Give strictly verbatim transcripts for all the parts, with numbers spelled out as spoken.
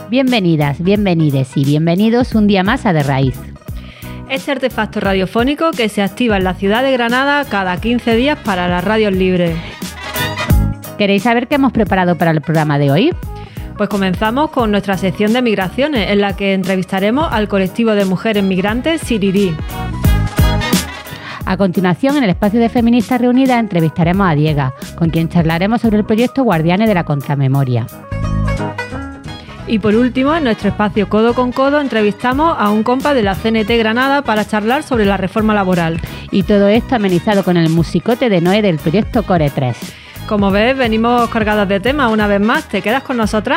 Bienvenidas, bienvenides y bienvenidos un día más a De Raíz. Este artefacto radiofónico que se activa en la ciudad de Granada cada quince días para las radios libres. ¿Queréis saber qué hemos preparado para el programa de hoy? Pues comenzamos con nuestra sección de migraciones, en la que entrevistaremos al colectivo de mujeres migrantes Sirirí. A continuación, en el espacio de Feministas Reunidas, entrevistaremos a Diega, con quien charlaremos sobre el proyecto Guardianes de la Contramemoria. Y por último, en nuestro espacio Codo con Codo, entrevistamos a un compa de la C N T Granada para charlar sobre la reforma laboral. Y todo esto amenizado con el musicote de Noé del proyecto Core tres. Como ves, venimos cargadas de temas una vez más. ¿Te quedas con nosotras?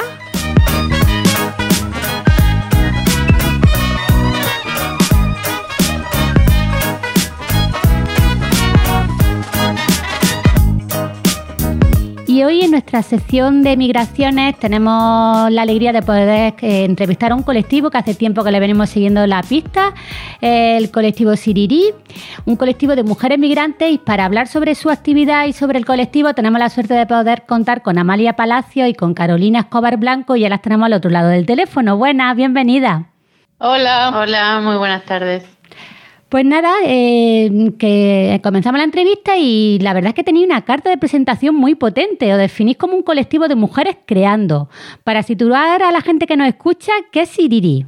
Y hoy en nuestra sección de migraciones tenemos la alegría de poder eh, entrevistar a un colectivo que hace tiempo que le venimos siguiendo la pista, eh, el colectivo Sirirí, un colectivo de mujeres migrantes, y para hablar sobre su actividad y sobre el colectivo tenemos la suerte de poder contar con Amalia Palacio y con Carolina Escobar Blanco, y ya las tenemos al otro lado del teléfono. Buenas, bienvenida. Hola. Hola, muy buenas tardes. Pues nada, eh, que comenzamos la entrevista y la verdad es que tenéis una carta de presentación muy potente. Os definís como un colectivo de mujeres creando. Para situar a la gente que nos escucha, ¿qué es Sirirí?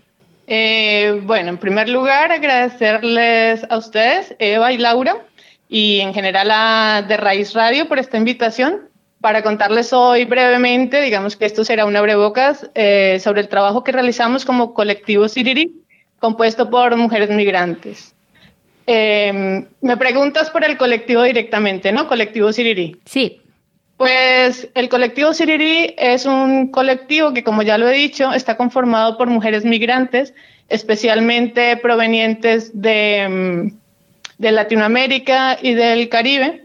Eh, bueno, en primer lugar, agradecerles a ustedes, Eva y Laura, y en general a De Raíz Radio por esta invitación para contarles hoy brevemente, digamos que esto será un abrebocas, eh, sobre el trabajo que realizamos como colectivo Sirirí, compuesto por mujeres migrantes. Eh, me preguntas por el colectivo directamente, ¿no? Colectivo Sirirí. Sí. Pues el colectivo Sirirí es un colectivo que, como ya lo he dicho, está conformado por mujeres migrantes, especialmente provenientes de, de Latinoamérica y del Caribe,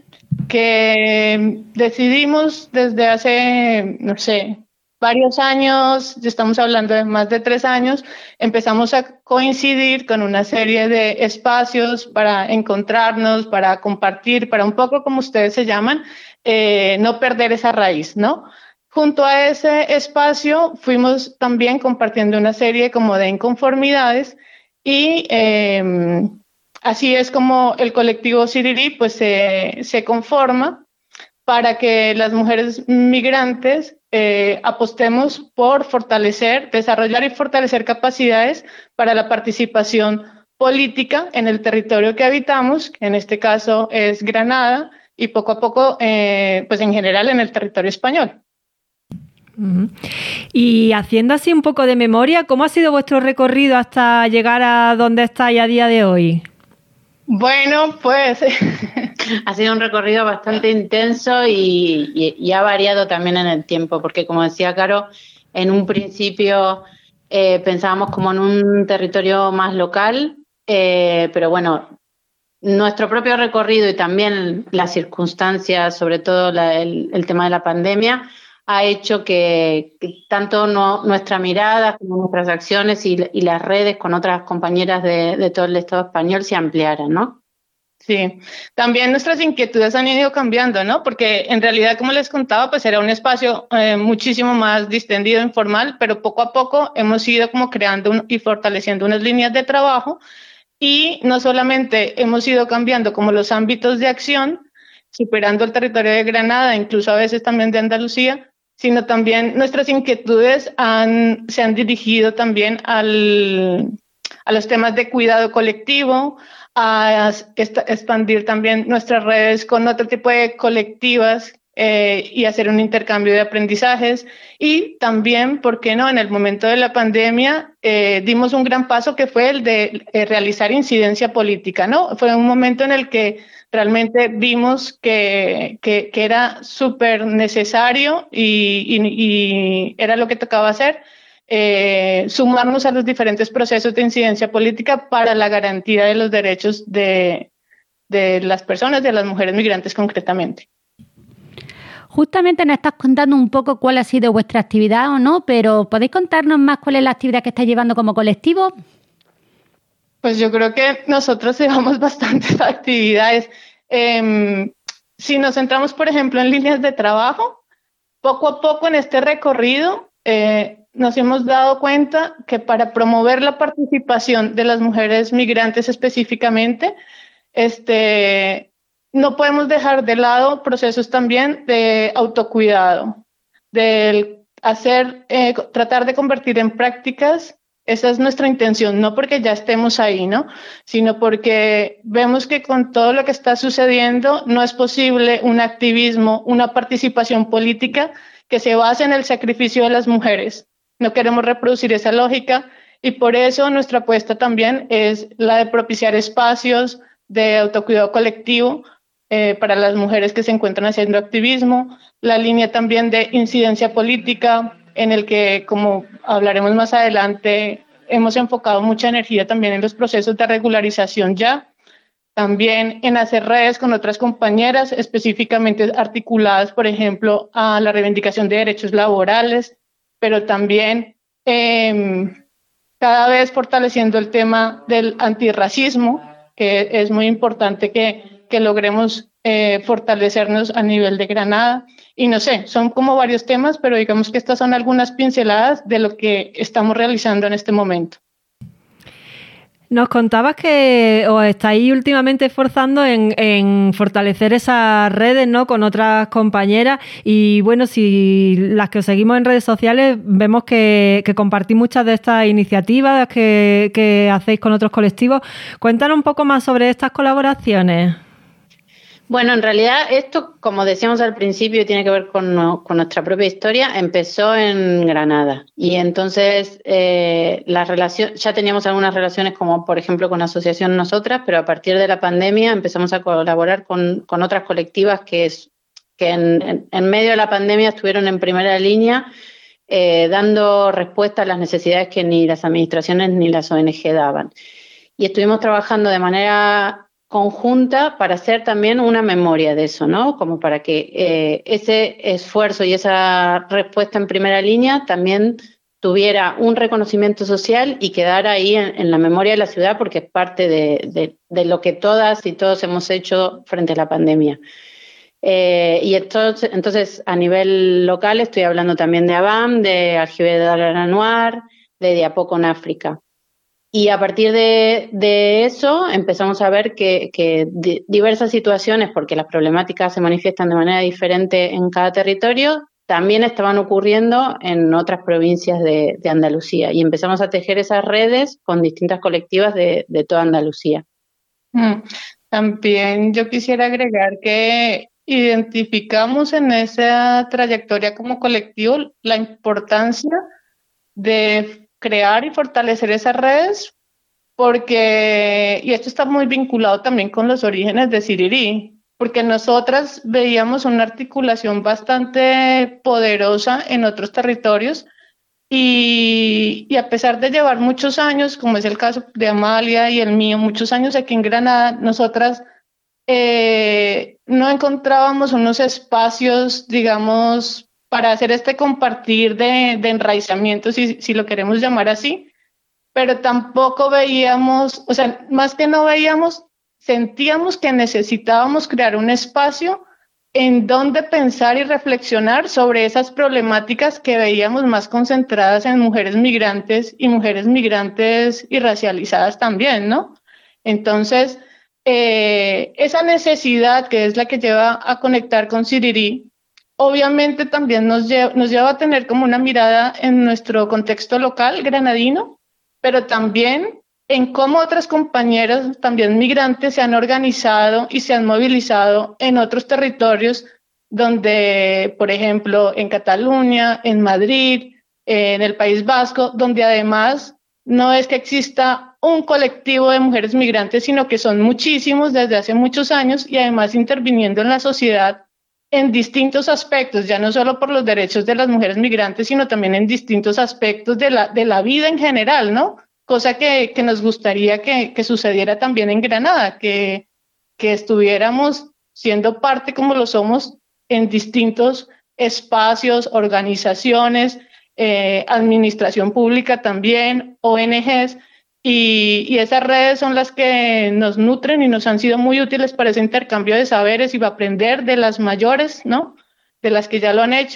que decidimos desde hace, no sé, varios años, estamos hablando de más de tres años, empezamos a coincidir con una serie de espacios para encontrarnos, para compartir, para un poco como ustedes se llaman, eh, no perder esa raíz, ¿no? Junto a ese espacio fuimos también compartiendo una serie como de inconformidades y eh, así es como el colectivo Sirirí pues se, se conforma para que las mujeres migrantes eh, apostemos por fortalecer, desarrollar y fortalecer capacidades para la participación política en el territorio que habitamos, que en este caso es Granada, y poco a poco, eh, pues en general en el territorio español. Uh-huh. Y haciendo así un poco de memoria, ¿cómo ha sido vuestro recorrido hasta llegar a donde estáis a día de hoy? Bueno, pues ha sido un recorrido bastante intenso y, y, y ha variado también en el tiempo, porque como decía Caro, en un principio eh, pensábamos como en un territorio más local, eh, pero bueno, nuestro propio recorrido y también las circunstancias, sobre todo la, el, el tema de la pandemia, ha hecho que, que tanto no, nuestra mirada como nuestras acciones y, y las redes con otras compañeras de, de todo el Estado español se ampliaran, ¿no? Sí, también nuestras inquietudes han ido cambiando, ¿no? Porque en realidad, como les contaba, pues era un espacio eh, muchísimo más distendido, informal, pero poco a poco hemos ido como creando un, y fortaleciendo unas líneas de trabajo, y no solamente hemos ido cambiando como los ámbitos de acción, superando el territorio de Granada, incluso a veces también de Andalucía, sino también nuestras inquietudes han, se han dirigido también al, a los temas de cuidado colectivo, a esta, expandir también nuestras redes con otro tipo de colectivas eh, y hacer un intercambio de aprendizajes. Y también, ¿por qué no?, en el momento de la pandemia eh, dimos un gran paso que fue el de eh, realizar incidencia política, ¿no? Fue un momento en el que realmente vimos que, que, que era súper necesario y, y, y era lo que tocaba hacer, eh, sumarnos a los diferentes procesos de incidencia política para la garantía de los derechos de, de las personas, de las mujeres migrantes concretamente. Justamente nos estás contando un poco cuál ha sido vuestra actividad o no, pero ¿podéis contarnos más cuál es la actividad que estáis llevando como colectivo? Pues yo creo que nosotros llevamos bastantes actividades. Eh, si nos centramos, por ejemplo, en líneas de trabajo, poco a poco en este recorrido eh, nos hemos dado cuenta que para promover la participación de las mujeres migrantes específicamente, este, no podemos dejar de lado procesos también de autocuidado, del hacer, eh, tratar de convertir en prácticas. Esa es nuestra intención, no porque ya estemos ahí, ¿no? Sino porque vemos que con todo lo que está sucediendo no es posible un activismo, una participación política que se base en el sacrificio de las mujeres. No queremos reproducir esa lógica y por eso nuestra apuesta también es la de propiciar espacios de autocuidado colectivo eh, para las mujeres que se encuentran haciendo activismo, la línea también de incidencia política, en el que, como hablaremos más adelante, hemos enfocado mucha energía también en los procesos de regularización ya, también en hacer redes con otras compañeras, específicamente articuladas, por ejemplo, a la reivindicación de derechos laborales, pero también eh, cada vez fortaleciendo el tema del antirracismo, que es muy importante que, que logremos eh, fortalecernos a nivel de Granada. Y no sé, son como varios temas, pero digamos que estas son algunas pinceladas de lo que estamos realizando en este momento. Nos contabas que os estáis últimamente esforzando en, en fortalecer esas redes, ¿no?, con otras compañeras y bueno, si las que os seguimos en redes sociales vemos que, que compartís muchas de estas iniciativas que, que hacéis con otros colectivos. Cuéntanos un poco más sobre estas colaboraciones. Bueno, en realidad esto, como decíamos al principio, tiene que ver con, con nuestra propia historia. Empezó en Granada y entonces eh, la relación, ya teníamos algunas relaciones como por ejemplo con la Asociación Nosotras, pero a partir de la pandemia empezamos a colaborar con, con otras colectivas que, es, que en, en, en medio de la pandemia estuvieron en primera línea eh, dando respuesta a las necesidades que ni las administraciones ni las O N G daban. Y estuvimos trabajando de manera conjunta para hacer también una memoria de eso, ¿no? Como para que eh, ese esfuerzo y esa respuesta en primera línea también tuviera un reconocimiento social y quedara ahí en, en la memoria de la ciudad porque es parte de, de, de lo que todas y todos hemos hecho frente a la pandemia. Eh, y entonces, entonces, a nivel local estoy hablando también de ABAM, de Aljibe de Alanoir, de Diapoco en África. Y a partir de, de eso empezamos a ver que, que diversas situaciones, porque las problemáticas se manifiestan de manera diferente en cada territorio, también estaban ocurriendo en otras provincias de, de Andalucía. Y empezamos a tejer esas redes con distintas colectivas de, de toda Andalucía. Mm. También yo quisiera agregar que identificamos en esa trayectoria como colectivo la importancia de crear y fortalecer esas redes, porque, y esto está muy vinculado también con los orígenes de Sirirí, porque nosotras veíamos una articulación bastante poderosa en otros territorios y, y a pesar de llevar muchos años, como es el caso de Amalia y el mío, muchos años aquí en Granada, nosotras eh, no encontrábamos unos espacios, digamos, para hacer este compartir de, de enraizamiento, si, si lo queremos llamar así, pero tampoco veíamos, o sea, más que no veíamos, sentíamos que necesitábamos crear un espacio en donde pensar y reflexionar sobre esas problemáticas que veíamos más concentradas en mujeres migrantes y mujeres migrantes y racializadas también, ¿no? Entonces, eh, esa necesidad que es la que lleva a conectar con Sirirí, obviamente también nos lleva, nos lleva a tener como una mirada en nuestro contexto local granadino, pero también en cómo otras compañeras también migrantes se han organizado y se han movilizado en otros territorios donde, por ejemplo, en Cataluña, en Madrid, en el País Vasco, donde además no es que exista un colectivo de mujeres migrantes, sino que son muchísimos desde hace muchos años y además interviniendo en la sociedad en distintos aspectos, ya no solo por los derechos de las mujeres migrantes, sino también en distintos aspectos de la, de la vida en general, ¿no? Cosa que, que nos gustaría que, que sucediera también en Granada, que, que estuviéramos siendo parte como lo somos en distintos espacios, organizaciones, eh, administración pública también, O N Ges, y, y esas redes son las que nos nutren y nos han sido muy útiles para ese intercambio de saberes y para aprender de las mayores, ¿no? De las que ya lo han hecho,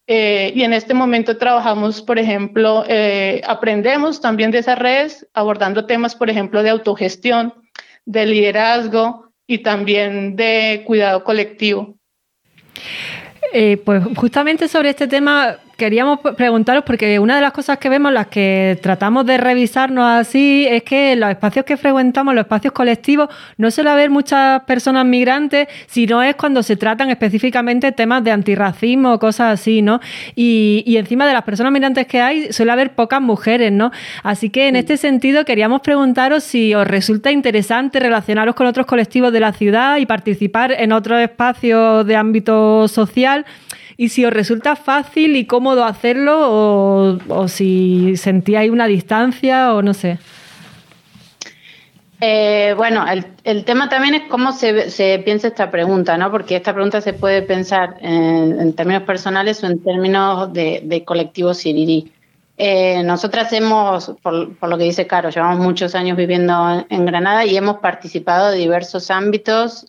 Eh, y en este momento trabajamos, por ejemplo, eh, aprendemos también de esas redes, abordando temas, por ejemplo, de autogestión, de liderazgo y también de cuidado colectivo. Eh, pues justamente sobre este tema queríamos preguntaros, porque una de las cosas que vemos, las que tratamos de revisarnos así, es que los espacios que frecuentamos, los espacios colectivos, no suele haber muchas personas migrantes, sino es cuando se tratan específicamente temas de antirracismo o cosas así, ¿no? Y, y encima de las personas migrantes que hay, suele haber pocas mujeres, ¿no? Así que en este sentido queríamos preguntaros si os resulta interesante relacionaros con otros colectivos de la ciudad y participar en otros espacios de ámbito social, y si os resulta fácil y cómodo hacerlo, o, o si sentíais una distancia o no sé. Eh, bueno, el, el tema también es cómo se, se piensa esta pregunta, ¿no? Porque esta pregunta se puede pensar en, en términos personales o en términos de, de colectivo Sirirí. Eh, nosotras hemos, por, por lo que dice Caro, llevamos muchos años viviendo en, en Granada y hemos participado de diversos ámbitos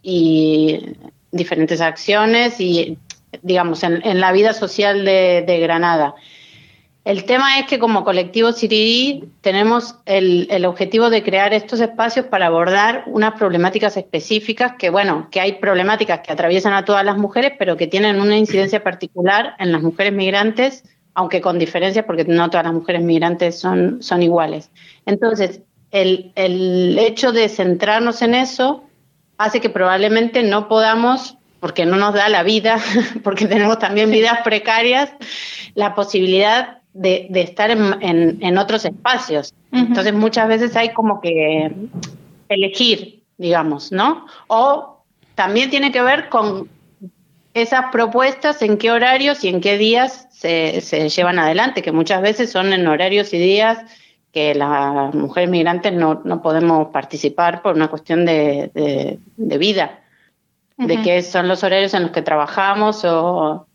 y diferentes acciones y, digamos, en, en la vida social de, de Granada. El tema es que como colectivo Sirirí tenemos el, el objetivo de crear estos espacios para abordar unas problemáticas específicas que, bueno, que hay problemáticas que atraviesan a todas las mujeres, pero que tienen una incidencia particular en las mujeres migrantes, aunque con diferencias, porque no todas las mujeres migrantes son, son iguales. Entonces, el, el hecho de centrarnos en eso hace que probablemente no podamos, porque no nos da la vida, porque tenemos también vidas precarias, la posibilidad de, de estar en, en, en otros espacios. Uh-huh. Entonces muchas veces hay como que elegir, digamos, ¿no? O también tiene que ver con esas propuestas, en qué horarios y en qué días se, se llevan adelante, que muchas veces son en horarios y días que las mujeres migrantes no, no podemos participar por una cuestión de, de, de vida. De qué son los horarios en los que trabajamos, o,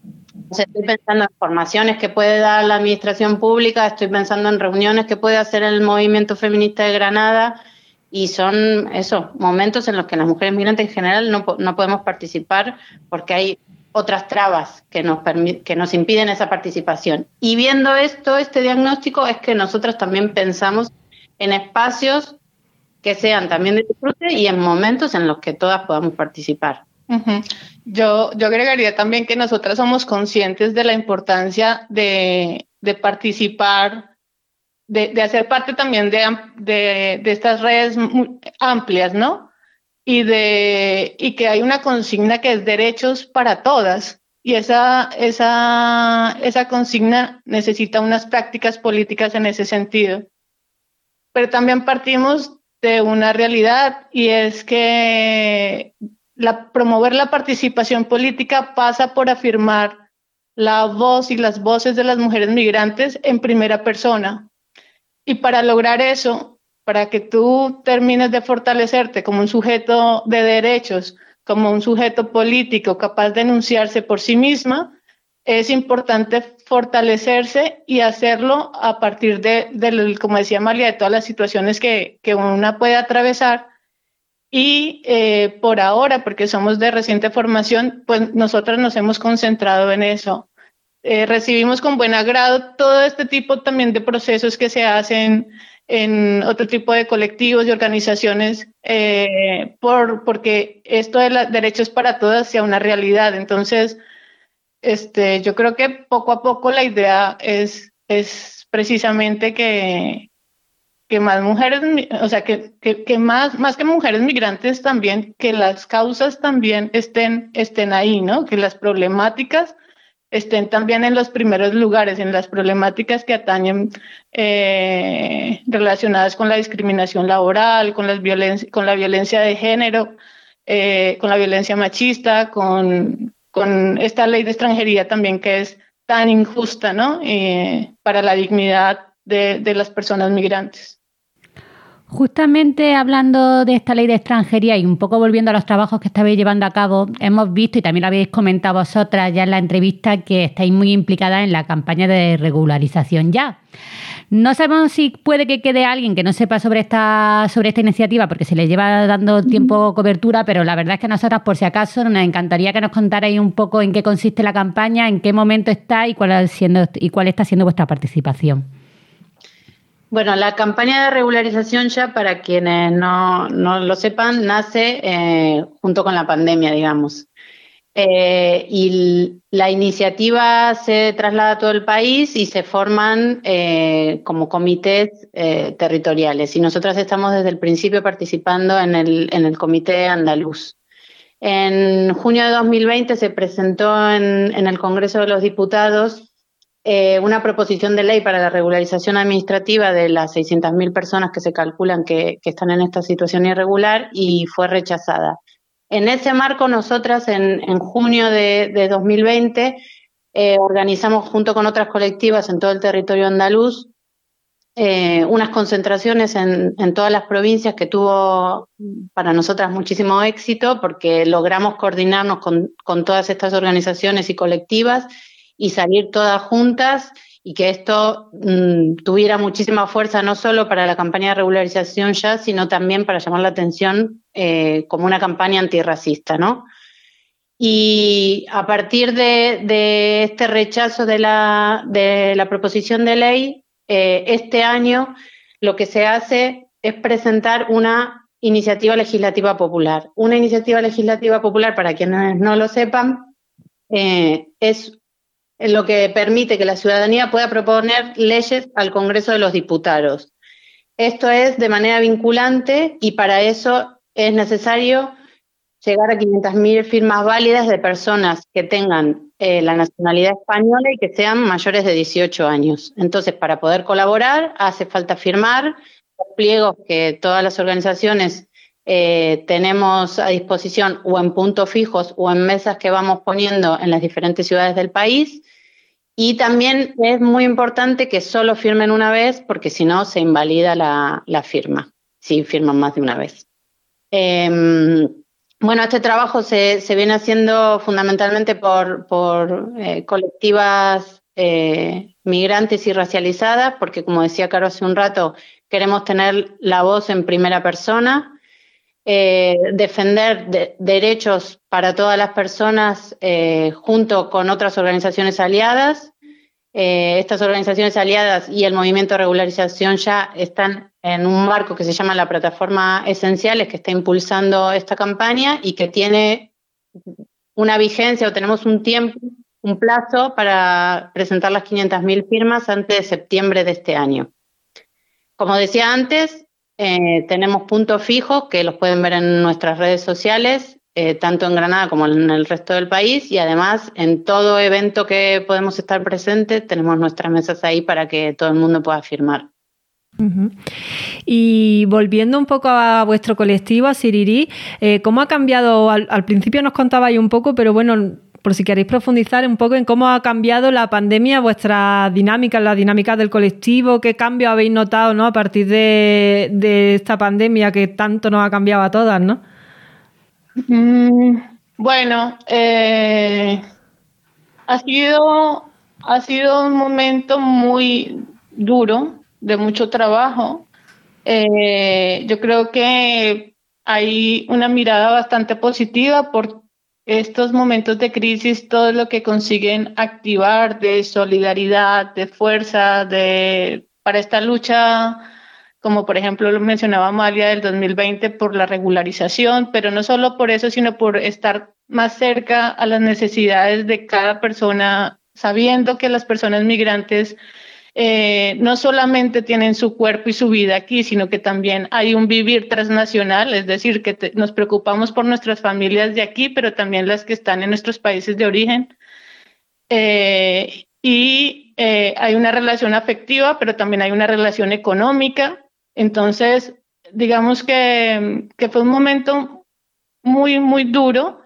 o sea, estoy pensando en formaciones que puede dar la administración pública, estoy pensando en reuniones que puede hacer el movimiento feminista de Granada, y son esos momentos en los que las mujeres migrantes en general no, no podemos participar porque hay otras trabas que nos, que nos impiden esa participación. Y viendo esto, este diagnóstico, es que nosotros también pensamos en espacios que sean también de disfrute y en momentos en los que todas podamos participar. Uh-huh. Yo, yo agregaría también que nosotras somos conscientes de la importancia de, de participar, de, de hacer parte también de, de, de estas redes amplias, ¿no? Y, de, y que hay una consigna que es derechos para todas. Y esa, esa, esa consigna necesita unas prácticas políticas en ese sentido. Pero también partimos de una realidad, y es que la, promover la participación política pasa por afirmar la voz y las voces de las mujeres migrantes en primera persona. Y para lograr eso, para que tú termines de fortalecerte como un sujeto de derechos, como un sujeto político capaz de enunciarse por sí misma, es importante fortalecerse y hacerlo a partir de, de, como decía Amalia, de todas las situaciones que, que una puede atravesar. Y eh, por ahora, porque somos de reciente formación, pues nosotras nos hemos concentrado en eso. Eh, recibimos con buen agrado todo este tipo también de procesos que se hacen en otro tipo de colectivos y organizaciones, eh, por, porque esto de los derechos para todas sea una realidad. Entonces, Este, yo creo que poco a poco la idea es, es precisamente que, que más mujeres, o sea, que, que, que más, más que mujeres migrantes también, que las causas también estén, estén ahí, ¿no? Que las problemáticas estén también en los primeros lugares, en las problemáticas que atañen eh, relacionadas con la discriminación laboral, con, las violen- con la violencia de género, eh, con la violencia machista, con... con esta ley de extranjería también que es tan injusta, ¿no? Eh, para la dignidad de, de las personas migrantes. Justamente hablando de esta ley de extranjería y un poco volviendo a los trabajos que estabais llevando a cabo, hemos visto, y también lo habéis comentado vosotras ya en la entrevista, que estáis muy implicadas en la campaña de regularización ya. No sabemos si puede que quede alguien que no sepa sobre esta, sobre esta iniciativa, porque se le lleva dando tiempo cobertura, pero la verdad es que a nosotras, por si acaso, nos encantaría que nos contarais un poco en qué consiste la campaña, en qué momento está y cuál, siendo, y cuál está siendo vuestra participación. Bueno, la campaña de regularización ya, para quienes no, no lo sepan, nace eh, junto con la pandemia, digamos. Eh, y la iniciativa se traslada a todo el país y se forman eh, como comités eh, territoriales. Y nosotras estamos desde el principio participando en el, en el comité andaluz. En junio de dos mil veinte se presentó en, en el Congreso de los Diputados Eh, una proposición de ley para la regularización administrativa de las seiscientas mil personas que se calculan que, que están en esta situación irregular y fue rechazada. En ese marco, nosotras en, en junio de, de dos mil veinte eh, organizamos junto con otras colectivas en todo el territorio andaluz eh, unas concentraciones en, en todas las provincias que tuvo para nosotras muchísimo éxito porque logramos coordinarnos con, con todas estas organizaciones y colectivas y salir todas juntas y que esto mmm, tuviera muchísima fuerza no solo para la campaña de regularización ya, sino también para llamar la atención eh, como una campaña antirracista, ¿no? Y a partir de, de este rechazo de la, de la proposición de ley, eh, este año lo que se hace es presentar una iniciativa legislativa popular. Una iniciativa legislativa popular, para quienes no lo sepan, eh, es lo que permite que la ciudadanía pueda proponer leyes al Congreso de los Diputados. Esto es de manera vinculante y para eso es necesario llegar a quinientas mil firmas válidas de personas que tengan eh, la nacionalidad española y que sean mayores de dieciocho años. Entonces, para poder colaborar, hace falta firmar los pliegos que todas las organizaciones eh, tenemos a disposición o en puntos fijos o en mesas que vamos poniendo en las diferentes ciudades del país. Y también es muy importante que solo firmen una vez, porque si no se invalida la, la firma, si firman más de una vez. Eh, bueno, este trabajo se, se viene haciendo fundamentalmente por, por eh, colectivas eh, migrantes y racializadas, porque como decía Caro hace un rato, queremos tener la voz en primera persona, eh, defender de, derechos para todas las personas eh, junto con otras organizaciones aliadas. Eh, estas organizaciones aliadas y el movimiento de regularización ya están en un marco que se llama la Plataforma Esenciales, que está impulsando esta campaña y que tiene una vigencia o tenemos un tiempo, un plazo para presentar las quinientas mil firmas antes de septiembre de este año. Como decía antes, eh, tenemos puntos fijos que los pueden ver en nuestras redes sociales, Eh, tanto en Granada como en el resto del país, y además en todo evento que podemos estar presentes tenemos nuestras mesas ahí para que todo el mundo pueda firmar. Uh-huh. Y volviendo un poco a vuestro colectivo, a Sirirí, eh, ¿cómo ha cambiado? Al, al principio nos contabais un poco, pero bueno, por si queréis profundizar un poco en cómo ha cambiado la pandemia, vuestra dinámica, la dinámica del colectivo, qué cambios habéis notado, ¿no? A partir de, de esta pandemia que tanto nos ha cambiado a todas, ¿no? Mm, bueno, eh, ha sido, ha sido un momento muy duro, de mucho trabajo. Eh, yo creo que hay una mirada bastante positiva por estos momentos de crisis, todo lo que consiguen activar de solidaridad, de fuerza, de para esta lucha, como por ejemplo lo mencionaba Amalia del dos mil veinte, por la regularización, pero no solo por eso, sino por estar más cerca a las necesidades de cada persona, sabiendo que las personas migrantes eh, no solamente tienen su cuerpo y su vida aquí, sino que también hay un vivir transnacional, es decir, que te, nos preocupamos por nuestras familias de aquí, pero también las que están en nuestros países de origen. Eh, y eh, hay una relación afectiva, pero también hay una relación económica. Entonces, digamos que, que fue un momento muy, muy duro,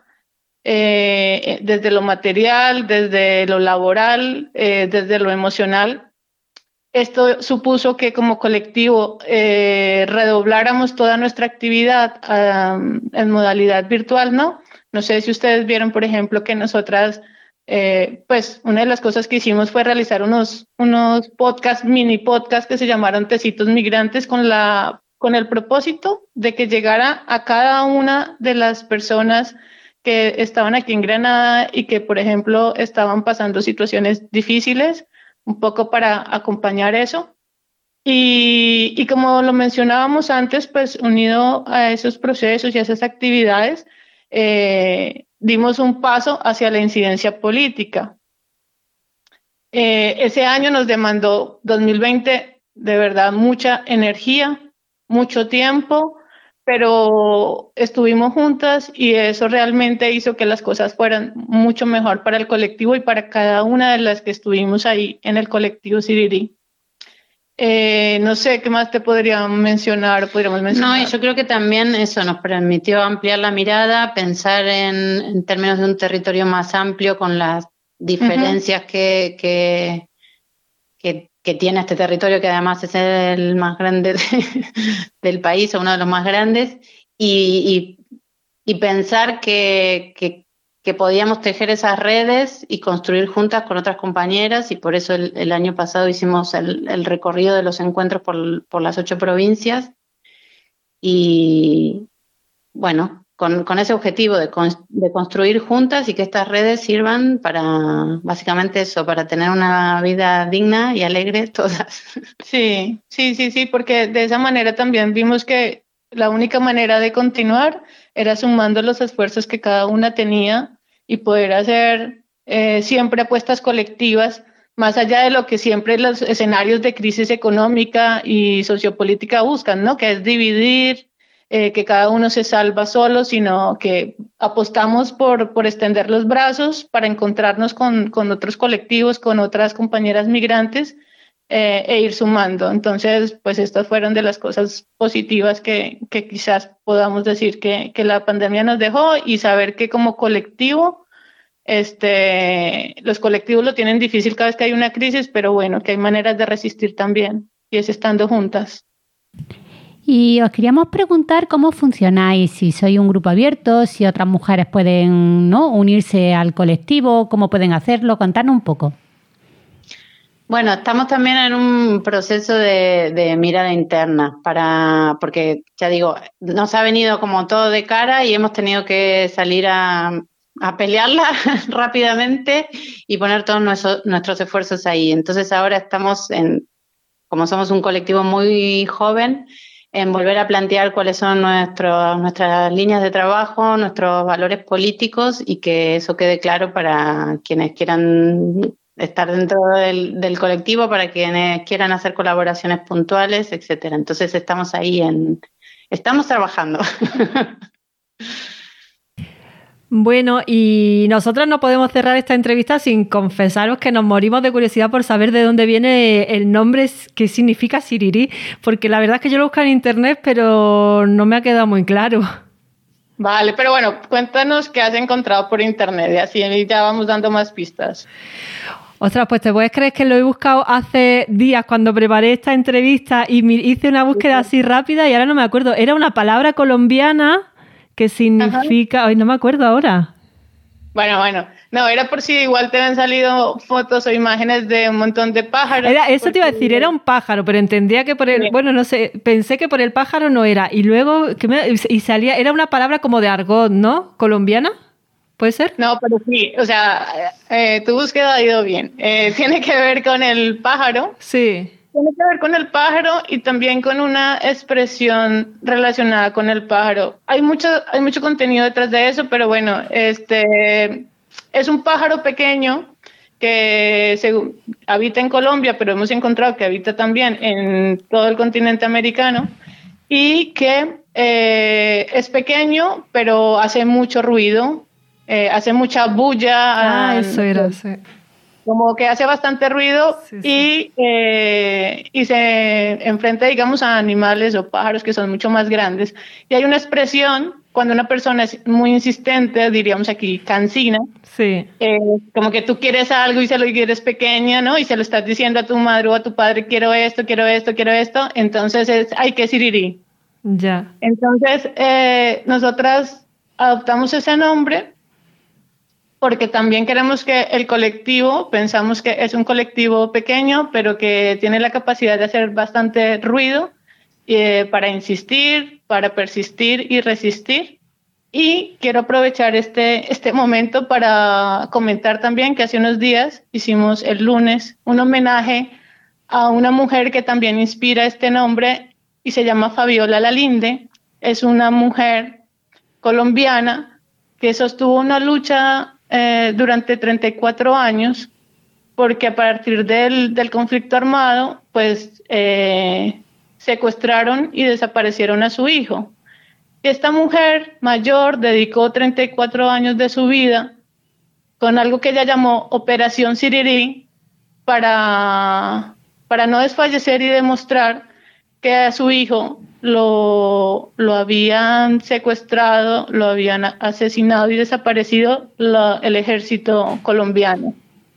eh, desde lo material, desde lo laboral, eh, desde lo emocional, esto supuso que como colectivo eh, redobláramos toda nuestra actividad um, en modalidad virtual, ¿no? No sé si ustedes vieron, por ejemplo, que nosotras, eh, pues una de las cosas que hicimos fue realizar unos, unos podcasts, mini podcasts que se llamaron Tecitos Migrantes con, la, con el propósito de que llegara a cada una de las personas que estaban aquí en Granada y que, por ejemplo, estaban pasando situaciones difíciles, un poco para acompañar eso. Y, y como lo mencionábamos antes, pues unido a esos procesos y a esas actividades, eh, dimos un paso hacia la incidencia política. Eh, ese año nos demandó, dos mil veinte, de verdad, mucha energía, mucho tiempo, pero estuvimos juntas y eso realmente hizo que las cosas fueran mucho mejor para el colectivo y para cada una de las que estuvimos ahí en el colectivo Sirirí. Eh, no sé, ¿qué más te podría mencionar? Podríamos mencionar. No, y yo creo que también eso nos permitió ampliar la mirada, pensar en, en términos de un territorio más amplio con las diferencias uh-huh. que, que, que, que tiene este territorio, que además es el más grande de, del país, o uno de los más grandes, y, y, y pensar que, que, que podíamos tejer esas redes y construir juntas con otras compañeras, y por eso el, el año pasado hicimos el, el recorrido de los encuentros por, por las ocho provincias, y bueno, con, con ese objetivo de, con, de construir juntas y que estas redes sirvan para, básicamente eso, para tener una vida digna y alegre todas. Sí, sí, sí, sí, porque de esa manera también vimos que la única manera de continuar era sumando los esfuerzos que cada una tenía y poder hacer eh, siempre apuestas colectivas, más allá de lo que siempre los escenarios de crisis económica y sociopolítica buscan, ¿no? Que es dividir, eh, que cada uno se salva solo, sino que apostamos por, por extender los brazos para encontrarnos con, con otros colectivos, con otras compañeras migrantes, eh, e ir sumando. Entonces, pues estas fueron de las cosas positivas que, que quizás podamos decir que, que la pandemia nos dejó, y saber que como colectivo, este, los colectivos lo tienen difícil cada vez que hay una crisis, pero bueno, que hay maneras de resistir también, y es estando juntas. Y os queríamos preguntar cómo funcionáis, si sois un grupo abierto, si otras mujeres pueden, ¿no?, unirse al colectivo, cómo pueden hacerlo, contarnos un poco. Bueno, estamos también en un proceso de, de mirada interna, para, porque ya digo, nos ha venido como todo de cara y hemos tenido que salir a, a pelearla rápidamente y poner todos nuestros, nuestros esfuerzos ahí. Entonces ahora estamos, en, como somos un colectivo muy joven, en volver a plantear cuáles son nuestros, nuestras líneas de trabajo, nuestros valores políticos, y que eso quede claro para quienes quieran estar dentro del, del colectivo, para quienes quieran hacer colaboraciones puntuales, etcétera. Entonces estamos ahí en, estamos trabajando. Bueno, y nosotros no podemos cerrar esta entrevista sin confesaros que nos morimos de curiosidad por saber de dónde viene el nombre, qué significa Sirirí, porque la verdad es que yo lo busco en internet, pero no me ha quedado muy claro. Vale, pero bueno, cuéntanos qué has encontrado por internet, y así ya vamos dando más pistas. Ostras, pues te puedes creer que lo he buscado hace días cuando preparé esta entrevista y me hice una búsqueda así rápida y ahora no me acuerdo. Era una palabra colombiana que significa... Ay, no me acuerdo ahora. Bueno, bueno. No, era por si igual te han salido fotos o imágenes de un montón de pájaros. Era, eso porque... te iba a decir, era un pájaro, pero entendía que por el... Sí. Bueno, no sé, pensé que por el pájaro no era. Y luego, que me, y salía, era una palabra como de argot, ¿no? ¿Colombiana? ¿Puede ser? No, pero sí, o sea, eh, tu búsqueda ha ido bien. Eh, tiene que ver con el pájaro. Sí. Tiene que ver con el pájaro y también con una expresión relacionada con el pájaro. Hay mucho, hay mucho contenido detrás de eso, pero bueno, este es un pájaro pequeño que se, habita en Colombia, pero hemos encontrado que habita también en todo el continente americano, y que eh, es pequeño, pero hace mucho ruido. Eh, hace mucha bulla. Ah, eso era, sí. Como que hace bastante ruido, sí, sí. Y, eh, y se enfrenta, digamos, a animales o pájaros que son mucho más grandes. Y hay una expresión cuando una persona es muy insistente, diríamos aquí cansina, sí. eh, como que tú quieres algo y se lo quieres pequeña, ¿no? Y se lo estás diciendo a tu madre o a tu padre, quiero esto, quiero esto, quiero esto, entonces es, ay, qué sirirí. Ya. Entonces, eh, nosotras adoptamos ese nombre porque también queremos que el colectivo, pensamos que es un colectivo pequeño, pero que tiene la capacidad de hacer bastante ruido eh, para insistir, para persistir y resistir. Y quiero aprovechar este, este momento para comentar también que hace unos días hicimos el lunes un homenaje a una mujer que también inspira este nombre y se llama Fabiola Lalinde. Es una mujer colombiana que sostuvo una lucha eh, durante treinta y cuatro años, porque a partir del, del conflicto armado, pues eh, secuestraron y desaparecieron a su hijo. Esta mujer mayor dedicó treinta y cuatro años de su vida con algo que ella llamó Operación Sirirí para, para no desfallecer y demostrar que a su hijo lo, lo habían secuestrado, lo habían asesinado y desaparecido la, el ejército colombiano.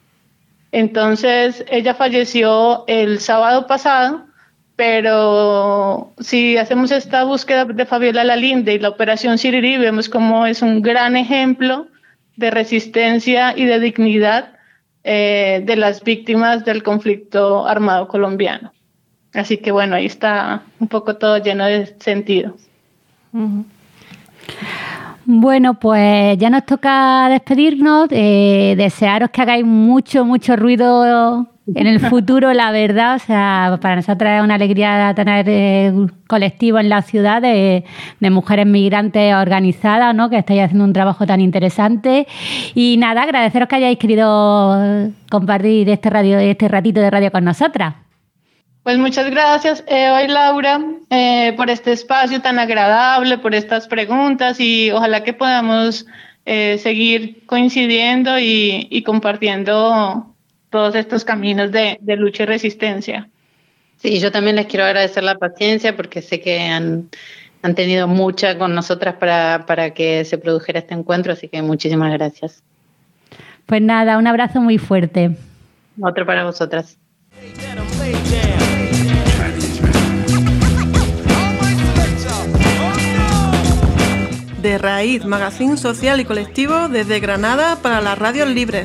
Entonces, ella falleció el sábado pasado, pero si hacemos esta búsqueda de Fabiola Lalinde y la Operación Sirirí, vemos cómo es un gran ejemplo de resistencia y de dignidad eh, de las víctimas del conflicto armado colombiano. Así que bueno, ahí está un poco todo lleno de sentido. Uh-huh. Bueno, pues ya nos toca despedirnos, eh, desearos que hagáis mucho, mucho ruido en el futuro, la verdad. O sea, para nosotros es una alegría tener eh, un colectivo en la ciudad de, de mujeres migrantes organizadas, ¿no? Que estáis haciendo un trabajo tan interesante. Y nada, agradeceros que hayáis querido compartir este, radio, este ratito de radio con nosotras. Pues muchas gracias, Eva y Laura, eh, por este espacio tan agradable, por estas preguntas y ojalá que podamos eh, seguir coincidiendo y, y compartiendo todos estos caminos de, de lucha y resistencia. Sí, yo también les quiero agradecer la paciencia porque sé que han, han tenido mucha con nosotras para, para que se produjera este encuentro, así que muchísimas gracias. Pues nada, un abrazo muy fuerte. Otro para vosotras. De Raíz, magazín social y colectivo desde Granada para las radios libres.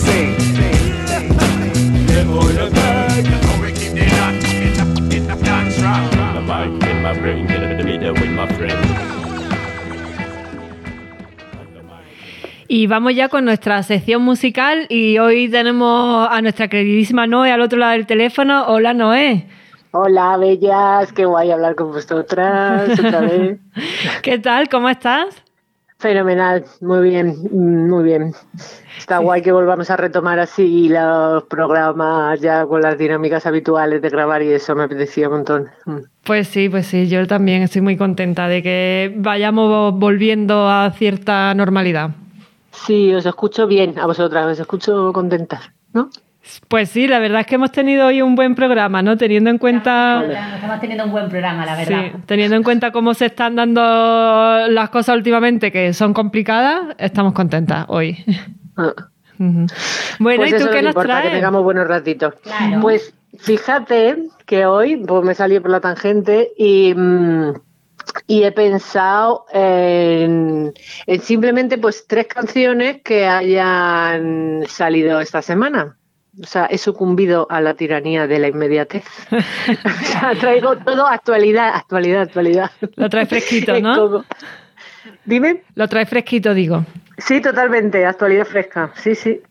Y vamos ya con nuestra sección musical y hoy tenemos a nuestra queridísima Noé al otro lado del teléfono. Hola, Noé. Hola, bellas, qué guay hablar con vosotras otra vez. ¿Qué tal? ¿Cómo estás? Fenomenal, muy bien, muy bien. Está sí. Guay que volvamos a retomar así los programas ya con las dinámicas habituales de grabar y eso me apetecía un montón. Pues sí, pues sí, yo también estoy muy contenta de que vayamos volviendo a cierta normalidad. Sí, os escucho bien a vosotras, os escucho contentas, ¿no? Pues sí, la verdad es que hemos tenido hoy un buen programa, ¿no? Teniendo en cuenta... Estamos teniendo un buen programa, la verdad. Sí, teniendo en cuenta cómo se están dando las cosas últimamente, que son complicadas, estamos contentas hoy. Ah. Uh-huh. Bueno, pues ¿y tú qué nos importa, traes? Que tengamos buenos ratitos. Claro. Pues fíjate que hoy pues me salí por la tangente y... Mmm, Y he pensado en, en simplemente pues tres canciones que hayan salido esta semana. O sea, he sucumbido a la tiranía de la inmediatez. O sea, traigo todo actualidad, actualidad, actualidad. Lo traes fresquito, ¿no? Como... Dime. Lo traes fresquito, digo. Sí, totalmente, actualidad fresca, sí, sí.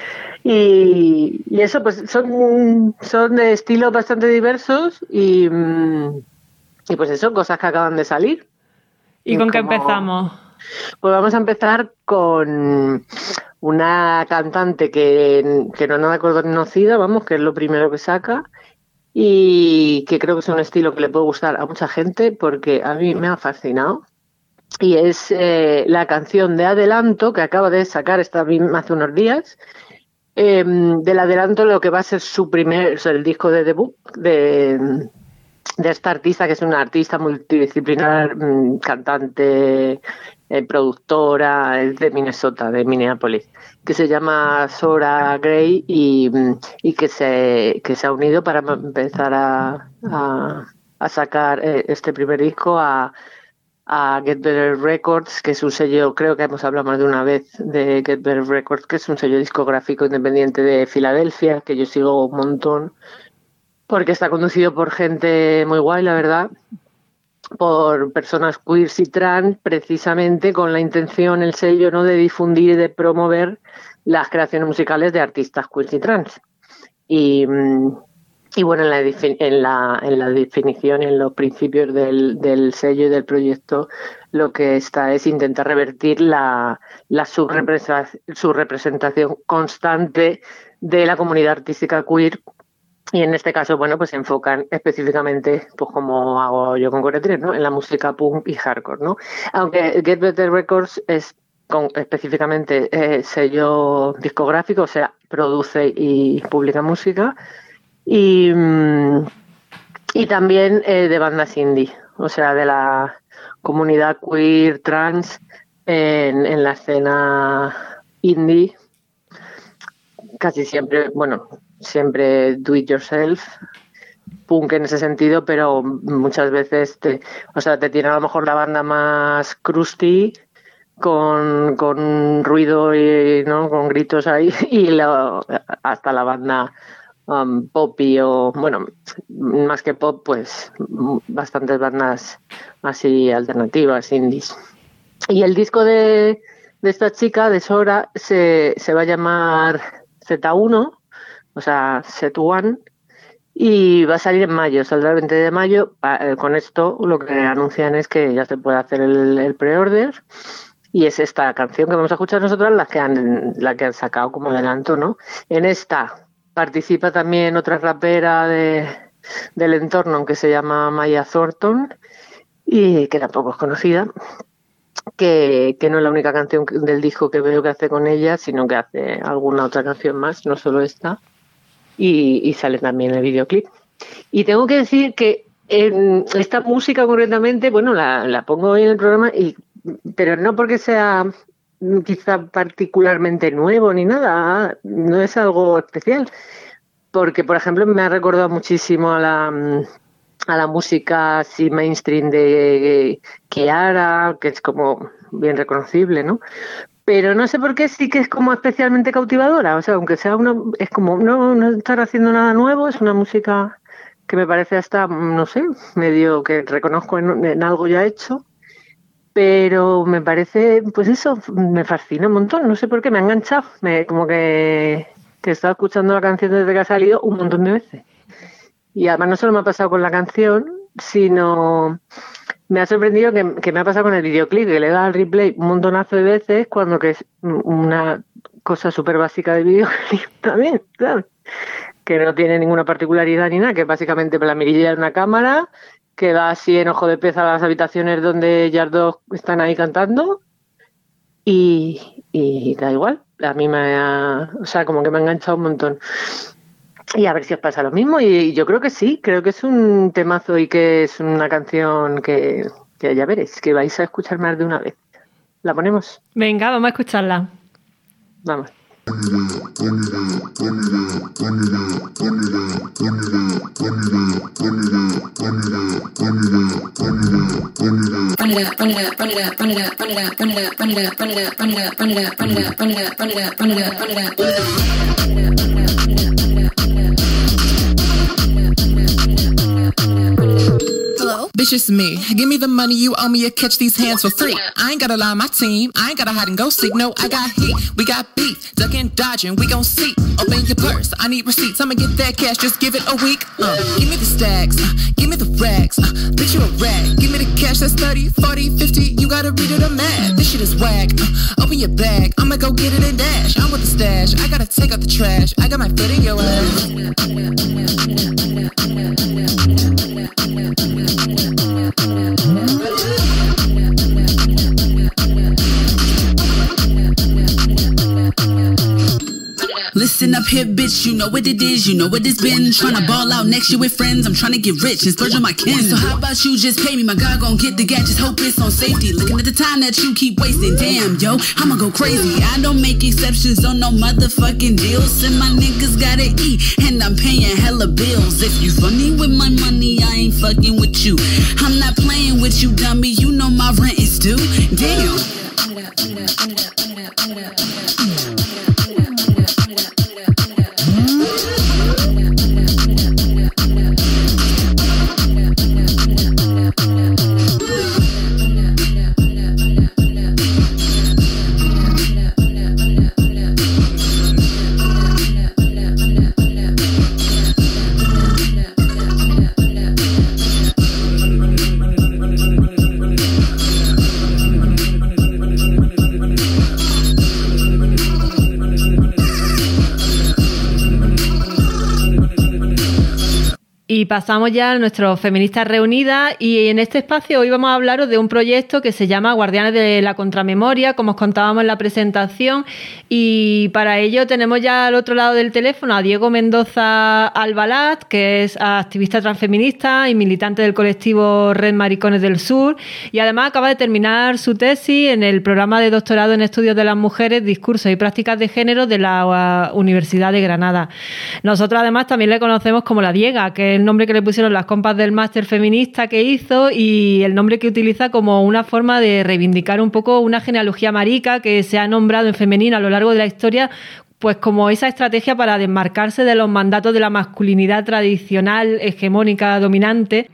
Y, y eso, pues son, son de estilos bastante diversos y... Y pues eso, cosas que acaban de salir. ¿Y con qué empezamos? Pues vamos a empezar con una cantante que, que no es nada conocida, vamos, que es lo primero que saca y que creo que es un estilo que le puede gustar a mucha gente porque a mí me ha fascinado. Y es eh, la canción de Adelanto que acaba de sacar esta hace unos días. Eh, del Adelanto, lo que va a ser su primer, o sea, el disco de debut de... de esta artista, que es una artista multidisciplinar, cantante, eh, productora, es de Minnesota, de Minneapolis, que se llama Sora Gray y, y que, se, que se ha unido para empezar a, a, a sacar este primer disco a, a Get Better Records, que es un sello, creo que hemos hablado más de una vez de Get Better Records, que es un sello discográfico independiente de Filadelfia, que yo sigo un montón, porque está conducido por gente muy guay, la verdad, por personas queers y trans, precisamente con la intención, el sello, ¿no?, de difundir y de promover las creaciones musicales de artistas queers y trans. Y, y bueno, en la, en, la, en la definición, en los principios del, del sello y del proyecto, lo que está es intentar revertir la, la subrepresentación, subrepresentación constante de la comunidad artística queer. Y en este caso, bueno, pues se enfocan específicamente, pues como hago yo con Core tres, ¿no?, en la música punk y hardcore, ¿no? Aunque Get Better Records es con, específicamente eh, sello discográfico, o sea, produce y publica música, y, y también eh, de bandas indie, o sea, de la comunidad queer, trans, en, en la escena indie, casi siempre, bueno, siempre do it yourself, punk en ese sentido, pero muchas veces te, o sea, te tiene a lo mejor la banda más crusty, con, con ruido y, ¿no?, con gritos ahí, y lo, hasta la banda um, poppy o, bueno, más que pop, pues bastantes bandas así alternativas, indies. Y el disco de, de esta chica, de Sora, se, se va a llamar Z uno, o sea, Set One, y va a salir en mayo, saldrá el veinte de mayo. Con esto lo que anuncian es que ya se puede hacer el, el pre-order, y es esta canción que vamos a escuchar nosotras la que han, la que han sacado como adelanto, ¿no? En esta participa también otra rapera de, del entorno que se llama Maya Thornton, y que tampoco es conocida, que, que no es la única canción del disco que veo que hace con ella, sino que hace alguna otra canción más, no solo esta. Y, y sale también el videoclip. Y tengo que decir que en esta música concretamente, bueno, la, la pongo hoy en el programa, y, pero no porque sea quizá particularmente nuevo ni nada, no es algo especial, porque por ejemplo me ha recordado muchísimo a la, a la música así mainstream de Kiara, que es como bien reconocible, ¿no? Pero no sé por qué sí que es como especialmente cautivadora. O sea, aunque sea una... Es como, no, no estar haciendo nada nuevo, es una música que me parece hasta, no sé, medio que reconozco en, en algo ya hecho. Pero me parece, pues eso, me fascina un montón. No sé por qué, me ha enganchado. Me, como que, que he estado escuchando la canción desde que ha salido un montón de veces. Y además no solo me ha pasado con la canción, sino... Me ha sorprendido que, que me ha pasado con el videoclip, que le he dado al replay un montonazo de veces, cuando que es una cosa súper básica del videoclip también, ¿sabes? Que no tiene ninguna particularidad ni nada, que básicamente la mirilla de una cámara, que va así en ojo de pez a las habitaciones donde ellas dos están ahí cantando, y, y da igual. A mí me ha... O sea, como que me ha enganchado un montón. Y a ver si os pasa lo mismo, y yo creo que sí, creo que es un temazo y que es una canción que, que ya veréis, que vais a escuchar más de una vez. ¿La ponemos? Venga, vamos a escucharla. Vamos. Bitch, it's me. Give me the money, you owe me, you catch these hands for free. I ain't gotta lie on my team, I ain't gotta hide and go seek. No, I got heat, we got beef, ducking, dodging, we gon' see. Open your purse, I need receipts, I'ma get that cash, just give it a week. Uh, give me the stacks, uh, give me the racks, uh, bitch, you a rat. Give me the cash, that's thirty, forty, fifty, you gotta read it or mad. This shit is whack, uh, open your bag, I'ma go get it and dash. I'm with the stash, I gotta take out the trash, I got my foot in your ass. Listen up hip, bitch, you know what it is, you know what it's been. Tryna ball out next year with friends, I'm tryna get rich and splurge on my kin. So how about you just pay me, my God gon' get the gadgets, hope it's on safety. Looking at the time that you keep wasting, damn, yo, I'ma go crazy. I don't make exceptions on no motherfucking deals, and my niggas gotta eat, and I'm paying hella bills. If you funny with my money, I ain't fucking with you. I'm not playing with you, dummy, you know my rent is due. Damn. Y pasamos ya a nuestros Feministas Reunidas, y en este espacio hoy vamos a hablaros de un proyecto que se llama Guardianes de la Contramemoria, como os contábamos en la presentación, y para ello tenemos ya al otro lado del teléfono a Diego Mendoza Albalat, que es activista transfeminista y militante del colectivo Red Maricones del Sur, y además acaba de terminar su tesis en el programa de doctorado en estudios de las mujeres, discursos y prácticas de género de la Universidad de Granada. Nosotros además también le conocemos como la Diega, que es el nombre que le pusieron las compas del máster feminista que hizo, y el nombre que utiliza como una forma de reivindicar un poco una genealogía marica que se ha nombrado en femenino a lo largo de la historia, pues como esa estrategia para desmarcarse de los mandatos de la masculinidad tradicional, hegemónica, dominante.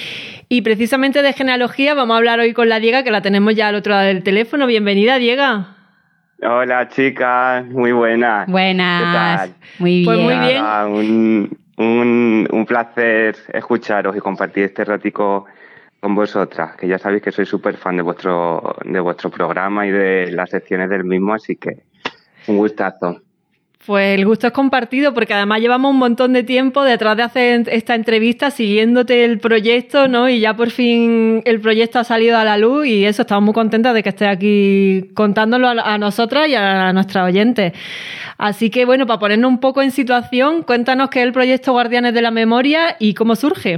Y precisamente de genealogía vamos a hablar hoy con la Diega, que la tenemos ya al otro lado del teléfono. Bienvenida, Diega. Hola, chicas, muy buenas. Buenas. ¿Qué tal? Muy bien. Pues muy bien. Nada, un, un, un placer escucharos y compartir este ratico con vosotras, que ya sabéis que soy súper fan de vuestro, de vuestro programa y de las secciones del mismo, así que un gustazo. Pues el gusto es compartido, porque además llevamos un montón de tiempo detrás de hacer esta entrevista siguiéndote el proyecto, ¿no? Y ya por fin el proyecto ha salido a la luz, y eso, estamos muy contentas de que estés aquí contándolo a, a nosotras y a, a nuestras oyentes. Así que, bueno, para ponernos un poco en situación, cuéntanos qué es el proyecto Guardianes de la Memoria y cómo surge.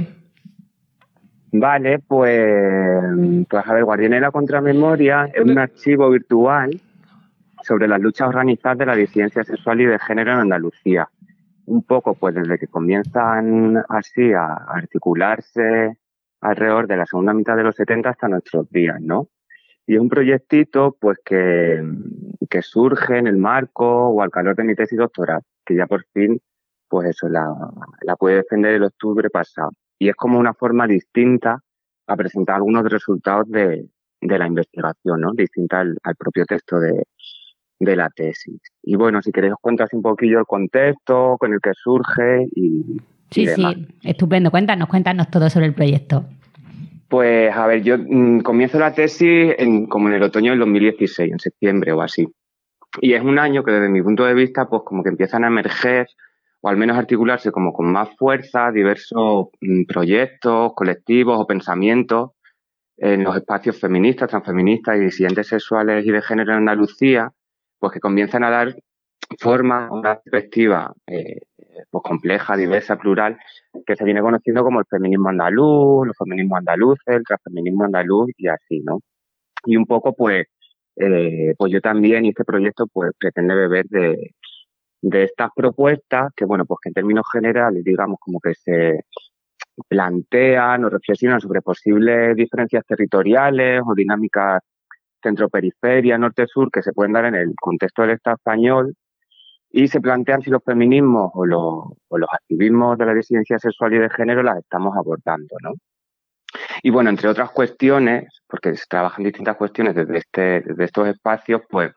Vale, pues, pues a ver, Guardianes de la Contramemoria es un archivo virtual sobre las luchas organizadas de la disidencia sexual y de género en Andalucía. Un poco, pues, desde que comienzan así a articularse alrededor de la segunda mitad de los setenta hasta nuestros días, ¿no? Y es un proyectito, pues, que, que surge en el marco o al calor de mi tesis doctoral, que ya por fin, pues eso, la, la pude defender el octubre pasado. Y es como una forma distinta a presentar algunos resultados de, de la investigación, ¿no? Distinta al, al propio texto de de la tesis. Y bueno, si queréis os cuento así un poquillo el contexto con el que surge y, sí, y demás. Sí, estupendo. Cuéntanos, cuéntanos todo sobre el proyecto. Pues a ver, yo mmm, comienzo la tesis en, como en el otoño del dos mil dieciséis, en septiembre o así. Y es un año que desde mi punto de vista, pues como que empiezan a emerger o al menos articularse como con más fuerza diversos mmm, proyectos, colectivos o pensamientos en los espacios feministas, transfeministas y disidentes sexuales y de género en Andalucía, pues que comienzan a dar forma a una perspectiva eh, pues compleja, diversa, plural, que se viene conociendo como el feminismo andaluz, los feminismos andaluces, el transfeminismo andaluz y así, ¿no? Y un poco, pues, eh, pues yo también, y este proyecto, pues, pretende beber de, de estas propuestas que, bueno, pues que en términos generales, digamos, como que se plantean o reflexionan sobre posibles diferencias territoriales o dinámicas centro-periferia, norte-sur, que se pueden dar en el contexto del Estado español, y se plantean si los feminismos o los, o los activismos de la disidencia sexual y de género las estamos abordando, ¿no? Y bueno, entre otras cuestiones, porque se trabajan distintas cuestiones desde, este, desde estos espacios, pues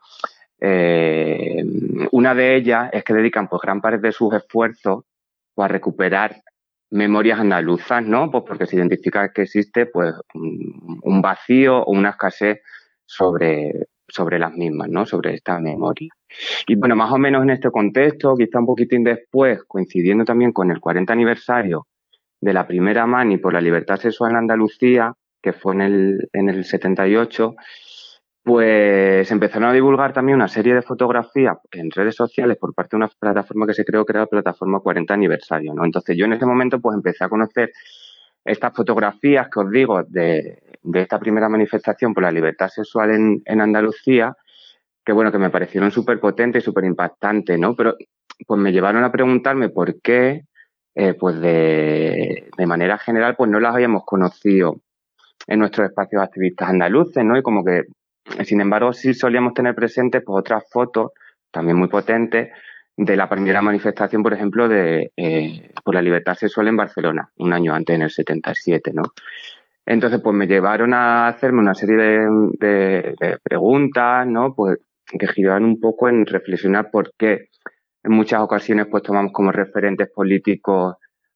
eh, una de ellas es que dedican pues gran parte de sus esfuerzos pues, a recuperar memorias andaluzas, ¿no? Pues porque se identifica que existe pues un, un vacío o una escasez sobre, sobre las mismas, ¿no? Sobre esta memoria. Y bueno, más o menos en este contexto, quizá un poquitín después, coincidiendo también con el cuarenta aniversario de la primera mani por la libertad sexual en Andalucía, que fue en el, en el setenta y ocho, pues empezaron a divulgar también una serie de fotografías en redes sociales por parte de una plataforma que se creó, que era la plataforma cuarenta aniversario, ¿no? Entonces yo en ese momento pues empecé a conocer estas fotografías que os digo de, de esta primera manifestación por la libertad sexual en, en Andalucía, que bueno, que me parecieron súper potentes y súper impactantes, ¿no? Pero pues me llevaron a preguntarme por qué, eh, pues de, de manera general, pues no las habíamos conocido en nuestros espacios activistas andaluces, ¿no? Y como que, sin embargo, sí solíamos tener presentes pues otras fotos, también muy potentes, de la primera manifestación, por ejemplo, de eh, por la libertad sexual en Barcelona, un año antes, en el setenta y siete, ¿no? Entonces, pues me llevaron a hacerme una serie de, de, de preguntas, ¿no? Pues que giraban un poco en reflexionar por qué en muchas ocasiones pues tomamos como referentes políticos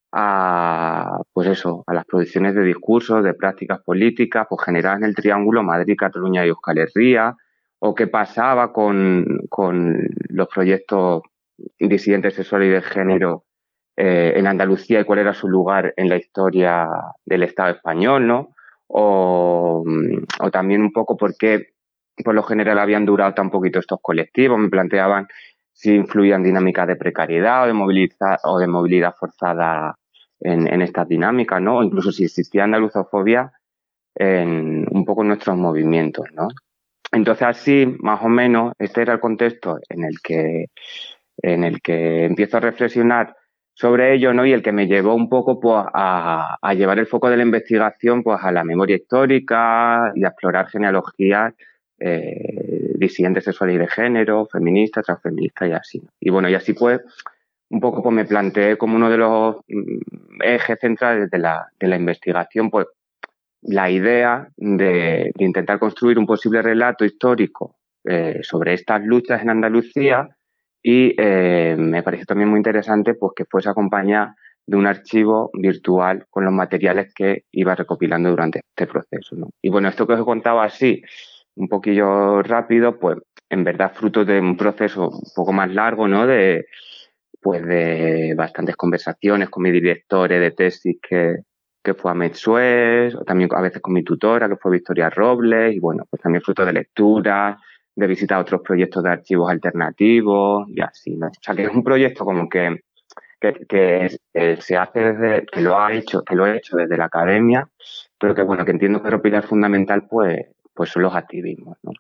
a, pues eso, a las producciones de discursos, de prácticas políticas, pues generadas en el triángulo Madrid, Cataluña y Euskal Herria, o qué pasaba con, con los proyectos disidentes sexuales y de género eh, en Andalucía y cuál era su lugar en la historia del Estado español, ¿no? O, o también un poco por qué por lo general habían durado tan poquito estos colectivos. Me planteaban si influían dinámicas de precariedad o de movilidad, o de movilidad forzada en, en estas dinámicas, ¿no? O incluso si existía andaluzofobia en un poco en nuestros movimientos, ¿no? Entonces así, más o menos, este era el contexto en el que en el que empiezo a reflexionar sobre ello, ¿no? Y el que me llevó un poco pues, a, a llevar el foco de la investigación pues, a la memoria histórica y a explorar genealogías eh, disidentes sexuales y de género, feministas, transfeministas y así. Y bueno, y así pues, un poco pues me planteé como uno de los ejes centrales de la, de la investigación, pues la idea de, de intentar construir un posible relato histórico eh, sobre estas luchas en Andalucía. Y eh, me pareció también muy interesante pues, que fuese acompañada de un archivo virtual con los materiales que iba recopilando durante este proceso, ¿no? Y bueno, esto que os he contado así, un poquillo rápido, pues en verdad fruto de un proceso un poco más largo, ¿no? De, pues, de bastantes conversaciones con mi directores de tesis que, que fue Ahmed Suez, o también a veces con mi tutora que fue Victoria Robles, y bueno, pues también fruto de lecturas, de visitar otros proyectos de archivos alternativos y así, ¿no? O sea, que es un proyecto como que, que, que, que se hace desde, que lo ha hecho, que lo he hecho desde la academia, pero que bueno, que entiendo que el pilar fundamental pues, pues son los activismos, ¿no?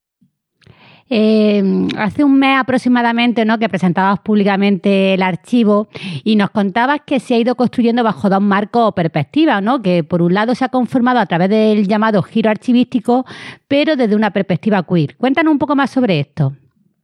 Eh, hace un mes aproximadamente, ¿no?, que presentabas públicamente el archivo y nos contabas que se ha ido construyendo bajo dos marcos o perspectivas, ¿no? Que por un lado se ha conformado a través del llamado giro archivístico, pero desde una perspectiva queer. Cuéntanos un poco más sobre esto.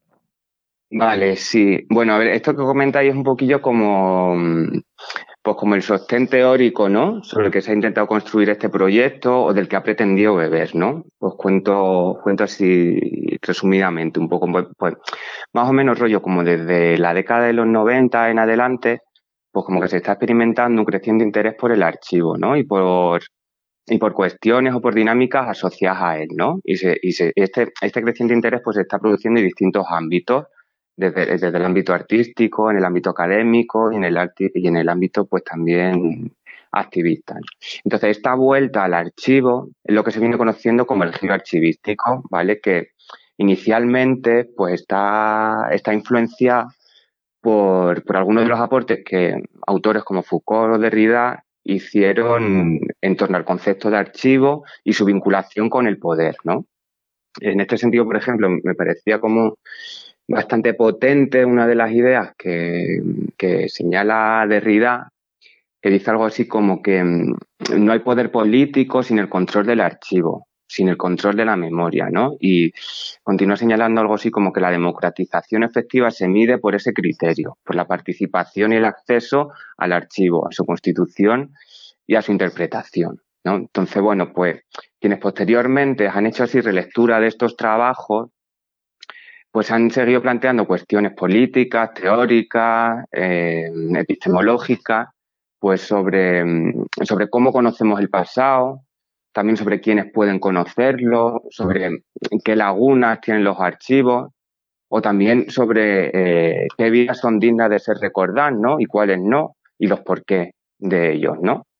Vale, sí. Bueno, a ver, esto que comentáis es un poquillo como, pues como el sostén teórico, ¿no?, sobre el que se ha intentado construir este proyecto o del que ha pretendido beber, ¿no? Pues cuento, cuento así resumidamente, un poco, pues, pues más o menos rollo como desde la década de los noventa en adelante, pues como que se está experimentando un creciente interés por el archivo, ¿no? Y por y por cuestiones o por dinámicas asociadas a él, ¿no? Y, se, y se, este, este creciente interés pues se está produciendo en distintos ámbitos, desde, desde el ámbito artístico, en el ámbito académico y en el, arti y en el ámbito pues también activista. Entonces, esta vuelta al archivo es lo que se viene conociendo como el giro archivístico, ¿vale? Que inicialmente pues está, está influenciada por, por algunos de los aportes que autores como Foucault o Derrida hicieron en torno al concepto de archivo y su vinculación con el poder, ¿no? En este sentido, por ejemplo, me parecía como bastante potente una de las ideas que, que señala Derrida, que dice algo así como que no hay poder político sin el control del archivo, sin el control de la memoria, ¿no? Y continúa señalando algo así como que la democratización efectiva se mide por ese criterio, por la participación y el acceso al archivo, a su constitución y a su interpretación, ¿no? Entonces, bueno, pues quienes posteriormente han hecho así relectura de estos trabajos, pues han seguido planteando cuestiones políticas, teóricas, eh, epistemológicas, pues sobre, sobre cómo conocemos el pasado, también sobre quiénes pueden conocerlo, sobre qué lagunas tienen los archivos, o también sobre eh, qué vidas son dignas de ser recordadas, ¿no? Y cuáles no, y los porqués de ellos, ¿no?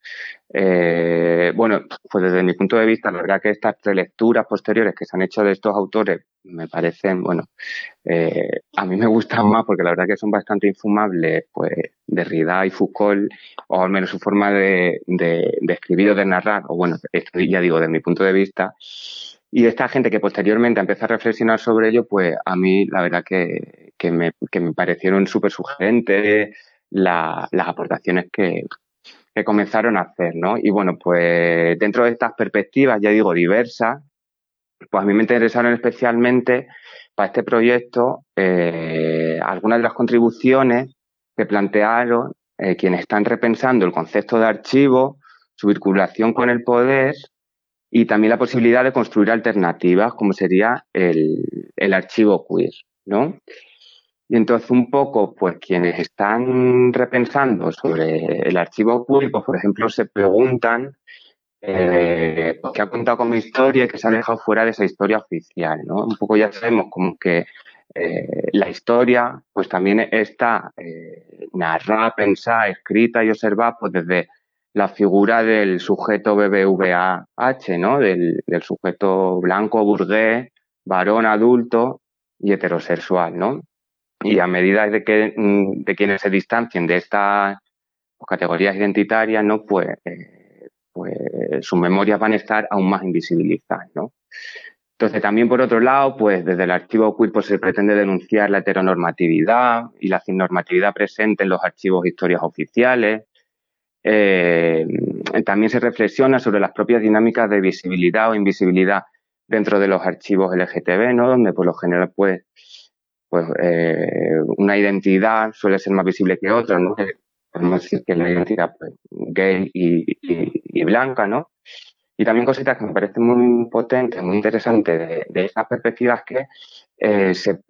Eh, bueno, pues desde mi punto de vista, la verdad que estas relecturas posteriores que se han hecho de estos autores me parecen, bueno, eh, a mí me gustan más porque la verdad que son bastante infumables, pues Derrida y Foucault, o al menos su forma de, de, de escribir o de narrar, o bueno, esto ya digo, desde mi punto de vista. Y esta gente que posteriormente empieza a reflexionar sobre ello, pues a mí la verdad que, que, me, que me parecieron súper sugerentes la, las aportaciones que que comenzaron a hacer, ¿no? Y bueno, pues dentro de estas perspectivas, ya digo, diversas, pues a mí me interesaron especialmente para este proyecto eh, algunas de las contribuciones que plantearon eh, quienes están repensando el concepto de archivo, su vinculación con el poder y también la posibilidad de construir alternativas, como sería el, el archivo queer, ¿no? Y entonces un poco, pues quienes están repensando sobre el archivo público, por ejemplo, se preguntan eh, pues, qué ha contado como historia y que se ha dejado fuera de esa historia oficial, ¿no? Un poco ya sabemos como que eh, la historia pues también está eh, narrada, pensada, escrita y observada pues desde la figura del sujeto B B V A H, ¿no? Del, del sujeto blanco, burgués, varón, adulto y heterosexual, ¿no? Y a medida de que de quienes se distancien de estas categorías identitarias, ¿no? Pues, eh, pues sus memorias van a estar aún más invisibilizadas, ¿no? Entonces, también por otro lado, pues desde el archivo queer pues, se pretende denunciar la heteronormatividad y la cisnormatividad presente en los archivos de historias oficiales. Eh, también se reflexiona sobre las propias dinámicas de visibilidad o invisibilidad dentro de los archivos L G T B, ¿no? Donde por lo general, pues, pues eh, una identidad suele ser más visible que otra, ¿no? Podemos decir que la identidad pues, gay y, y, y blanca, ¿no? Y también cositas que me parecen muy potentes, muy interesantes de, de esas perspectivas que eh, se,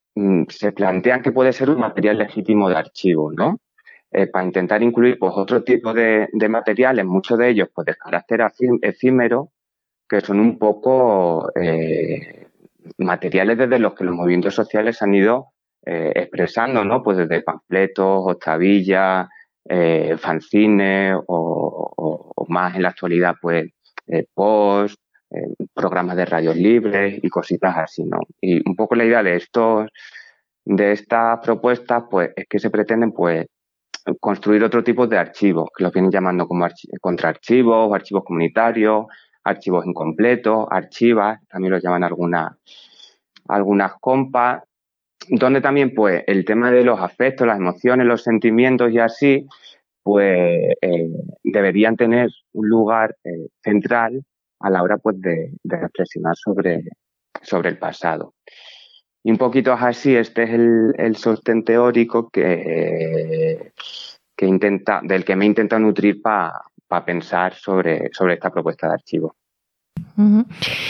se plantean que puede ser un material legítimo de archivo, ¿no? Eh, para intentar incluir pues otro tipo de, de materiales, muchos de ellos pues de carácter efímero, que son un poco eh, materiales desde los que los movimientos sociales han ido eh, expresando, ¿no? Pues desde panfletos, octavillas, eh, fanzines o, o, o más en la actualidad, pues eh, post, eh, programas de radios libres y cositas así, ¿no? Y un poco la idea de estos, de estas propuestas, pues es que se pretenden, pues, construir otro tipo de archivos, que los vienen llamando como archi- contraarchivos, archivos comunitarios, archivos incompletos, archivas, también los llaman algunas, algunas compas, donde también pues el tema de los afectos, las emociones, los sentimientos y así, pues eh, deberían tener un lugar eh, central a la hora pues de, de reflexionar sobre, sobre el pasado. Y un poquito así, este es el, el sostén teórico que, que intenta, del que me he intentado nutrir para pa pensar sobre, sobre esta propuesta de archivo. Uh-huh.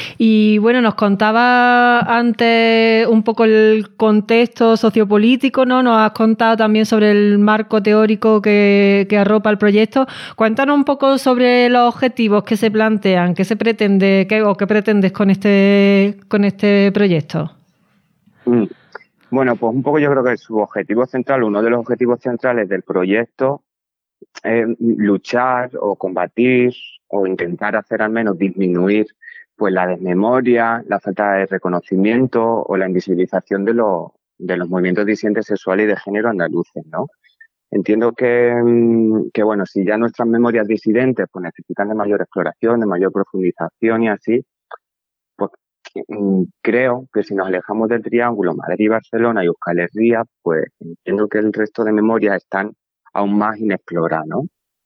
Y bueno, nos contaba antes un poco el contexto sociopolítico, ¿no? Nos has contado también sobre el marco teórico que, que arropa el proyecto. Cuéntanos un poco sobre los objetivos que se plantean, qué se pretende, qué, o qué pretendes con este, con este proyecto. Mm. Bueno, pues un poco yo creo que su objetivo central, uno de los objetivos centrales del proyecto es luchar o combatir o intentar hacer al menos disminuir pues la desmemoria, la falta de reconocimiento o la invisibilización de los, de los movimientos disidentes sexuales y de género andaluces, ¿no? Entiendo que, que, bueno, si ya nuestras memorias disidentes pues necesitan de mayor exploración, de mayor profundización y así, pues creo que si nos alejamos del triángulo Madrid, Barcelona y Euskal Herria, pues entiendo que el resto de memorias están aún más inexploradas, ¿no?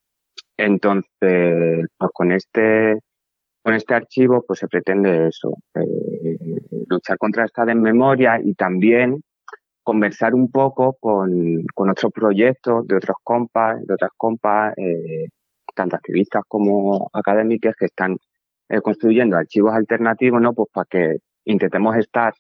Entonces, pues con este con este archivo pues se pretende eso, eh, luchar contra esta desmemoria y también conversar un poco con, con otros proyectos de otros compas, de otras compas, eh, tanto activistas como académicas que están eh, construyendo archivos alternativos, ¿no? Pues para que intentemos estar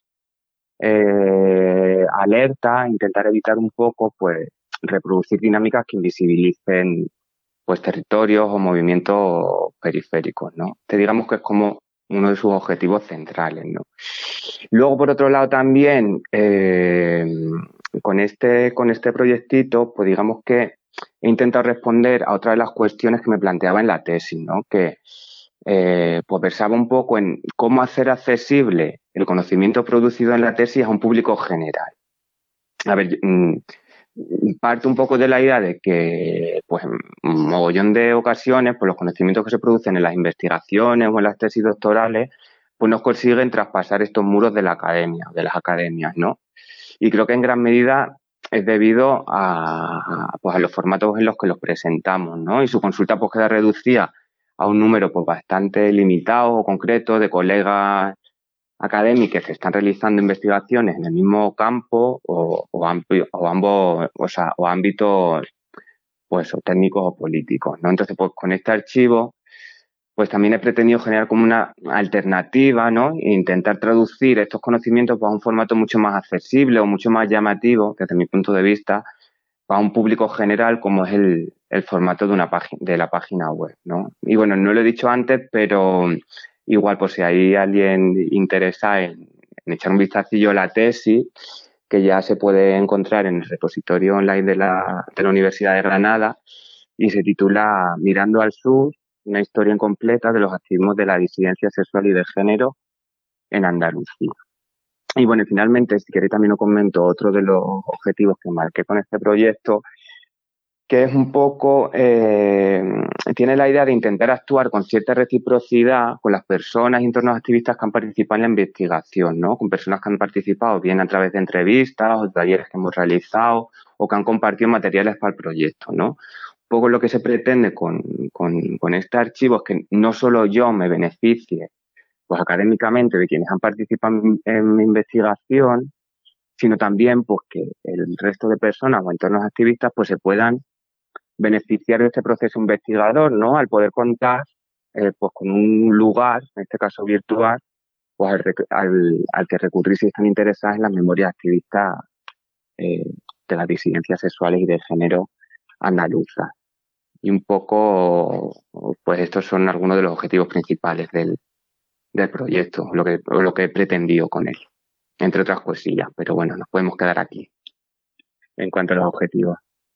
eh, alerta, intentar evitar un poco, pues, reproducir dinámicas que invisibilicen pues territorios o movimientos periféricos, ¿no? Te digamos que es como uno de sus objetivos centrales, ¿no? Luego, por otro lado, también eh, con este con este proyectito, pues digamos que he intentado responder a otra de las cuestiones que me planteaba en la tesis, ¿no? Que eh, pues versaba un poco en cómo hacer accesible el conocimiento producido en la tesis a un público general. A ver, parte un poco de la idea de que, pues, en un mogollón de ocasiones, pues los conocimientos que se producen en las investigaciones o en las tesis doctorales, pues no consiguen traspasar estos muros de la academia, de las academias, ¿no? Y creo que en gran medida es debido a, pues, a los formatos en los que los presentamos, ¿no? Y su consulta pues queda reducida a un número pues bastante limitado o concreto de colegas académicos que están realizando investigaciones en el mismo campo o, o, amplio, o ambos, o sea, o ámbitos pues o técnicos o políticos, ¿no? Entonces, pues con este archivo pues también he pretendido generar como una alternativa, ¿no? E intentar traducir estos conocimientos para un formato mucho más accesible o mucho más llamativo, desde mi punto de vista, para un público general, como es el, el formato de una página, de la página web, ¿no? Y bueno, no lo he dicho antes, pero igual, pues si hay alguien interesa en, en echar un vistacillo a la tesis, que ya se puede encontrar en el repositorio online de la, de la Universidad de Granada, y se titula Mirando al Sur, una historia incompleta de los activismos de la disidencia sexual y de género en Andalucía. Y bueno, finalmente, si queréis también os comento otro de los objetivos que marqué con este proyecto, que es un poco, eh, tiene la idea de intentar actuar con cierta reciprocidad con las personas y entornos activistas que han participado en la investigación, ¿no? Con personas que han participado bien a través de entrevistas o talleres que hemos realizado o que han compartido materiales para el proyecto, ¿no? Un poco lo que se pretende con, con, con este archivo es que no solo yo me beneficie pues académicamente de quienes han participado en, en mi investigación, sino también pues que el resto de personas o entornos activistas pues se puedan beneficiar de este proceso investigador, ¿no? Al poder contar eh, pues con un lugar, en este caso virtual, pues al, al, al que recurrir si están interesadas en las memorias activistas eh, de las disidencias sexuales y de género andaluzas. Y un poco, pues estos son algunos de los objetivos principales del, del proyecto, lo que, lo que he pretendido con él, entre otras cosillas, pero bueno, nos podemos quedar aquí en cuanto a los objetivos.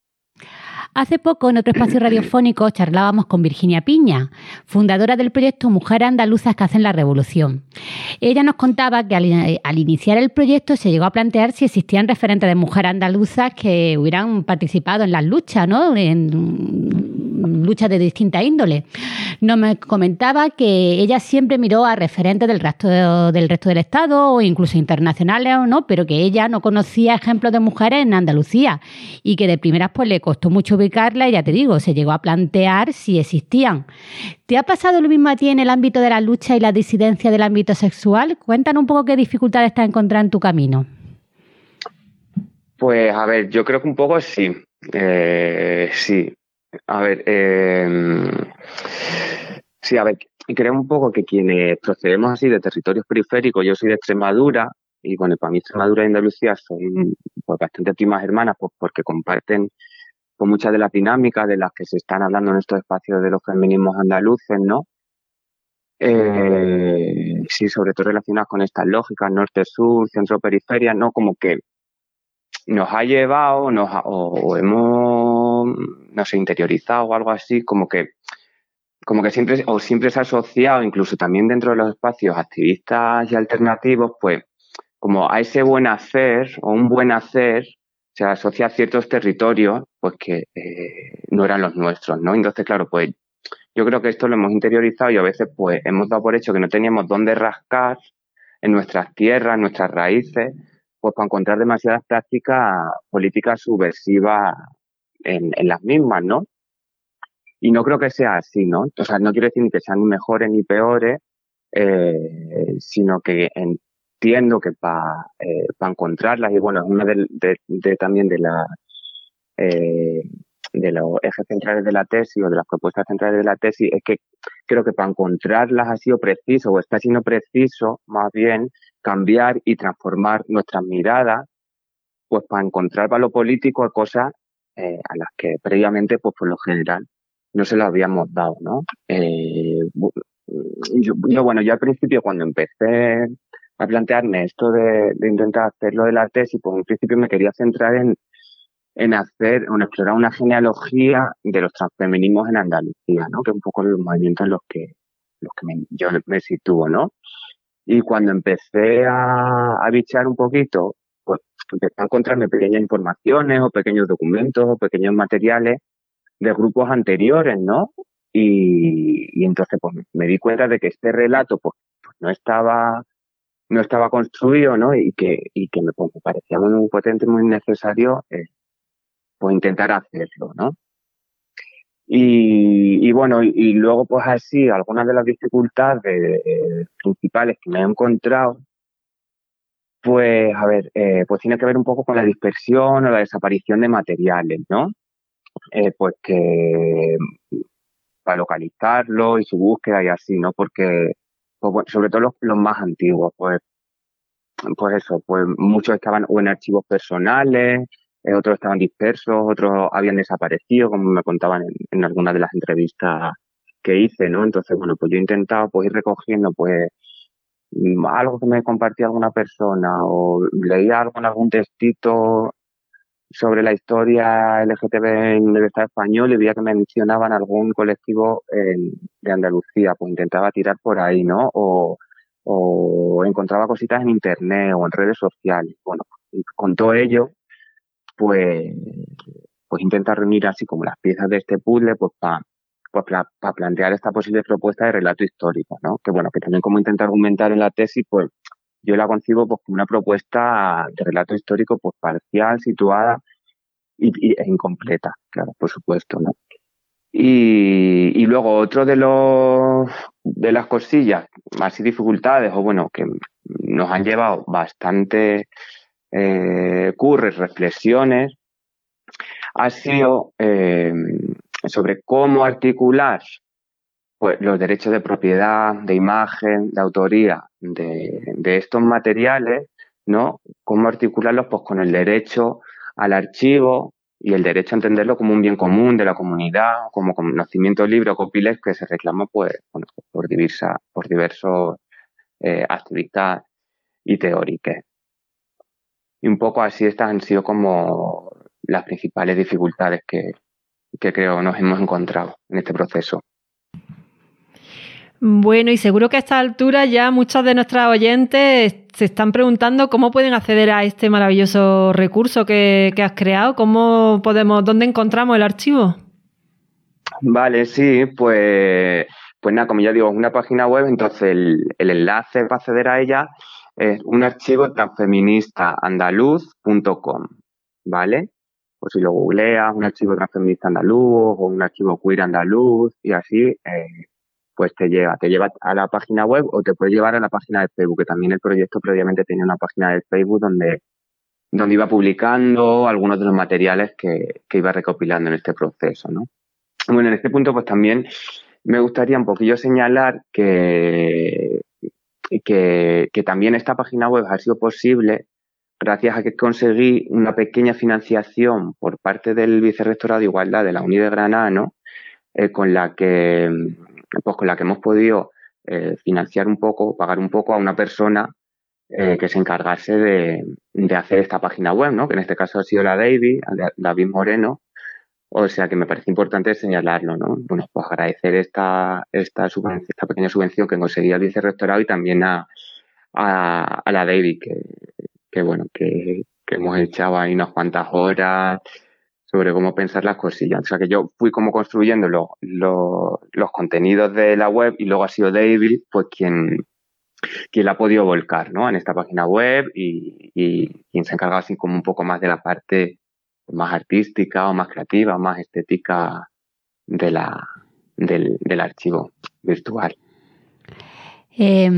Hace poco, en otro espacio radiofónico, charlábamos con Virginia Piña, fundadora del proyecto Mujeres Andaluzas que hacen la revolución. Ella nos contaba que al, al iniciar el proyecto se llegó a plantear si existían referentes de mujeres andaluzas que hubieran participado en las luchas, ¿no? En luchas de distinta índole. Nos me comentaba que ella siempre miró a referentes del resto, de, del resto del Estado o incluso internacionales, ¿no? Pero que ella no conocía ejemplos de mujeres en Andalucía y que de primeras pues le costó mucho ubicarla y ya te digo, se llegó a plantear si existían. ¿Te ha pasado lo mismo a ti en el ámbito de la lucha y la disidencia del ámbito sexual? Cuéntanos un poco qué dificultades te has encontrado en tu camino. Pues a ver, yo creo que un poco sí. Eh, sí. A ver, eh, sí, a ver, creo un poco que quienes procedemos así de territorios periféricos, yo soy de Extremadura, y bueno, para mí Extremadura y Andalucía son pues, bastante primas hermanas, pues porque comparten con muchas de las dinámicas de las que se están hablando en estos espacios de los feminismos andaluces, ¿no? Eh, sí, sobre todo relacionadas con estas lógicas, norte-sur, centro-periferia, ¿no? Como que nos ha llevado nos ha, o, o hemos, no sé, interiorizado o algo así, como que como que siempre, o siempre se ha asociado, incluso también dentro de los espacios activistas y alternativos, pues como a ese buen hacer o un buen hacer se asocia a ciertos territorios pues que eh, no eran los nuestros, ¿no? Entonces, claro, pues yo creo que esto lo hemos interiorizado y a veces pues hemos dado por hecho que no teníamos dónde rascar en nuestras tierras, en nuestras raíces, pues para encontrar demasiadas prácticas políticas subversivas en, en las mismas, ¿no? Y no creo que sea así, ¿no? O sea, no quiero decir ni que sean ni mejores ni peores, eh, sino que entiendo que para eh, pa encontrarlas, y bueno, es una de, de, de también de la eh, de los ejes centrales de la tesis o de las propuestas centrales de la tesis, es que creo que para encontrarlas ha sido preciso, o está siendo preciso, más bien, cambiar y transformar nuestras miradas, pues para encontrar para lo político cosas eh, a las que previamente, pues por lo general, no se lo habíamos dado, ¿no? Eh, yo, yo, bueno, yo al principio cuando empecé a plantearme esto de, de intentar hacerlo de la tesis, pues en principio me quería centrar en, en hacer, en explorar una genealogía de los transfeminismos en Andalucía, ¿no? Que es un poco los movimientos en los que, los que me, yo me sitúo, ¿no? Y cuando empecé a, a bichear un poquito, pues empecé a encontrarme pequeñas informaciones o pequeños documentos o pequeños materiales de grupos anteriores, ¿no? Y, y entonces pues me di cuenta de que este relato pues, pues no estaba no estaba construido, ¿no? Y que, y que me, pues, me parecía muy potente, muy necesario eh, pues intentar hacerlo, ¿no? Y, y bueno, y, y luego pues así, algunas de las dificultades eh, principales que me he encontrado, pues a ver, eh, pues tiene que ver un poco con la dispersión o la desaparición de materiales, ¿no? Eh, pues que para localizarlo y su búsqueda y así, ¿no? Porque, pues, bueno, sobre todo los, los más antiguos, pues, pues eso, pues muchos estaban o en archivos personales, eh, otros estaban dispersos, otros habían desaparecido, como me contaban en, en algunas de las entrevistas que hice, ¿no? Entonces, bueno, pues yo he intentado pues ir recogiendo, pues, algo que me compartía alguna persona o leía algo en algún textito sobre la historia L G T B en el Estado español y veía que mencionaban algún colectivo en, de Andalucía, pues intentaba tirar por ahí, ¿no? O, o encontraba cositas en internet o en redes sociales. Bueno, y con todo ello, pues, pues intenta reunir así como las piezas de este puzzle, pues para pues para pa plantear esta posible propuesta de relato histórico, ¿no? Que bueno, que también como intento argumentar en la tesis, pues yo la concibo pues como una propuesta de relato histórico pues parcial, situada y, y, e incompleta, claro, por supuesto, ¿no? Y, y luego otro de los de las cosillas, así dificultades, o bueno, que nos han llevado bastante eh, curres, reflexiones, ha sido eh, sobre cómo articular pues los derechos de propiedad, de imagen, de autoría de, de estos materiales, ¿no? Cómo articularlos pues con el derecho al archivo y el derecho a entenderlo como un bien común de la comunidad, como conocimiento libre o copyleft que se reclama pues, bueno, por, diversa, por diversos eh, activistas y teóricos. Y un poco así estas han sido como las principales dificultades que, que creo nos hemos encontrado en este proceso. Bueno, y seguro que a esta altura ya muchos de nuestros oyentes se están preguntando cómo pueden acceder a este maravilloso recurso que, que has creado, cómo podemos, dónde encontramos el archivo. Vale, sí, pues, pues nada, como ya digo, es una página web, entonces el, el enlace para acceder a ella es un archivo transfeminista andaluz punto com, ¿vale? Pues si lo googleas, un archivo transfeminista andaluz o un archivo queer andaluz y así, eh, pues te lleva, te lleva a la página web o te puede llevar a la página de Facebook, que también el proyecto previamente tenía una página de Facebook donde, donde iba publicando algunos de los materiales que, que iba recopilando en este proceso, ¿no? Bueno, en este punto pues también me gustaría un poquillo señalar que, que, que también esta página web ha sido posible gracias a que conseguí una pequeña financiación por parte del Vicerrectorado de Igualdad de la Uni de Granada, ¿no? Eh, con la que pues con la que hemos podido eh, financiar un poco, pagar un poco a una persona eh, que se encargase de, de hacer esta página web, ¿no? Que en este caso ha sido la David, David Moreno. O sea que me parece importante señalarlo, ¿no? Bueno, pues agradecer esta, esta, subvención, esta pequeña subvención que conseguí al vicerrectorado y también a, a, a la David, que, que bueno, que, que hemos echado ahí unas cuantas horas sobre cómo pensar las cosillas. O sea que yo fui como construyendo lo, lo, los contenidos de la web y luego ha sido David pues quien, quien la ha podido volcar, ¿no? En esta página web y, y quien se ha encargado así como un poco más de la parte más artística o más creativa o más estética de la, del, del archivo virtual. Eh,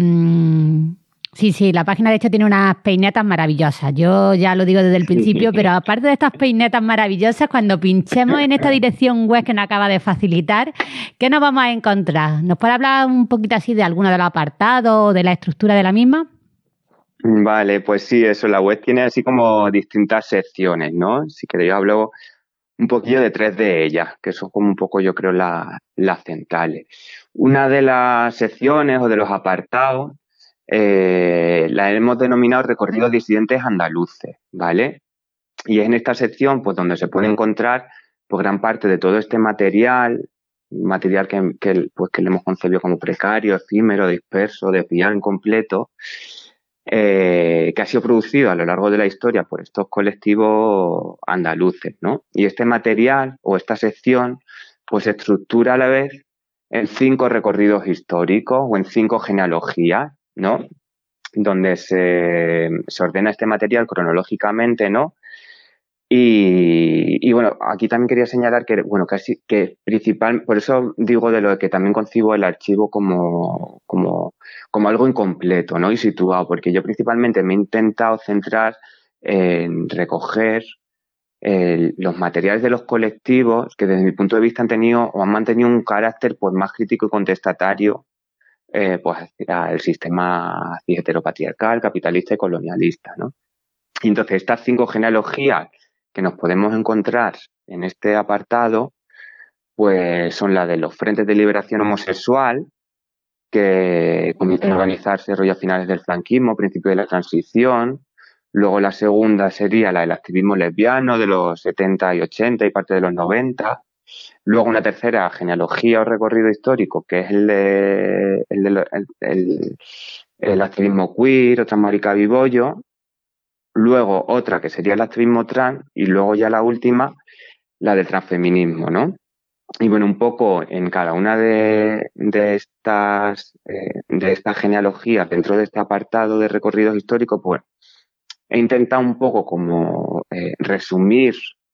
sí, sí, la página de hecho tiene unas peinetas maravillosas. Yo ya lo digo desde el principio, pero aparte de estas peinetas maravillosas, cuando pinchemos en esta dirección web que nos acaba de facilitar, ¿qué nos vamos a encontrar? ¿Nos puede hablar un poquito así de alguno de los apartados o de la estructura de la misma? Vale, pues sí, eso, la web tiene así como distintas secciones, ¿no? Si queréis hablo un poquillo de tres de ellas, que son como un poco, yo creo, la, las centrales. Una de las secciones o de los apartados eh, la hemos denominado Recorridos Disidentes Andaluces, ¿vale? Y es en esta sección pues donde se puede encontrar pues gran parte de todo este material, material que, que, pues, que le hemos concebido como precario, efímero, disperso, desviado, incompleto, eh, que ha sido producido a lo largo de la historia por estos colectivos andaluces, ¿no? Y este material o esta sección pues se estructura a la vez en cinco recorridos históricos o en cinco genealogías, ¿no? Donde se, se ordena este material cronológicamente, ¿no? Y, y bueno, aquí también quería señalar que, bueno, casi que principal, por eso digo de lo que también concibo el archivo como, como, como algo incompleto, ¿no? Y situado, porque yo principalmente me he intentado centrar en recoger eh, los materiales de los colectivos que desde mi punto de vista han tenido o han mantenido un carácter pues más crítico y contestatario eh, pues hacia el sistema heteropatriarcal, capitalista y colonialista, ¿no? Y entonces estas cinco genealogías que nos podemos encontrar en este apartado, pues son la de los frentes de liberación homosexual, que comienzan a organizarse rollo a finales del franquismo, principio de la transición. Luego la segunda sería la del activismo lesbiano de los setenta y ochenta y parte de los noventa. Luego una tercera genealogía o recorrido histórico, que es el de, el, de, el, el, el activismo queer o transmaricabibollo. Luego otra que sería el activismo trans y luego ya la última, la del transfeminismo, ¿no? Y bueno, un poco en cada una de, de estas eh, de estas genealogías dentro de este apartado de recorridos históricos, pues he intentado un poco como eh, resumir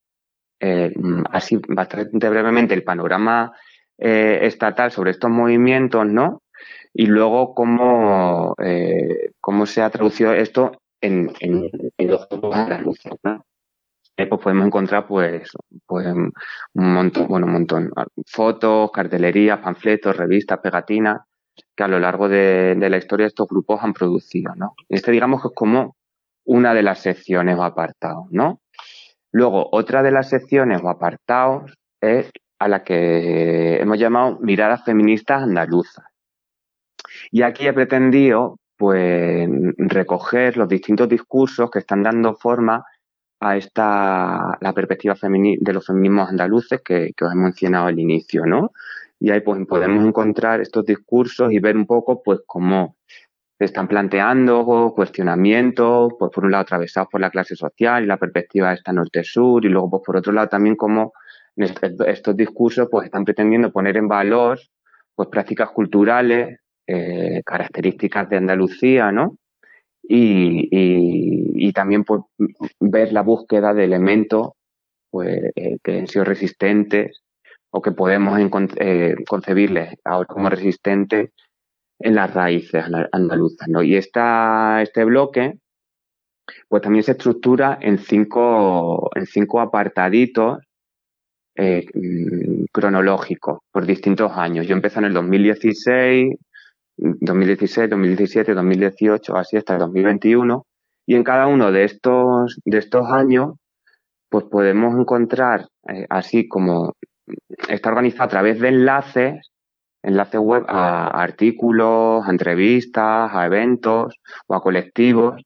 eh, así bastante brevemente el panorama eh, estatal sobre estos movimientos, ¿no? Y luego cómo, eh, cómo se ha traducido esto en, en, en los grupos andaluces, ¿no? Eh, pues podemos encontrar pues, pues un montón, bueno, un montón, fotos, cartelerías, panfletos, revistas, pegatinas, que a lo largo de, de la historia estos grupos han producido, ¿no? Este digamos que es como una de las secciones o apartados, ¿no? Luego, otra de las secciones o apartados es a la que hemos llamado miradas feministas andaluzas. Y aquí he pretendido pues recoger los distintos discursos que están dando forma a esta la perspectiva femini, de los feminismos andaluces que, que os he mencionado al inicio, ¿no? Y ahí pues podemos encontrar estos discursos y ver un poco pues cómo se están planteando cuestionamientos, pues por un lado atravesados por la clase social y la perspectiva esta norte-sur, y luego pues por otro lado también cómo estos discursos pues están pretendiendo poner en valor pues prácticas culturales, eh, características de Andalucía, ¿no? Y, y, y también pues, ver la búsqueda de elementos pues, eh, que han sido resistentes o que podemos eh, concebirles ahora como resistentes en las raíces andaluzas, ¿no? Y esta, este bloque pues también se estructura en cinco, en cinco apartaditos eh, cronológicos por distintos años. Yo empecé en el dos mil dieciséis, dos mil dieciséis, dos mil diecisiete, dos mil dieciocho, así hasta el dos mil veintiuno, y en cada uno de estos, de estos años pues podemos encontrar eh, así como está organizado a través de enlaces, enlaces web a, a artículos, a entrevistas, a eventos o a colectivos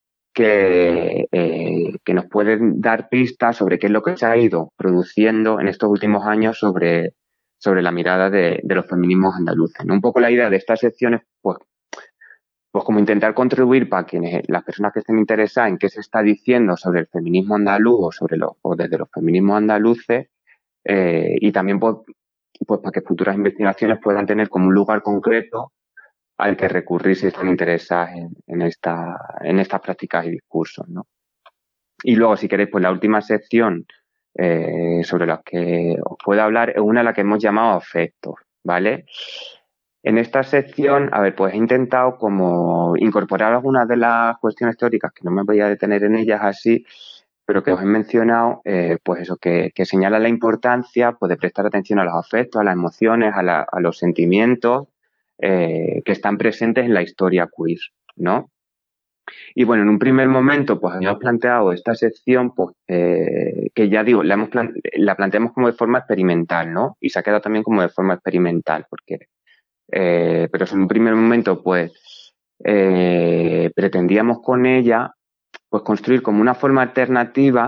que, eh, que nos pueden dar pistas sobre qué es lo que se ha ido produciendo en estos últimos años sobre sobre la mirada de, de los feminismos andaluces, ¿no? Un poco la idea de estas secciones, pues, pues como intentar contribuir para quienes, las personas que estén interesadas en qué se está diciendo sobre el feminismo andaluz o, sobre los, o desde los feminismos andaluces, eh, y también pues, pues para que futuras investigaciones puedan tener como un lugar concreto al que recurrir si están interesadas en, en, esta, en estas prácticas y discursos, ¿no? Y luego, si queréis, pues la última sección Eh, sobre las que os puedo hablar es una a la que hemos llamado afectos, ¿vale? En esta sección, a ver, pues he intentado como incorporar algunas de las cuestiones teóricas que no me voy a detener en ellas así, pero que os he mencionado, eh, pues eso, que, que señala la importancia pues, de prestar atención a los afectos, a las emociones, a, la, a los sentimientos eh, que están presentes en la historia queer, ¿no? Y bueno, en un primer momento, pues habíamos planteado esta sección, pues eh, que ya digo, la, hemos plan la planteamos como de forma experimental, ¿no? Y se ha quedado también como de forma experimental, porque, eh, pero en un primer momento, pues eh, pretendíamos con ella, pues construir como una forma alternativa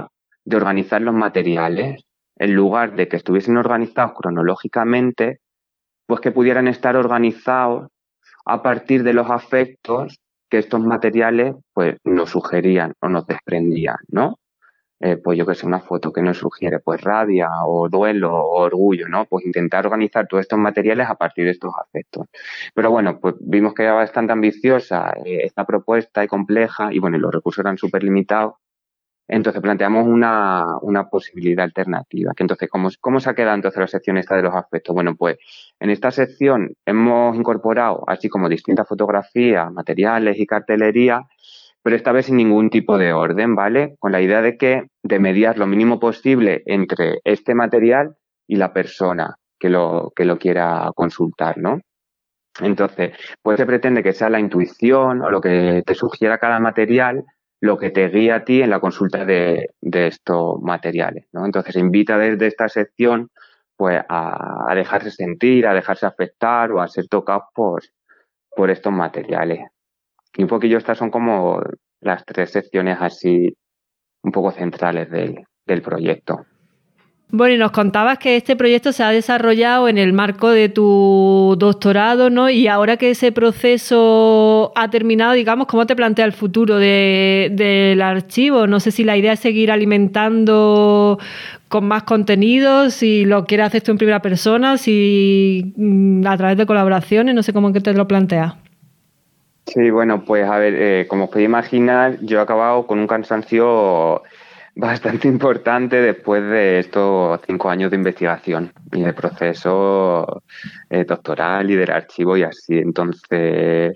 de organizar los materiales, en lugar de que estuviesen organizados cronológicamente, pues que pudieran estar organizados a partir de los afectos que estos materiales pues nos sugerían o nos desprendían, ¿no? Eh, pues yo que sé, una foto que nos sugiere pues rabia o duelo o orgullo, ¿no? Pues intentar organizar todos estos materiales a partir de estos afectos. Pero bueno, pues vimos que era bastante ambiciosa eh, esta propuesta y compleja y bueno, y los recursos eran súper limitados. Entonces planteamos una, una posibilidad alternativa. Que entonces, ¿cómo, ¿cómo se ha quedado entonces la sección esta de los afectos? Bueno, pues en esta sección hemos incorporado así como distintas fotografías, materiales y cartelería, pero esta vez sin ningún tipo de orden, ¿vale? Con la idea de que, de mediar lo mínimo posible entre este material y la persona que lo, que lo quiera consultar, ¿no? Entonces, pues se pretende que sea la intuición o lo que te sugiera cada material lo que te guía a ti en la consulta de, de estos materiales, ¿no? Entonces, invita desde esta sección pues a, a dejarse sentir, a dejarse afectar o a ser tocados por, por estos materiales. Y un poquillo estas son como las tres secciones así un poco centrales del, del proyecto. Bueno, y nos contabas que este proyecto se ha desarrollado en el marco de tu doctorado, ¿no? Y ahora que ese proceso ha terminado, digamos, ¿cómo te plantea el futuro de, del archivo? No sé si la idea es seguir alimentando con más contenidos, si lo quieres hacer tú en primera persona, si a través de colaboraciones, no sé cómo que te lo planteas. Sí, bueno, pues a ver, eh, como os podéis imaginar, yo he acabado con un cansancio bastante importante después de estos cinco años de investigación y de proceso eh, doctoral y del archivo y así. Entonces,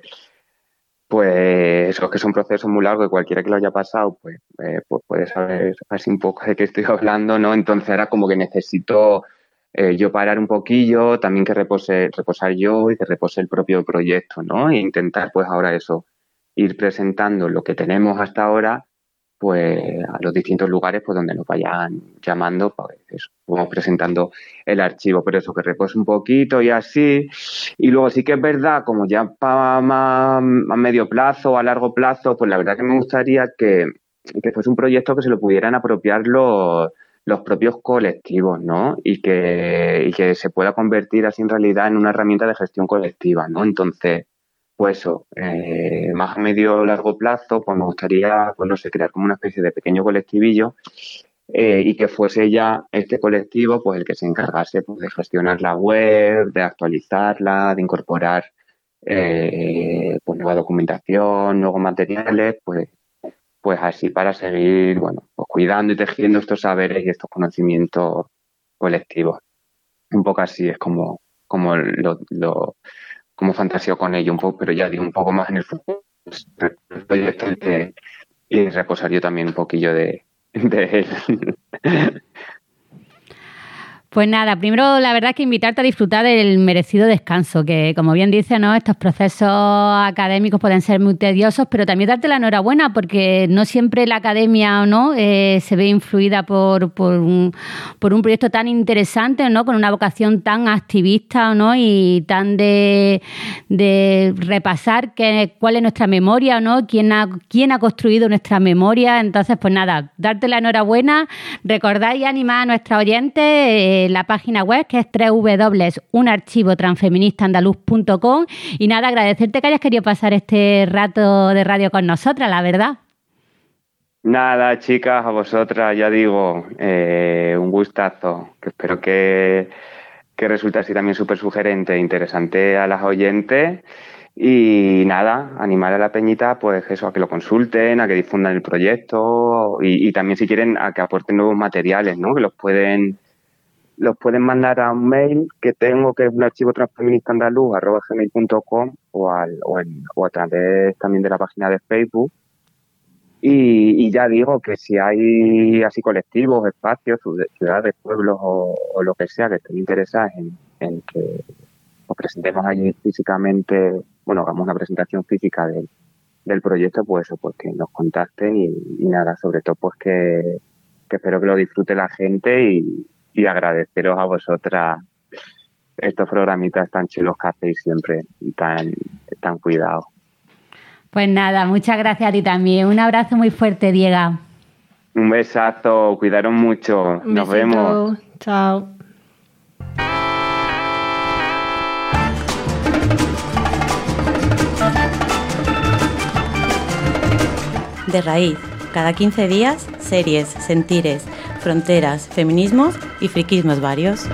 pues eso es que son procesos muy largos y cualquiera que lo haya pasado, pues, eh, pues puede saber así un poco de qué estoy hablando, ¿no? Entonces ahora como que necesito Eh, yo parar un poquillo, también que repose, reposar yo y que repose el propio proyecto, ¿no? E intentar, pues ahora eso, ir presentando lo que tenemos hasta ahora, pues a los distintos lugares, pues donde nos vayan llamando, pues eso, vamos presentando el archivo, pero eso, que repose un poquito y así. Y luego sí que es verdad, como ya para más a medio plazo o a largo plazo, pues la verdad que me gustaría que, que fuese un proyecto que se lo pudieran apropiar los los propios colectivos, ¿no? Y que, y que se pueda convertir así en realidad en una herramienta de gestión colectiva, ¿no? Entonces, pues eso, eh, más a medio o largo plazo, pues me gustaría, pues no sé, crear como una especie de pequeño colectivillo eh, y que fuese ya este colectivo, pues el que se encargase pues, de gestionar la web, de actualizarla, de incorporar eh, pues nueva documentación, nuevos materiales, pues pues así para seguir, bueno, pues cuidando y tejiendo estos saberes y estos conocimientos colectivos. Un poco así es como, como lo, lo como fantaseo con ello un poco, pero ya digo un poco más en el futuro. El proyecto de, y reposar yo también un poquillo de, de él. Pues nada, primero la verdad es que invitarte a disfrutar del merecido descanso, que como bien dice, ¿no? Estos procesos académicos pueden ser muy tediosos, pero también darte la enhorabuena porque no siempre la academia, ¿no? eh, se ve influida por, por, un, por un proyecto tan interesante, ¿no? Con una vocación tan activista, ¿no? Y tan de, de repasar que, cuál es nuestra memoria, ¿no? Quién ha, quién ha construido nuestra memoria. Entonces, pues nada, darte la enhorabuena, recordar y animar a nuestros oyentes eh, la página web que es doble u doble u doble u punto un archivo transfeminista andaluz punto com y nada, agradecerte que hayas querido pasar este rato de radio con nosotras, la verdad. Nada, chicas, a vosotras, ya digo, eh, un gustazo, que espero que, que resulte así también súper sugerente e interesante a las oyentes. Y nada, animar a la peñita, pues eso, a que lo consulten, a que difundan el proyecto y, y también si quieren a que aporten nuevos materiales, ¿no? Que los pueden los pueden mandar a un mail que tengo, que es un archivo transfeminista andaluz arroba gmail punto com o, al, o, en, o a través también de la página de Facebook. Y, y ya digo que si hay así colectivos, espacios, ciudades, pueblos o, o lo que sea que estén interesados en, en que nos presentemos allí físicamente, bueno, hagamos una presentación física del, del proyecto, pues eso, pues que nos contacten y, y nada, sobre todo pues que, que espero que lo disfrute la gente y y agradeceros a vosotras estos programitas tan chulos que hacéis siempre y tan, tan cuidados. Pues nada, muchas gracias a ti también. Un abrazo muy fuerte, Diego. Un besazo, cuidaros mucho. Un Nos besito. vemos. Chao. De Raíz, cada quince días, series, sentires, fronteras, feminismos y friquismos varios.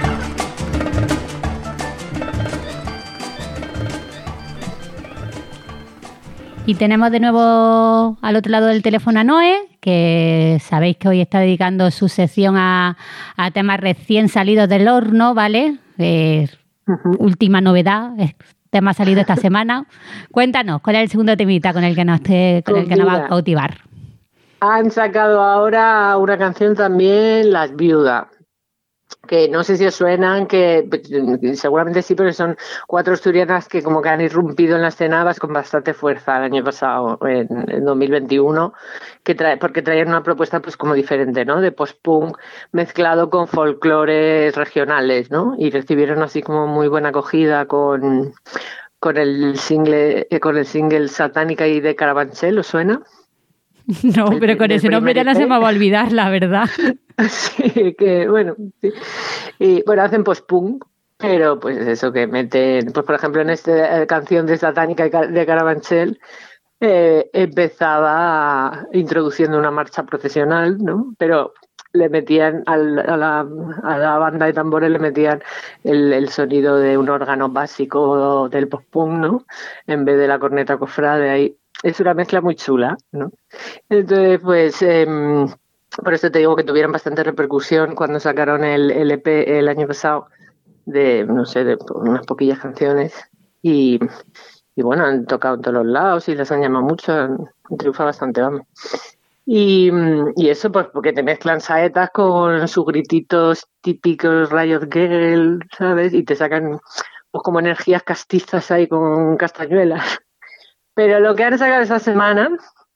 Y tenemos de nuevo al otro lado del teléfono a Noé, que sabéis que hoy está dedicando su sección a, a temas recién salidos del horno, ¿vale? Eh, uh-huh. Última novedad, tema salido esta semana. Cuéntanos, ¿cuál es el segundo temita con el que nos, te, con pues el que nos va a cautivar? Han sacado ahora una canción también, Las Viudas, que no sé si os suenan, que seguramente sí, pero son cuatro asturianas que como que han irrumpido en la escena con bastante fuerza el año pasado, en, en dos mil veintiuno, que trae, porque traían una propuesta pues como diferente, ¿no? De post-punk mezclado con folclores regionales, ¿no? Y recibieron así como muy buena acogida con, con el single, con el single Satánica y de Carabanchel, ¿os suena? No, el, pero con ese nombre ya no se me va a olvidar, la verdad. Sí, que bueno, sí. Y bueno, hacen post-punk, pero pues eso que meten, pues por ejemplo en esta eh, canción de Satánica de Carabanchel eh, empezaba introduciendo una marcha procesional, ¿no? Pero le metían al, a, la, a la banda de tambores le metían el, el sonido de un órgano básico del post-punk, ¿no? En vez de la corneta cofrade ahí. Es una mezcla muy chula, ¿no? Entonces, pues, eh, por eso te digo que tuvieron bastante repercusión cuando sacaron el, el E P el año pasado de, no sé, de unas poquillas canciones y, y bueno, han tocado en todos los lados y les han llamado mucho, han triunfado bastante, vamos. Y, y eso, pues, porque te mezclan saetas con sus grititos típicos Riot Girl, ¿sabes? Y te sacan, pues, como energías castizas ahí con castañuelas. Pero lo que han sacado esa semana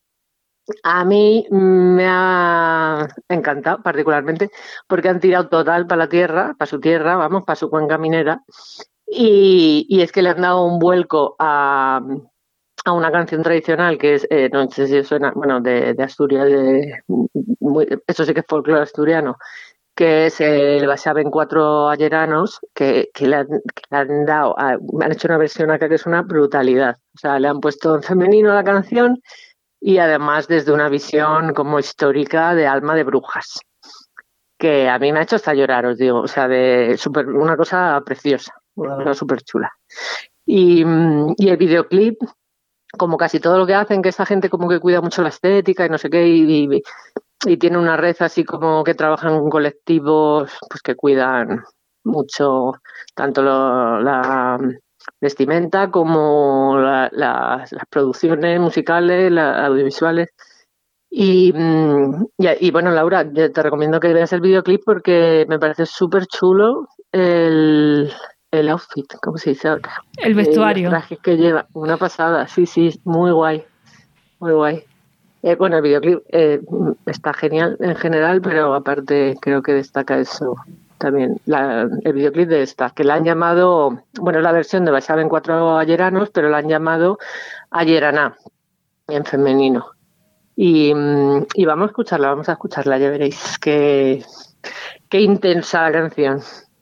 a mí me ha encantado particularmente porque han tirado total para la tierra, para su tierra, vamos, para su cuenca minera y, y es que le han dado un vuelco a, a una canción tradicional que es, eh, no sé si suena, bueno, de, de Asturias, de, muy, eso sí que es folclore asturiano, que es el Baixaben Cuatro Alleranos, que, que, le han, que le han dado, a, han hecho una versión acá que es una brutalidad. O sea, le han puesto en femenino a la canción y además desde una visión como histórica de alma de brujas, que a mí me ha hecho hasta llorar, os digo. O sea, de super, una cosa preciosa, una cosa súper chula. Y, y el videoclip, como casi todo lo que hacen, que esa gente como que cuida mucho la estética y no sé qué, y... y y tiene una red así como que trabajan con colectivos pues que cuidan mucho tanto lo, la vestimenta como la, la, las producciones musicales, las audiovisuales y, y, y bueno, Laura, yo te recomiendo que veas el videoclip porque me parece súper chulo el, el outfit, ¿cómo se dice ahora? El vestuario. El traje que lleva, una pasada, sí, sí, muy guay, muy guay. Eh, bueno, el videoclip eh, está genial en general, pero aparte creo que destaca eso también, la, el videoclip de esta, que la han llamado, bueno, la versión de Baixaben Cuatro Alleranos, pero la han llamado Alleraná, en femenino. Y, y vamos a escucharla, vamos a escucharla, ya veréis qué, qué intensa la canción.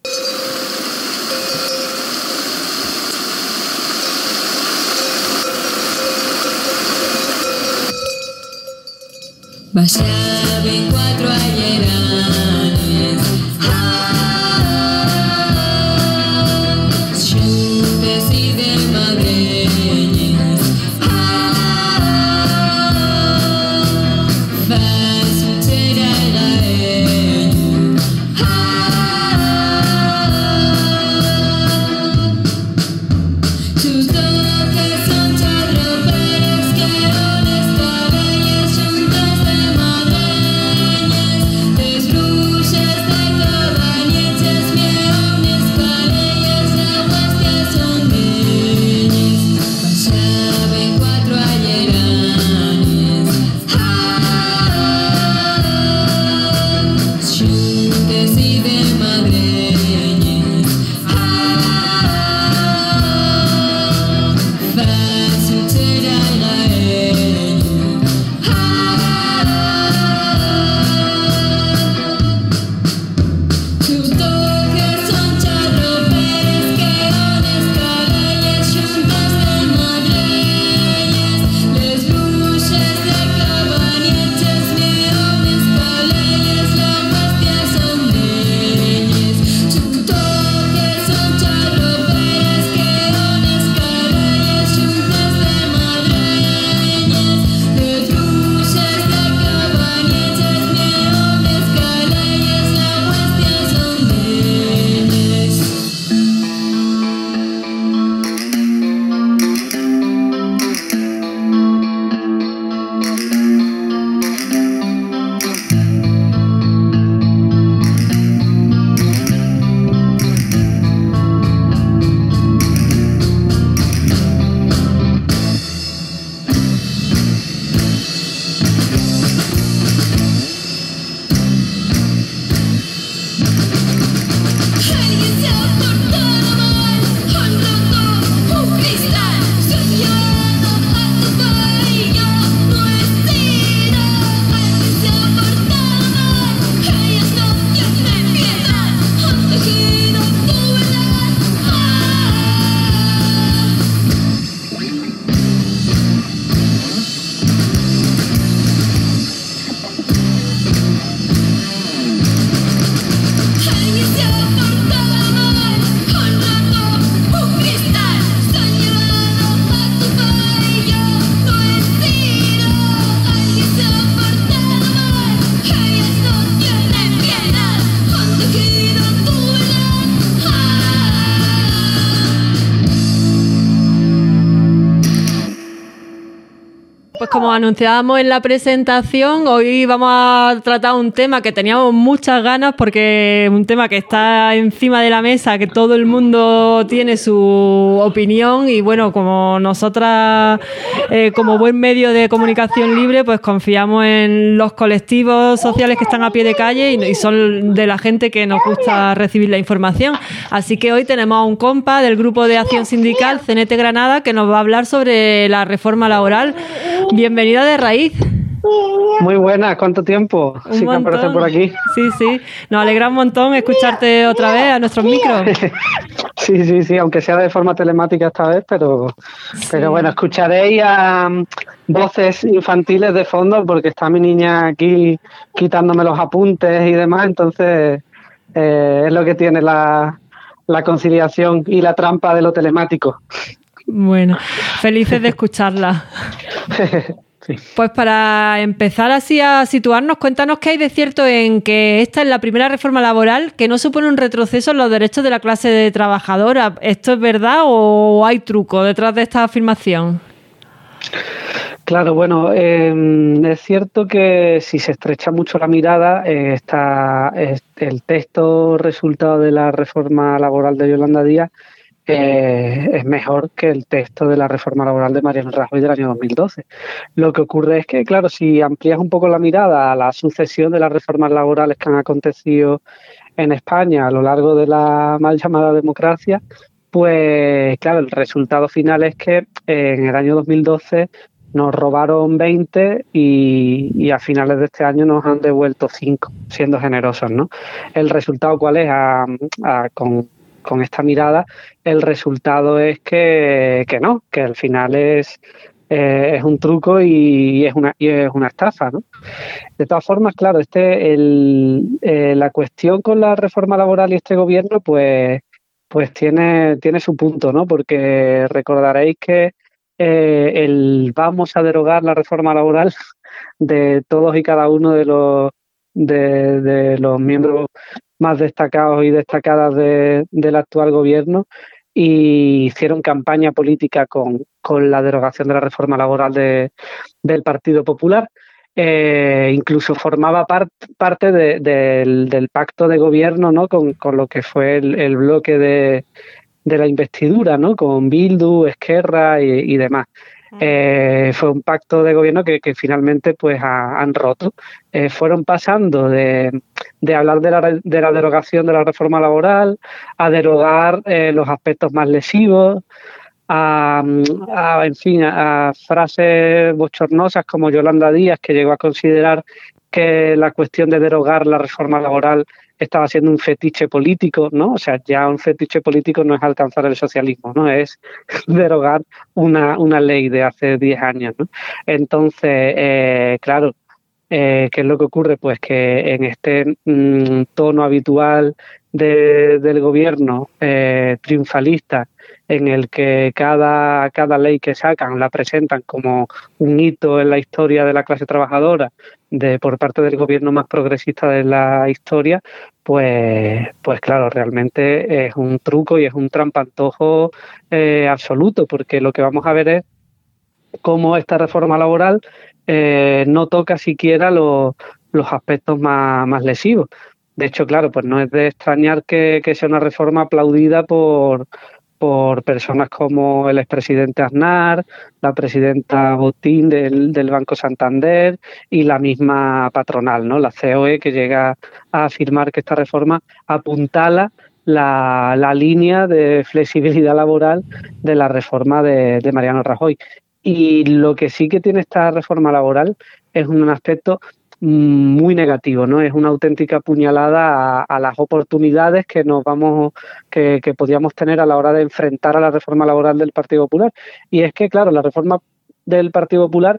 Baixaben Cuatro Alleranes, ah, xuntes y desmadreñes, ah, fas chera el gareño, ah, tus toques son charroperos que on esta bella xuntes de madre. Pues como anunciábamos en la presentación, hoy vamos a tratar un tema que teníamos muchas ganas porque es un tema que está encima de la mesa, que todo el mundo tiene su opinión y bueno, como nosotras, eh, como buen medio de comunicación libre, pues confiamos en los colectivos sociales que están a pie de calle y, y son de la gente que nos gusta recibir la información. Así que hoy tenemos a un compa del Grupo de Acción Sindical C N T Granada que nos va a hablar sobre la reforma laboral. Bienvenida de Raíz. Muy buenas, ¿cuánto tiempo? Un sí, que montón. aparece por aquí. Sí, sí, nos alegra un montón escucharte otra vez a nuestros micros. Sí, sí, sí, aunque sea de forma telemática esta vez, pero, sí. pero bueno, escucharéis a um, voces infantiles de fondo porque está mi niña aquí quitándome los apuntes y demás, entonces eh, es lo que tiene la, la conciliación y la trampa de lo telemático. Bueno, felices de escucharla. Sí. Pues para empezar así a situarnos, cuéntanos qué hay de cierto en que esta es la primera reforma laboral que no supone un retroceso en los derechos de la clase trabajadora. ¿Esto es verdad o hay truco detrás de esta afirmación? Claro, bueno, eh, es cierto que si se estrecha mucho la mirada, eh, está eh, el texto resultado de la reforma laboral de Yolanda Díaz Eh, es mejor que el texto de la reforma laboral de Mariano Rajoy del año dos mil doce. Lo que ocurre es que, claro, si amplías un poco la mirada a la sucesión de las reformas laborales que han acontecido en España a lo largo de la mal llamada democracia, pues, claro, el resultado final es que eh, en el año dos mil doce nos robaron veinte y, y a finales de este año nos han devuelto cinco, siendo generosos, ¿no? ¿El resultado cuál es? A, a, con Con esta mirada, el resultado es que, que no, que al final es, eh, es un truco y es una, y es una estafa, ¿no? De todas formas, claro, este el, eh, la cuestión con la reforma laboral y este gobierno, pues, pues tiene, tiene su punto, ¿no? Porque recordaréis que eh, el vamos a derogar la reforma laboral de todos y cada uno de los de, de los miembros más destacados y destacadas de, del actual gobierno y hicieron campaña política con, con la derogación de la reforma laboral de, del Partido Popular. Eh, incluso formaba part, parte de, de, del, del pacto de gobierno, ¿no? con, con lo que fue el, el bloque de, de la investidura, ¿no? Con Bildu, Esquerra y, y demás. Eh, fue un pacto de gobierno que, que finalmente pues ha, han roto. Eh, fueron pasando de, de hablar de la, de la derogación de la reforma laboral a derogar eh, los aspectos más lesivos, a, a en fin, a, a frases bochornosas como Yolanda Díaz, que llegó a considerar que la cuestión de derogar la reforma laboral estaba siendo un fetiche político, ¿no? O sea, ya un fetiche político no es alcanzar el socialismo, ¿no? Es derogar una, una ley de hace diez años, ¿no? Entonces, eh, claro, eh, ¿qué es lo que ocurre? Pues que en este mmm, tono habitual de, del gobierno eh, triunfalista, en el que cada, cada ley que sacan la presentan como un hito en la historia de la clase trabajadora de por parte del gobierno más progresista de la historia, pues, pues claro, realmente es un truco y es un trampantojo eh, absoluto, porque lo que vamos a ver es cómo esta reforma laboral eh, no toca siquiera los, los aspectos más, más lesivos. De hecho, claro, pues no es de extrañar que, que sea una reforma aplaudida por por personas como el expresidente Aznar, la presidenta Botín del, del Banco Santander y la misma patronal, ¿no? La C O E, que llega a afirmar que esta reforma apuntala la, la línea de flexibilidad laboral de la reforma de, de Mariano Rajoy. Y lo que sí que tiene esta reforma laboral es un aspecto muy negativo, ¿no? Es una auténtica puñalada a, a las oportunidades que nos vamos, que, que podíamos tener a la hora de enfrentar a la reforma laboral del Partido Popular. Y es que, claro, la reforma del Partido Popular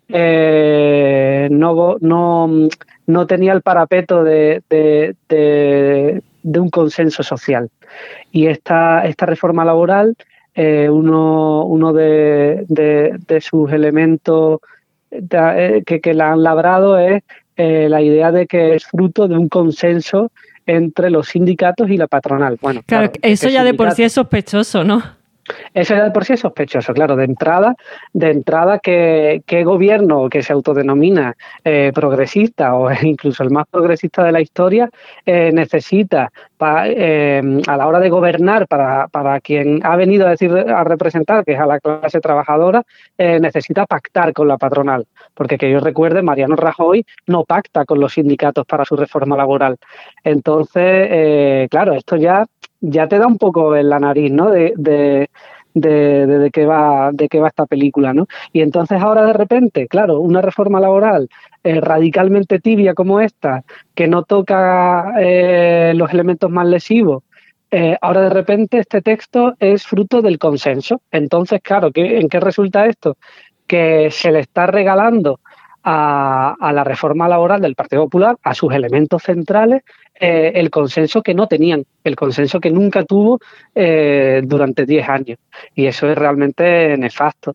eh, no, no, no tenía el parapeto de, de, de, de un consenso social. Y esta, esta reforma laboral, eh, uno, uno de, de, de sus elementos que, que la han labrado es eh, la idea de que es fruto de un consenso entre los sindicatos y la patronal. Bueno, claro, claro eso ya de por sí es sospechoso, ¿no? Eso ya de por sí es sospechoso, claro, de entrada, de entrada que, que gobierno que se autodenomina eh, progresista o incluso el más progresista de la historia eh, necesita pa, eh, a la hora de gobernar para, para quien ha venido a decir a representar, que es a la clase trabajadora, eh, necesita pactar con la patronal, porque que yo recuerde, Mariano Rajoy no pacta con los sindicatos para su reforma laboral. Entonces, eh, claro, esto ya ya te da un poco en la nariz, ¿no? De, de, de, de, de qué va, de qué va esta película, ¿no? Y entonces ahora de repente, claro, una reforma laboral eh, radicalmente tibia como esta, que no toca eh, los elementos más lesivos, eh, ahora de repente este texto es fruto del consenso. Entonces, claro, ¿qué, ¿en qué resulta esto? Que se le está regalando a, a la reforma laboral del Partido Popular, a sus elementos centrales, eh, el consenso que no tenían, el consenso que nunca tuvo eh, durante diez años. Y eso es realmente nefasto.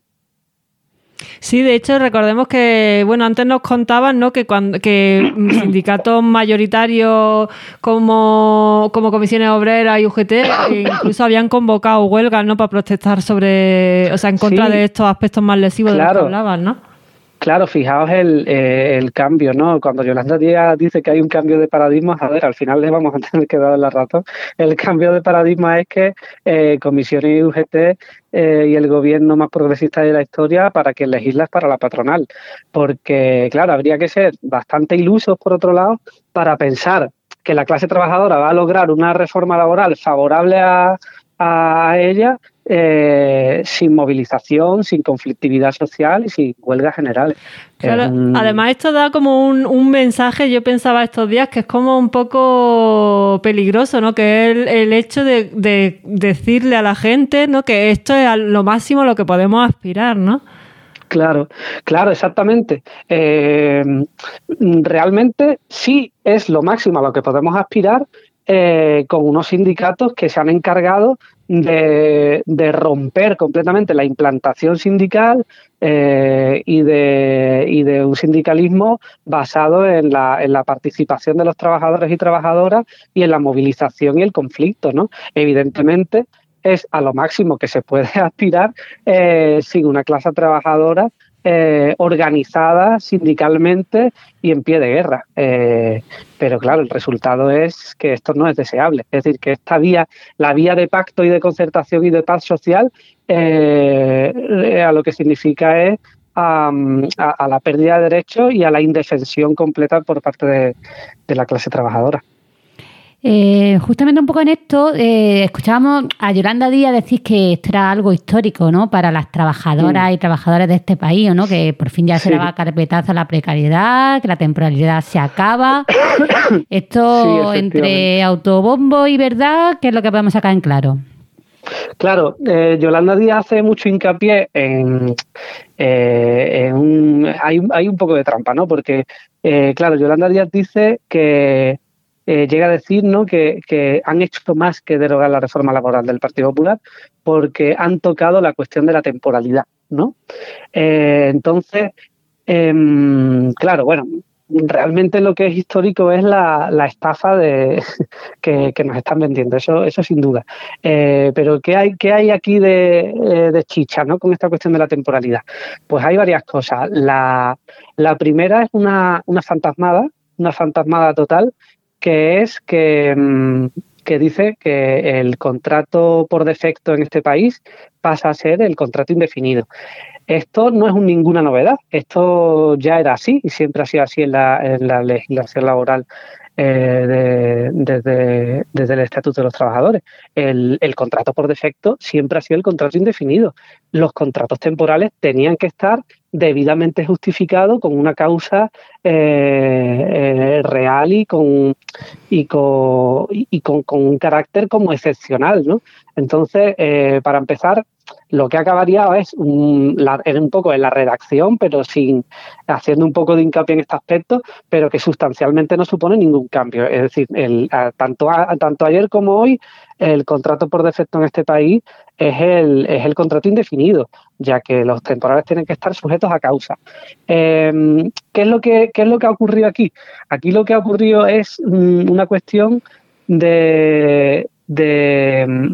Sí, de hecho, recordemos que, bueno, antes nos contaban, ¿no?, que cuando que sindicatos mayoritarios como, como Comisiones Obreras y U G T incluso habían convocado huelgas, ¿no?, para protestar sobre, o sea, en contra sí, de estos aspectos más lesivos claro. de los que hablaban, ¿no? Claro, fijaos el, eh, el cambio, ¿no? Cuando Yolanda Díaz dice que hay un cambio de paradigma, a ver, al final le vamos a tener que dar la razón. El cambio de paradigma es que eh, Comisiones y U G T eh, y el gobierno más progresista de la historia para que legislas para la patronal. Porque, claro, habría que ser bastante ilusos, por otro lado, para pensar que la clase trabajadora va a lograr una reforma laboral favorable a, a ella eh, sin movilización, sin conflictividad social y sin huelgas generales. Claro, eh, un... Además esto da como un, un mensaje, yo pensaba estos días, que es como un poco peligroso, ¿no? Que es el, el hecho de, de decirle a la gente, ¿no?, que esto es lo máximo a lo que podemos aspirar, ¿no? Claro, claro, exactamente. Eh, realmente sí es lo máximo a lo que podemos aspirar, eh, con unos sindicatos que se han encargado de, de romper completamente la implantación sindical eh, y, de, y de un sindicalismo basado en la, en la participación de los trabajadores y trabajadoras y en la movilización y el conflicto, ¿no? Evidentemente es a lo máximo que se puede aspirar eh, sin una clase trabajadora eh, organizada sindicalmente y en pie de guerra. Eh, pero claro, el resultado es que esto no es deseable. Es decir, que esta vía, la vía de pacto y de concertación y de paz social, eh, a lo que significa es a, a, a la pérdida de derechos y a la indefensión completa por parte de, de la clase trabajadora. Eh, justamente un poco en esto, eh, escuchábamos a Yolanda Díaz decir que esto era algo histórico, ¿no?, para las trabajadoras sí. y trabajadores de este país, ¿no?, que por fin ya sí. se le va a carpetazo a la precariedad, que la temporalidad se acaba. Esto sí, entre autobombo y verdad, ¿qué es lo que podemos sacar en claro? Claro, eh, Yolanda Díaz hace mucho hincapié en, eh, en un, hay, hay un poco de trampa, ¿no?, porque, eh, claro, Yolanda Díaz dice que Eh, llega a decir, ¿no?, que, que han hecho más que derogar la reforma laboral del Partido Popular porque han tocado la cuestión de la temporalidad, ¿no? Eh, entonces, eh, claro, bueno, realmente lo que es histórico es la, la estafa de que, que nos están vendiendo, eso, eso sin duda. Eh, pero ¿qué hay, qué hay aquí de, de chicha, ¿no?, con esta cuestión de la temporalidad? Pues hay varias cosas. La, la primera es una, una fantasmada, una fantasmada total, que es que, que dice que el contrato por defecto en este país pasa a ser el contrato indefinido. Esto no es un, ninguna novedad, esto ya era así y siempre ha sido así en la, en la legislación laboral eh, de, desde, desde el Estatuto de los Trabajadores. El, el contrato por defecto siempre ha sido el contrato indefinido. Los contratos temporales tenían que estar debidamente justificados con una causa eh, eh, real y con y con, y con, con un carácter como excepcional, ¿no? Entonces, eh, para empezar, lo que acabaría es un, la, un poco en la redacción, pero sin haciendo un poco de hincapié en este aspecto, pero que sustancialmente no supone ningún cambio. Es decir, el, a, tanto, a, tanto ayer como hoy, el contrato por defecto en este país es el, es el contrato indefinido, ya que los temporales tienen que estar sujetos a causa. Eh, ¿qué es lo que, qué es lo que ha ocurrido aquí? Aquí lo que ha ocurrido es um, una cuestión de... de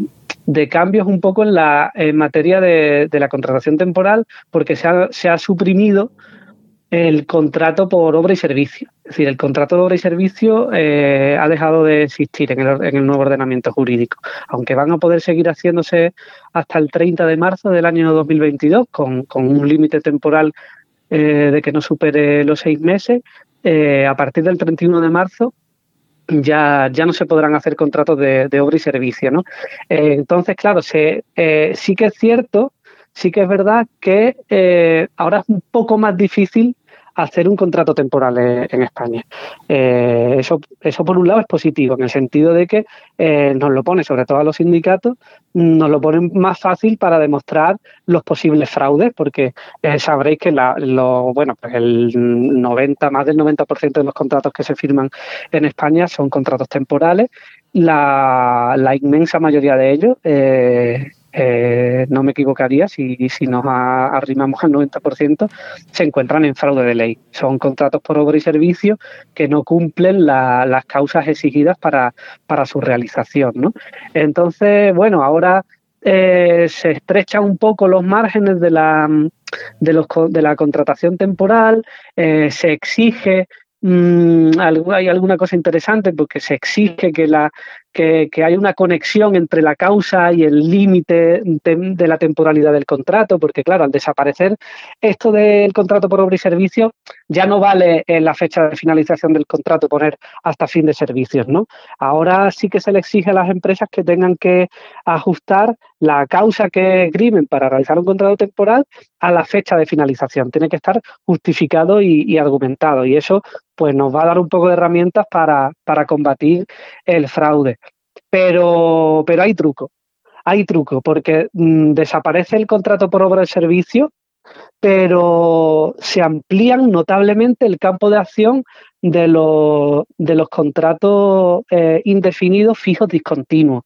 de cambios un poco en la en materia de, de la contratación temporal, porque se ha, se ha suprimido el contrato por obra y servicio. Es decir, el contrato de obra y servicio eh, ha dejado de existir en el, en el nuevo ordenamiento jurídico, aunque van a poder seguir haciéndose hasta el treinta de marzo del año dos mil veintidós, con, con un límite temporal eh, de que no supere los seis meses. Eh, a partir del treinta y uno de marzo ya, ya no se podrán hacer contratos de, de obra y servicio, ¿no? Eh, entonces, claro, se, eh, sí que es cierto, sí que es verdad que eh, ahora es un poco más difícil hacer un contrato temporal en, en España. Eh, eso, eso por un lado es positivo, en el sentido de que eh, nos lo pone, sobre todo a los sindicatos, nos lo ponen más fácil para demostrar los posibles fraudes, porque eh, sabréis que la, lo, bueno, pues el noventa, más del noventa por ciento de los contratos que se firman en España son contratos temporales. La, la inmensa mayoría de ellos, eh, eh, no me equivocaría si, si nos a, arrimamos al noventa por ciento, se encuentran en fraude de ley. Son contratos por obra y servicio que no cumplen la, las causas exigidas para, para su realización, ¿no? Entonces, bueno, ahora eh, se estrechan un poco los márgenes de la, de los, de la contratación temporal, eh, se exige hay alguna cosa interesante porque se exige que la que, que haya una conexión entre la causa y el límite de, de la temporalidad del contrato, porque claro, al desaparecer esto del contrato por obra y servicio, ya no vale en la fecha de finalización del contrato poner hasta fin de servicios, ¿no? Ahora sí que se le exige a las empresas que tengan que ajustar la causa que esgrimen para realizar un contrato temporal a la fecha de finalización. Tiene que estar justificado y, y argumentado, y eso pues nos va a dar un poco de herramientas para, para combatir el fraude. Pero, pero hay truco, hay truco, porque mmm, desaparece el contrato por obra de servicio, pero se amplían notablemente el campo de acción de los, de los contratos eh, indefinidos, fijos, discontinuos.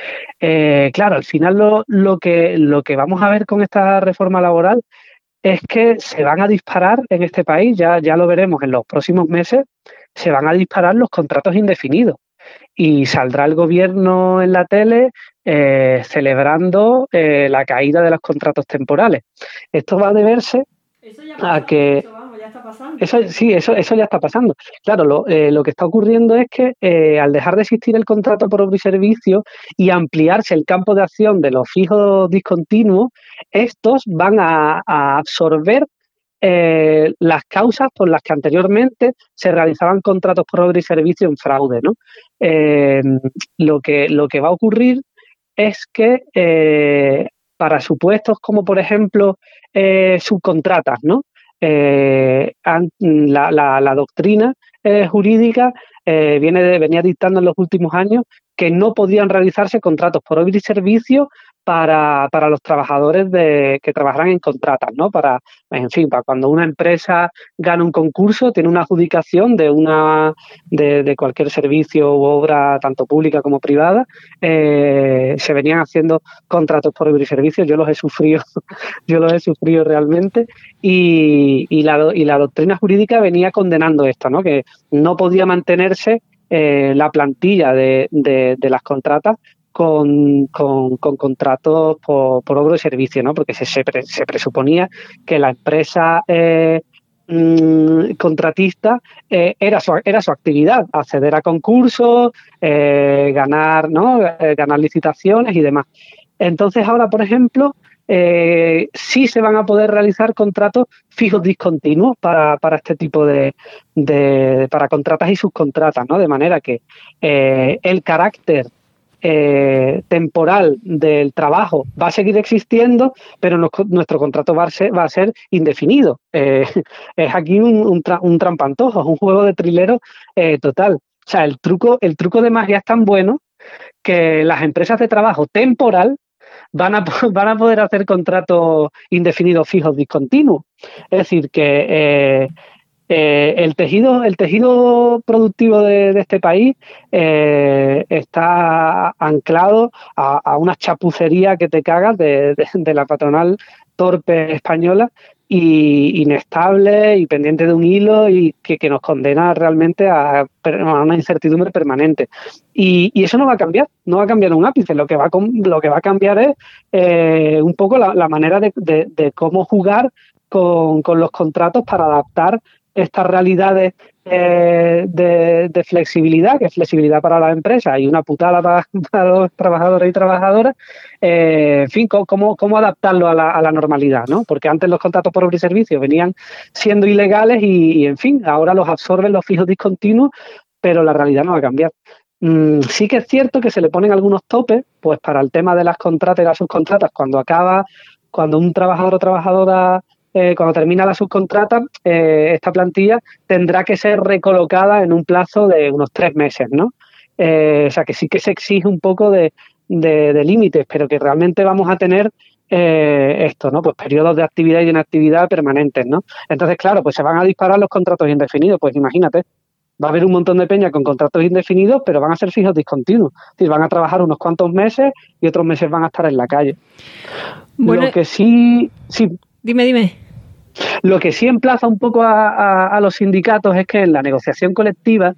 Eh, claro, al final lo, lo, que, lo que vamos a ver con esta reforma laboral es que se van a disparar en este país, ya, ya lo veremos en los próximos meses, se van a disparar los contratos indefinidos. Y saldrá el gobierno en la tele eh, celebrando eh, la caída de los contratos temporales. Esto va a deberse eso ya pasó, a que... Eso, vamos, ya está pasando. Eso, sí, eso, eso ya está pasando. Claro, lo, eh, lo que está ocurriendo es que eh, al dejar de existir el contrato por obra y servicio y ampliarse el campo de acción de los fijos discontinuos, estos van a, a absorber Eh, las causas por las que anteriormente se realizaban contratos por obra y servicio en fraude, ¿no? Eh, lo que, lo que va a ocurrir es que eh, para supuestos como, por ejemplo, eh, subcontratas, ¿no? Eh, la, la, la doctrina eh, jurídica eh, viene de, venía dictando en los últimos años que no podían realizarse contratos por obra y servicio para, para los trabajadores de, que trabajarán en contratas, ¿no? Para, en fin, para cuando una empresa gana un concurso, tiene una adjudicación de una de, de cualquier servicio u obra, tanto pública como privada, eh, se venían haciendo contratos por obra y servicio. Yo los he sufrido, yo los he sufrido realmente, y, y, la, y la doctrina jurídica venía condenando esto, ¿no? Que no podía mantenerse eh, la plantilla de, de, de las contratas Con, con, con contratos por, por obra y servicio, ¿no? Porque se, se, pre, se presuponía que la empresa eh, mmm, contratista eh, era, su, era su actividad, acceder a concursos, eh, ganar, ¿no? Eh, ganar licitaciones y demás. Entonces ahora, por ejemplo, eh, sí se van a poder realizar contratos fijos discontinuos para, para este tipo de, de para contratas y subcontratas, ¿no? De manera que eh, el carácter Eh, temporal del trabajo va a seguir existiendo, pero no, nuestro contrato va a ser, va a ser indefinido. Eh, es aquí un, un, tra, un trampantojo, es un juego de trilero eh, total. O sea, el truco, el truco de magia es tan bueno que las empresas de trabajo temporal van a, van a poder hacer contratos indefinidos fijos discontinuos. Es decir, que eh, Eh, el tejido el tejido productivo de, de este país eh, está anclado a, a una chapucería que te cagas de, de, de la patronal torpe española, y inestable y pendiente de un hilo y que, que nos condena realmente a, a una incertidumbre permanente. Y, y eso no va a cambiar, no va a cambiar un ápice. Lo que va a, lo que va a cambiar es eh, un poco la, la manera de, de, de cómo jugar con, con los contratos para adaptar estas realidades eh, de, de flexibilidad, que es flexibilidad para las empresas y una putada para, para los trabajadores y trabajadoras, eh, en fin, cómo, cómo adaptarlo a la, a la normalidad, ¿no? Porque antes los contratos por obra y servicio venían siendo ilegales y, y, en fin, ahora los absorben los fijos discontinuos, pero la realidad no va a cambiar. Mm, sí que es cierto que se le ponen algunos topes, pues para el tema de las contratas y las subcontratas, cuando acaba, cuando un trabajador o trabajadora Eh, cuando termina la subcontrata, eh, esta plantilla tendrá que ser recolocada en un plazo de unos tres meses, ¿no? Eh, o sea, que sí que se exige un poco de, de, de límites, pero que realmente vamos a tener eh, esto, ¿no? Pues periodos de actividad y de inactividad permanentes, ¿no? Entonces, claro, pues se van a disparar los contratos indefinidos, pues imagínate, va a haber un montón de peña con contratos indefinidos, pero van a ser fijos discontinuos. Es decir, van a trabajar unos cuantos meses y otros meses van a estar en la calle. Bueno, lo que sí... sí Dime, dime. Lo que sí emplaza un poco a, a, a los sindicatos es que en la negociación colectiva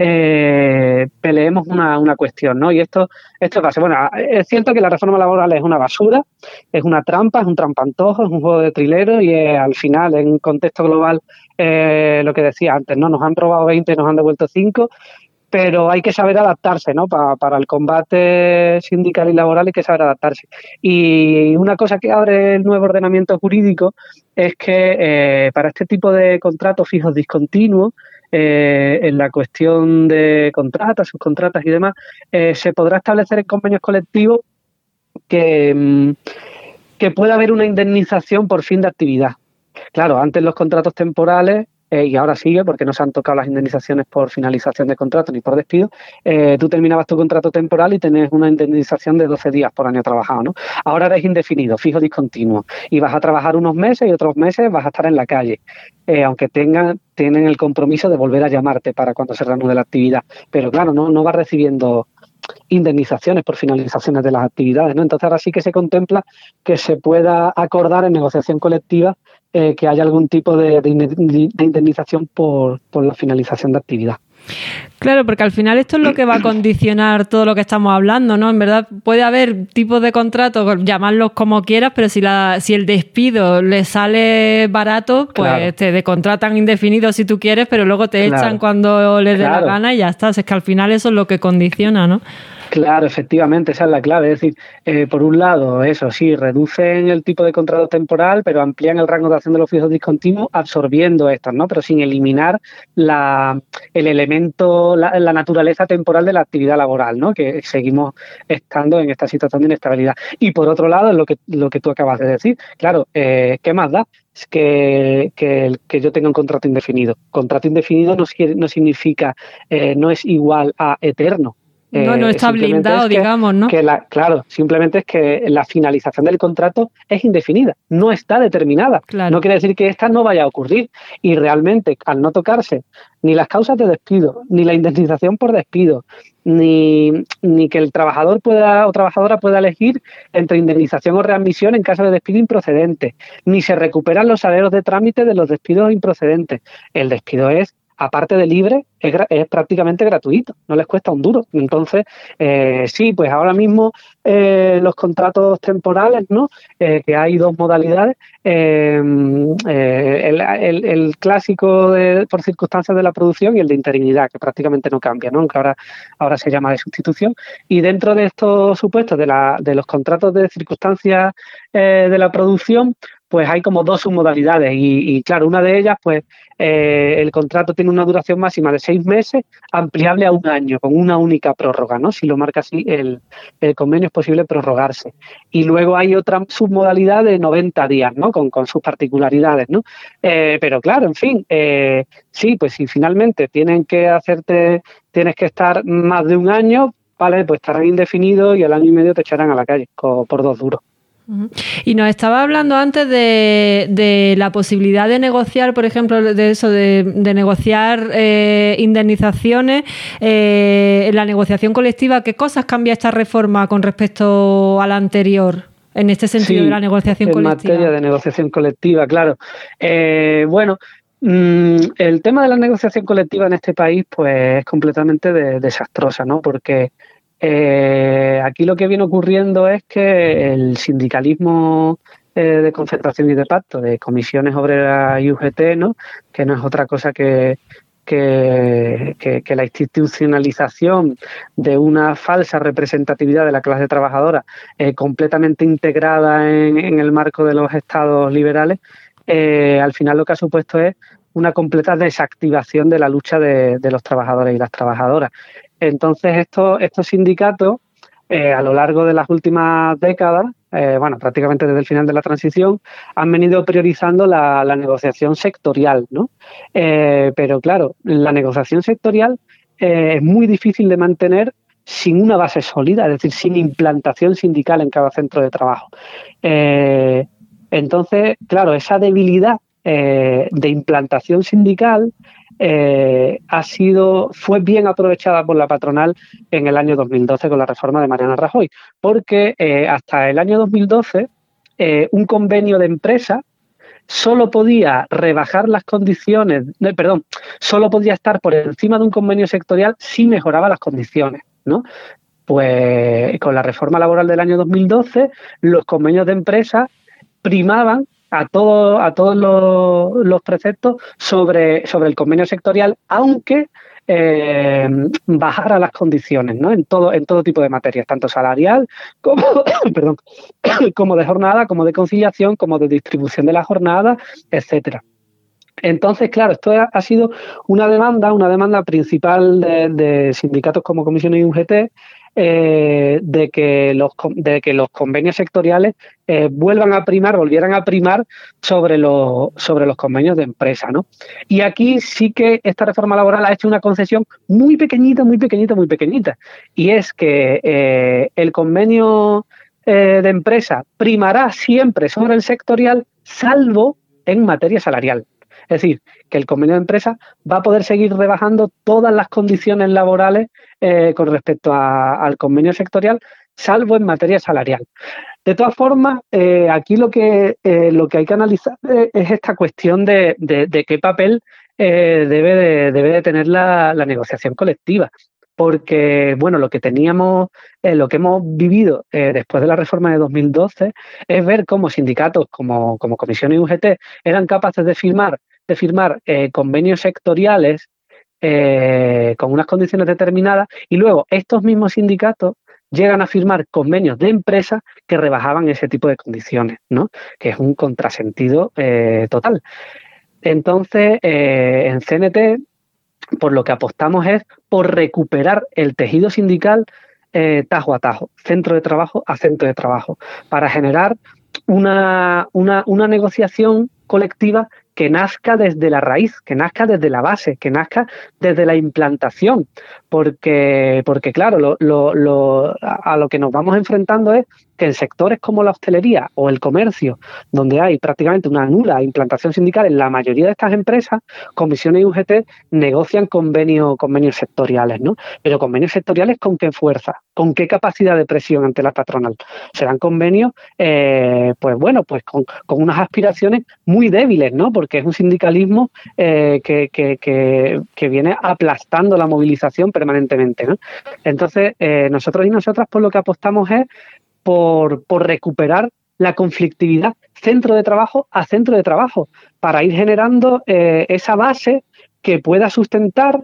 eh, peleemos una, una cuestión, ¿no? Y esto, esto pasa. Bueno, es cierto que la reforma laboral es una basura, es una trampa, es un trampantojo, es un juego de trilero y eh, al final, en un contexto global, eh, lo que decía antes, ¿no? Nos han robado veinte, nos han devuelto cinco. Pero hay que saber adaptarse, ¿no? Pa, para el combate sindical y laboral hay que saber adaptarse. Y una cosa que abre el nuevo ordenamiento jurídico es que eh, para este tipo de contratos fijos discontinuos, eh, en la cuestión de contratas, subcontratas y demás, eh, se podrá establecer en convenios colectivos que, que pueda haber una indemnización por fin de actividad. Claro, antes los contratos temporales, Eh, y ahora sigue porque no se han tocado las indemnizaciones por finalización de contrato ni por despido, eh, tú terminabas tu contrato temporal y tenés una indemnización de doce días por año trabajado, ¿no? Ahora eres indefinido, fijo discontinuo, y vas a trabajar unos meses y otros meses vas a estar en la calle, eh, aunque tengan, tienen el compromiso de volver a llamarte para cuando se reanude la actividad. Pero claro, no, no vas recibiendo indemnizaciones por finalizaciones de las actividades, ¿no? Entonces ahora sí que se contempla que se pueda acordar en negociación colectiva eh, que haya algún tipo de, de, de indemnización por, por la finalización de actividad. Claro, porque al final esto es lo que va a condicionar todo lo que estamos hablando, ¿no? En verdad puede haber tipos de contratos, llamarlos como quieras, pero si la si el despido le sale barato, pues claro, te decontratan indefinido si tú quieres, pero luego te claro. echan cuando les dé claro. la gana y ya está. Es que al final eso es lo que condiciona, ¿no? Claro, efectivamente, esa es la clave. Es decir, eh, por un lado, eso sí, reducen el tipo de contrato temporal, pero amplían el rango de acción de los fijos discontinuos, absorbiendo estos, ¿no? Pero sin eliminar la, el elemento, la, la naturaleza temporal de la actividad laboral, ¿no? Que seguimos estando en esta situación de inestabilidad. Y por otro lado, lo que, lo que tú acabas de decir, claro, eh, ¿qué más da? Es que, que, que yo tenga un contrato indefinido. Contrato indefinido no, no significa, eh, no es igual a eterno. No, no está blindado, es que, digamos, ¿no? Que la, claro, simplemente es que la finalización del contrato es indefinida, no está determinada. Claro. No quiere decir que esta no vaya a ocurrir. Y realmente, al no tocarse ni las causas de despido, ni la indemnización por despido, ni, ni que el trabajador pueda o trabajadora pueda elegir entre indemnización o readmisión en caso de despido improcedente, ni se recuperan los salarios de trámite de los despidos improcedentes. El despido es, aparte de libre, es, es prácticamente gratuito, no les cuesta un duro. Entonces, eh, sí, pues ahora mismo eh, los contratos temporales, ¿no? Eh, que hay dos modalidades, eh, eh, el, el, el clásico de, por circunstancias de la producción y el de interinidad, que prácticamente no cambia, ¿no? Aunque ahora, ahora se llama de sustitución. Y dentro de estos supuestos de, la, de los contratos de circunstancias eh, de la producción, pues hay como dos submodalidades y, y claro, una de ellas, pues eh, el contrato tiene una duración máxima de seis meses, ampliable a un año, con una única prórroga, ¿no? Si lo marca así el, el convenio es posible prorrogarse. Y luego hay otra submodalidad de noventa días, ¿no? Con, con sus particularidades, ¿no? Eh, pero claro, en fin, eh, sí, pues si finalmente tienen que hacerte, tienes que estar más de un año, vale, pues estarán indefinidos y al año y medio te echarán a la calle por, por dos duros. Y nos estaba hablando antes de, de la posibilidad de negociar, por ejemplo, de eso, de, de negociar eh, indemnizaciones eh, en la negociación colectiva. ¿Qué cosas cambia esta reforma con respecto a la anterior? en este sentido Sí, de la negociación en colectiva. materia de negociación colectiva, claro. Eh, bueno, mm, el tema de la negociación colectiva en este país pues es completamente de- desastrosa, ¿no? Porque eh, aquí lo que viene ocurriendo es que el sindicalismo eh, de concertación y de pacto de comisiones obreras y U G T, ¿no? Que no es otra cosa que que, que, que la institucionalización de una falsa representatividad de la clase trabajadora eh, completamente integrada en, en el marco de los estados liberales, eh, al final lo que ha supuesto es una completa desactivación de la lucha de, de los trabajadores y las trabajadoras. Entonces, estos, estos sindicatos, eh, a lo largo de las últimas décadas, eh, bueno, prácticamente desde el final de la transición, han venido priorizando la, la negociación sectorial, ¿no? Eh, pero claro, la negociación sectorial eh, es muy difícil de mantener sin una base sólida, es decir, sin implantación sindical en cada centro de trabajo. Eh, entonces, claro, esa debilidad eh, de implantación sindical eh, ha sido, fue bien aprovechada por la patronal en el año dos mil doce con la reforma de Mariano Rajoy, porque eh, hasta el año dos mil doce eh, un convenio de empresa solo podía rebajar las condiciones, no, perdón, solo podía estar por encima de un convenio sectorial si mejoraba las condiciones, ¿no? Pues con la reforma laboral del año dos mil doce, los convenios de empresa primaban a, todo, a todos los, los preceptos sobre, sobre el convenio sectorial, aunque eh, bajara las condiciones, ¿no? En todo, en todo tipo de materias, tanto salarial como, perdón, como de jornada, como de conciliación, como de distribución de la jornada, etcétera. Entonces, claro, esto ha sido una demanda, una demanda principal de, de sindicatos como Comisiones y U G T, eh, de, que los, de que los convenios sectoriales eh, vuelvan a primar, volvieran a primar sobre los, sobre los convenios de empresa, ¿no? Y aquí sí que esta reforma laboral ha hecho una concesión muy pequeñita, muy pequeñita, muy pequeñita. Y es que eh, el convenio eh, de empresa primará siempre sobre el sectorial, salvo en materia salarial. Es decir, que el convenio de empresa va a poder seguir rebajando todas las condiciones laborales eh, con respecto a, al convenio sectorial, salvo en materia salarial. De todas formas, eh, aquí lo que, eh, lo que hay que analizar es esta cuestión de, de, de qué papel eh, debe, de, debe de tener la, la negociación colectiva. Porque, bueno, lo que teníamos, eh, lo que hemos vivido eh, después de la reforma de dos mil doce es ver cómo sindicatos como, como Comisión y U G T eran capaces de firmar, de firmar eh, convenios sectoriales eh, con unas condiciones determinadas y luego estos mismos sindicatos llegan a firmar convenios de empresa que rebajaban ese tipo de condiciones, ¿no? Que es un contrasentido eh, total. Entonces, eh, en C N T, por lo que apostamos es por recuperar el tejido sindical eh, tajo a tajo, centro de trabajo a centro de trabajo, para generar una, una, una negociación colectiva que nazca desde la raíz, que nazca desde la base, que nazca desde la implantación, porque, porque claro, lo, lo, lo, a lo que nos vamos enfrentando es que en sectores como la hostelería o el comercio, donde hay prácticamente una nula implantación sindical en la mayoría de estas empresas, Comisiones y U G T negocian convenios, convenios sectoriales, ¿no? Pero convenios sectoriales ¿con qué fuerza? ¿Con qué capacidad de presión ante la patronal? Serán convenios, eh, pues bueno, pues con, con unas aspiraciones muy débiles, ¿no? Porque es un sindicalismo eh, que, que, que, que viene aplastando la movilización permanentemente, ¿no? Entonces, eh, nosotros y nosotras por lo que apostamos es por, por recuperar la conflictividad centro de trabajo a centro de trabajo, para ir generando eh, esa base que pueda sustentar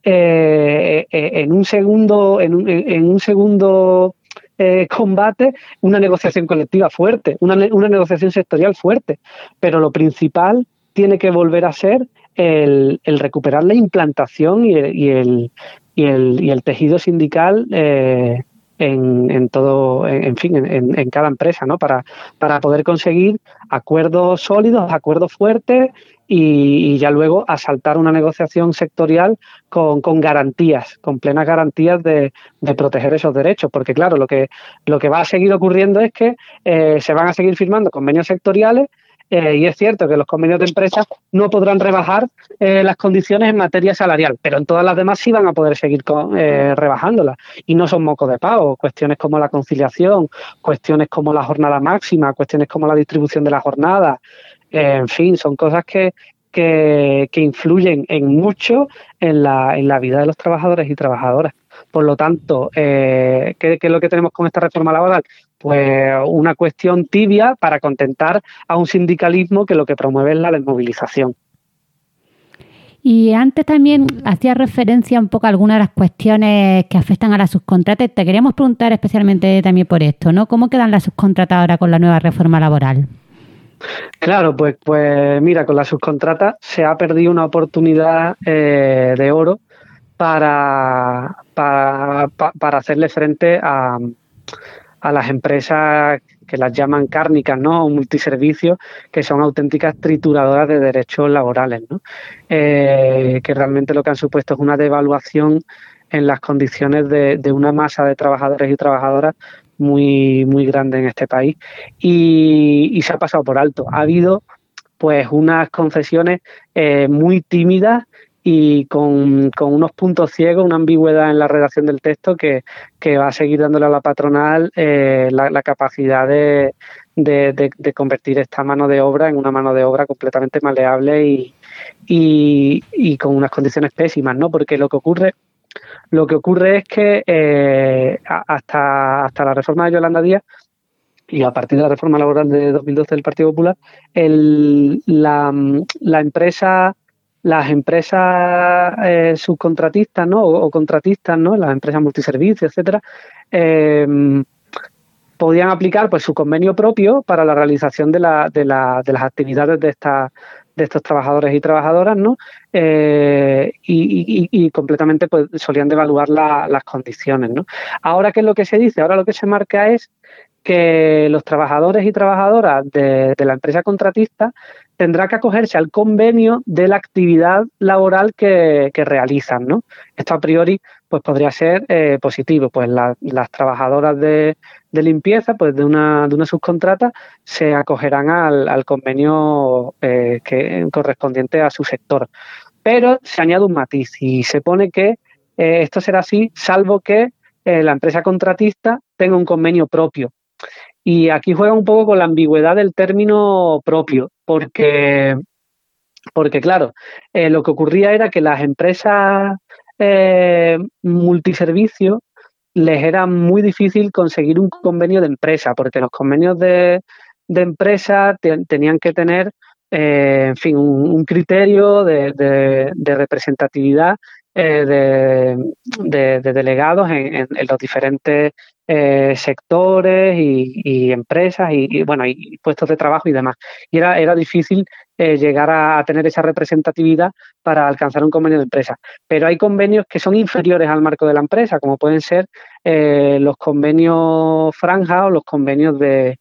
eh, en un segundo, en un, en un segundo eh, combate una negociación colectiva fuerte, una, una negociación sectorial fuerte. Pero lo principal tiene que volver a ser el, el recuperar la implantación y el, y el, y el, y el tejido sindical eh, en, en todo, en, en fin, en, en cada empresa, ¿no? Para, para poder conseguir acuerdos sólidos, acuerdos fuertes y, y ya luego asaltar una negociación sectorial con, con garantías, con plenas garantías de, de proteger esos derechos. Porque claro, lo que, lo que va a seguir ocurriendo es que eh, se van a seguir firmando convenios sectoriales Eh, y es cierto que los convenios de empresa no podrán rebajar eh, las condiciones en materia salarial, pero en todas las demás sí van a poder seguir con, eh, rebajándolas. Y no son mocos de pavo. Cuestiones como la conciliación, cuestiones como la jornada máxima, cuestiones como la distribución de la jornada, eh, en fin, son cosas que, que, que influyen en mucho en la, en la vida de los trabajadores y trabajadoras. Por lo tanto, eh, ¿qué, ¿qué es lo que tenemos con esta reforma laboral? Pues una cuestión tibia para contentar a un sindicalismo que lo que promueve es la desmovilización. Y antes también hacía referencia un poco a algunas de las cuestiones que afectan a las subcontratas. Te queríamos preguntar especialmente también por esto, ¿no? ¿Cómo quedan las subcontratas ahora con la nueva reforma laboral? Claro, pues, pues mira, con la subcontrata se ha perdido una oportunidad eh, de oro para, para, para hacerle frente a, a las empresas que las llaman cárnicas, ¿no? O multiservicios, que son auténticas trituradoras de derechos laborales, ¿no? Eh, que realmente lo que han supuesto es una devaluación en las condiciones de, de una masa de trabajadores y trabajadoras muy, muy grande en este país. Y, y se ha pasado por alto. Ha habido pues unas concesiones eh, muy tímidas y con, con unos puntos ciegos, una ambigüedad en la redacción del texto que, que va a seguir dándole a la patronal eh, la, la capacidad de, de, de, de convertir esta mano de obra en una mano de obra completamente maleable y, y, y con unas condiciones pésimas, ¿no? Porque lo que ocurre, lo que ocurre es que eh, hasta, hasta la reforma de Yolanda Díaz y a partir de la reforma laboral de dos mil doce del Partido Popular, el, la, la empresa... Las empresas eh, subcontratistas, ¿no? O, o contratistas, ¿no? Las empresas multiservicios, etcétera, eh, podían aplicar pues su convenio propio para la realización de, la, de, la, de las actividades de esta, de estos trabajadores y trabajadoras, ¿no? Eh, y, y, y completamente pues solían devaluar la, las condiciones, ¿no? Ahora, ¿qué es lo que se dice? Ahora lo que se marca es que los trabajadores y trabajadoras de, de la empresa contratista tendrá que acogerse al convenio de la actividad laboral que, que realizan, ¿no? Esto a priori pues podría ser eh, positivo, pues la, las trabajadoras de, de limpieza pues de una, de una subcontrata se acogerán al, al convenio eh, que, correspondiente a su sector. Pero se añade un matiz y se pone que eh, esto será así salvo que eh, la empresa contratista tenga un convenio propio. Y aquí juega un poco con la ambigüedad del término propio, porque, porque claro, eh, lo que ocurría era que las empresas eh, multiservicios les era muy difícil conseguir un convenio de empresa, porque los convenios de, de empresa te, tenían que tener, eh, en fin, un, un criterio de, de, de representatividad eh, de, de, de delegados en, en, en los diferentes Eh, sectores y, y empresas y, y bueno y puestos de trabajo y demás, y era, era difícil eh, llegar a, a tener esa representatividad para alcanzar un convenio de empresa, pero hay convenios que son inferiores al marco de la empresa, como pueden ser eh, los convenios franja o los convenios de,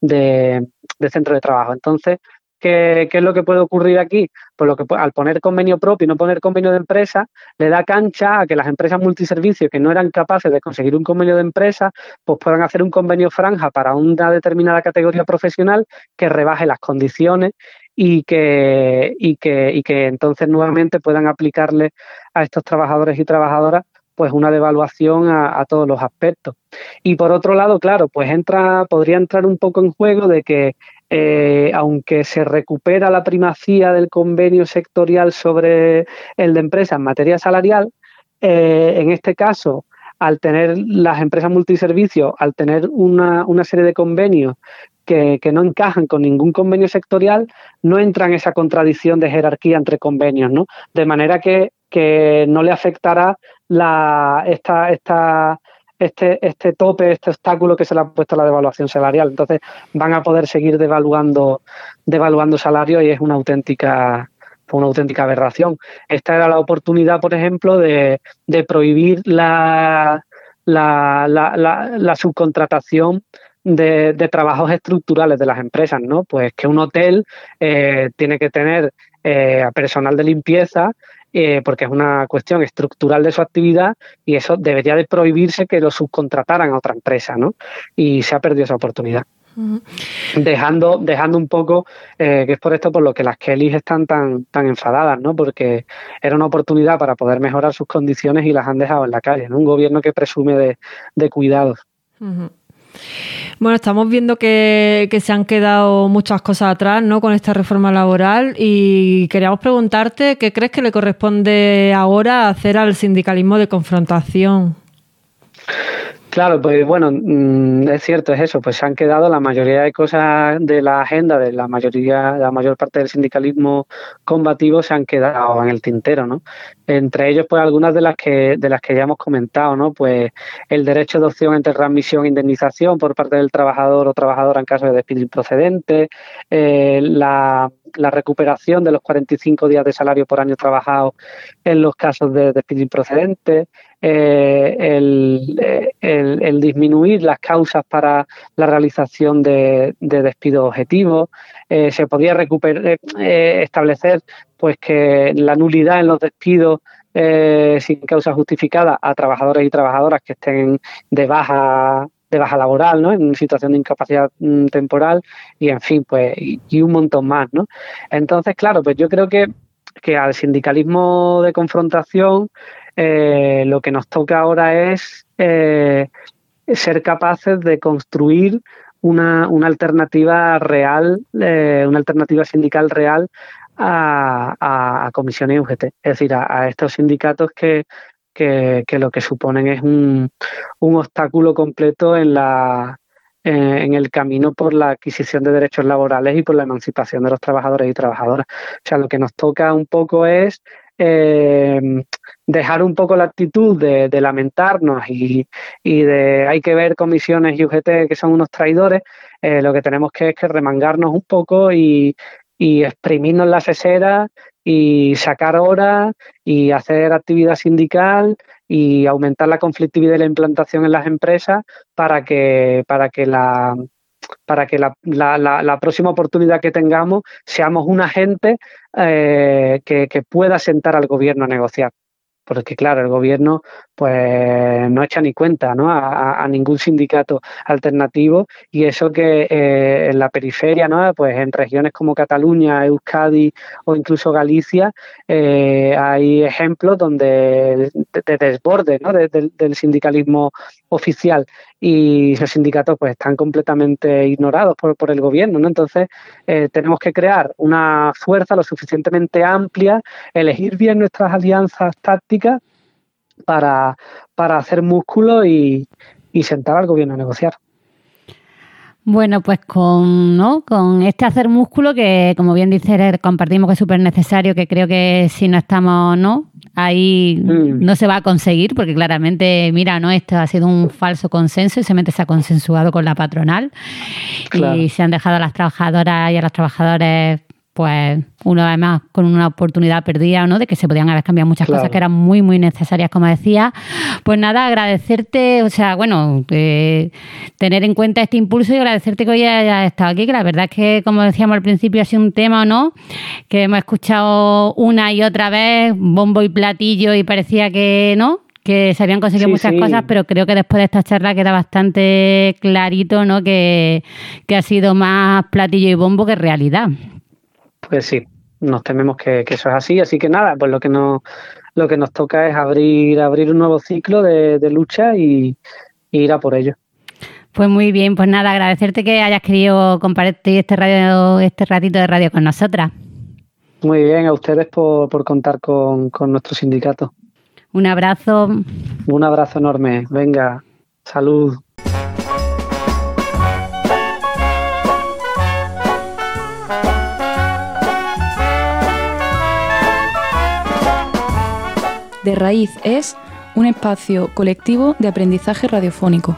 de, de centro de trabajo. Entonces, ¿Qué, ¿Qué es lo que puede ocurrir aquí? Pues lo que al poner convenio propio y no poner convenio de empresa, le da cancha a que las empresas multiservicios que no eran capaces de conseguir un convenio de empresa, pues puedan hacer un convenio franja para una determinada categoría profesional que rebaje las condiciones y que, y que, y que entonces nuevamente puedan aplicarle a estos trabajadores y trabajadoras pues una devaluación a, a todos los aspectos. Y por otro lado, claro, pues entra, podría entrar un poco en juego de que Eh, aunque se recupera la primacía del convenio sectorial sobre el de empresa en materia salarial, eh, en este caso, al tener las empresas multiservicios, al tener una, una serie de convenios que, que no encajan con ningún convenio sectorial, no entra en esa contradicción de jerarquía entre convenios, ¿no? De manera que, que no le afectará la, esta, esta Este, este tope, este obstáculo que se le ha puesto a la devaluación salarial. Entonces van a poder seguir devaluando, devaluando salarios y es una auténtica, una auténtica aberración. Esta era la oportunidad, por ejemplo, de, de prohibir la, la, la, la, la subcontratación de, de trabajos estructurales de las empresas, ¿no? Pues que un hotel eh, tiene que tener eh, a personal de limpieza Eh, porque es una cuestión estructural de su actividad y eso debería de prohibirse que lo subcontrataran a otra empresa, ¿no? Y se ha perdido esa oportunidad. Dejando, dejando un poco, eh, que es por esto por lo que las Kellys están tan, tan enfadadas, ¿no? Porque era una oportunidad para poder mejorar sus condiciones y las han dejado en la calle, ¿no? Un gobierno que presume de, de cuidados. Uh-huh. Bueno, estamos viendo que, que se han quedado muchas cosas atrás, ¿no? Con esta reforma laboral, y queríamos preguntarte qué crees que le corresponde ahora hacer al sindicalismo de confrontación. Claro, pues bueno, es cierto, es eso, pues se han quedado la mayoría de cosas de la agenda de la mayoría, la mayor parte del sindicalismo combativo se han quedado en el tintero, ¿no? Entre ellos, pues algunas de las que de las que ya hemos comentado, ¿no? Pues el derecho de opción entre readmisión e indemnización por parte del trabajador o trabajadora en caso de despido improcedente, eh, la la recuperación de los cuarenta y cinco días de salario por año trabajado en los casos de despido improcedente, eh, el, el, el disminuir las causas para la realización de, de despidos objetivos. Eh, se podía recuperar, eh, establecer pues que la nulidad en los despidos eh, sin causa justificada a trabajadores y trabajadoras que estén de baja de baja laboral, ¿no? En situación de incapacidad mm, temporal y, en fin, pues, y, y un montón más, ¿no? Entonces, claro, pues yo creo que, que al sindicalismo de confrontación eh, lo que nos toca ahora es eh, ser capaces de construir una, una alternativa real, eh, una alternativa sindical real a, a, a comisiones y U G T, es decir, a, a estos sindicatos que Que, que lo que suponen es un, un obstáculo completo en la eh, en el camino por la adquisición de derechos laborales y por la emancipación de los trabajadores y trabajadoras. O sea, lo que nos toca un poco es eh, dejar un poco la actitud de, de lamentarnos y, y de hay que ver comisiones y U G T que son unos traidores. Eh, lo que tenemos que es que remangarnos un poco y, y exprimirnos la sesera y sacar horas y hacer actividad sindical y aumentar la conflictividad y la implantación en las empresas para que para que la para que la, la, la, la próxima oportunidad que tengamos seamos un agente eh, que, que pueda sentar al gobierno a negociar. Porque claro, el gobierno pues no echa ni cuenta, ¿no? a, a ningún sindicato alternativo, y eso que eh, en la periferia, ¿no? Pues en regiones como Cataluña, Euskadi o incluso Galicia eh, hay ejemplos donde de, de desborde, ¿no? de, de, del sindicalismo oficial, y los sindicatos pues están completamente ignorados por, por el gobierno, ¿no? Entonces eh, tenemos que crear una fuerza lo suficientemente amplia, elegir bien nuestras alianzas tácticas para, para hacer músculo y, y sentar al gobierno a negociar. Bueno, pues con, ¿no? con este hacer músculo que, como bien dices, compartimos que es súper necesario, que creo que si no estamos no ahí mm. no se va a conseguir, porque claramente, mira, no esto ha sido un falso consenso y solamente se ha consensuado con la patronal, claro. Y se han dejado a las trabajadoras y a los trabajadores pues una vez más con una oportunidad perdida, ¿no? De que se podían haber cambiado muchas claro. cosas que eran muy, muy necesarias, como decía. Pues nada, agradecerte, o sea, bueno, eh, tener en cuenta este impulso y agradecerte que hoy hayas estado aquí, que la verdad es que, como decíamos al principio, ha sido un tema, ¿no? Que hemos escuchado una y otra vez, bombo y platillo, y parecía que, ¿no? que se habían conseguido sí, muchas sí. cosas, pero creo que después de esta charla queda bastante clarito, ¿no? Que, que ha sido más platillo y bombo que realidad. Pues sí, nos tememos que, que eso es así, así que nada, pues lo que nos lo que nos toca es abrir abrir un nuevo ciclo de, de lucha y, y ir a por ello. Pues muy bien, pues nada, agradecerte que hayas querido compartir este radio este ratito de radio con nosotras. Muy bien, a ustedes por, por contar con, con nuestro sindicato. Un abrazo. Un abrazo enorme, venga, salud. De Raíz es un espacio colectivo de aprendizaje radiofónico.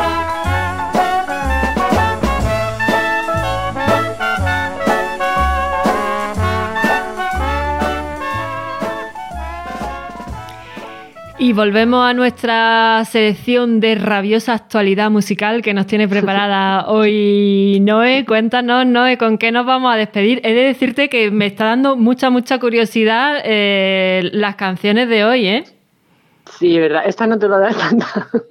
Y volvemos a nuestra selección de rabiosa actualidad musical que nos tiene preparada hoy Noé. Cuéntanos, Noé, ¿con qué nos vamos a despedir? He de decirte que me está dando mucha, mucha curiosidad eh, las canciones de hoy, ¿eh? Sí, verdad. Esta no te lo das tanta.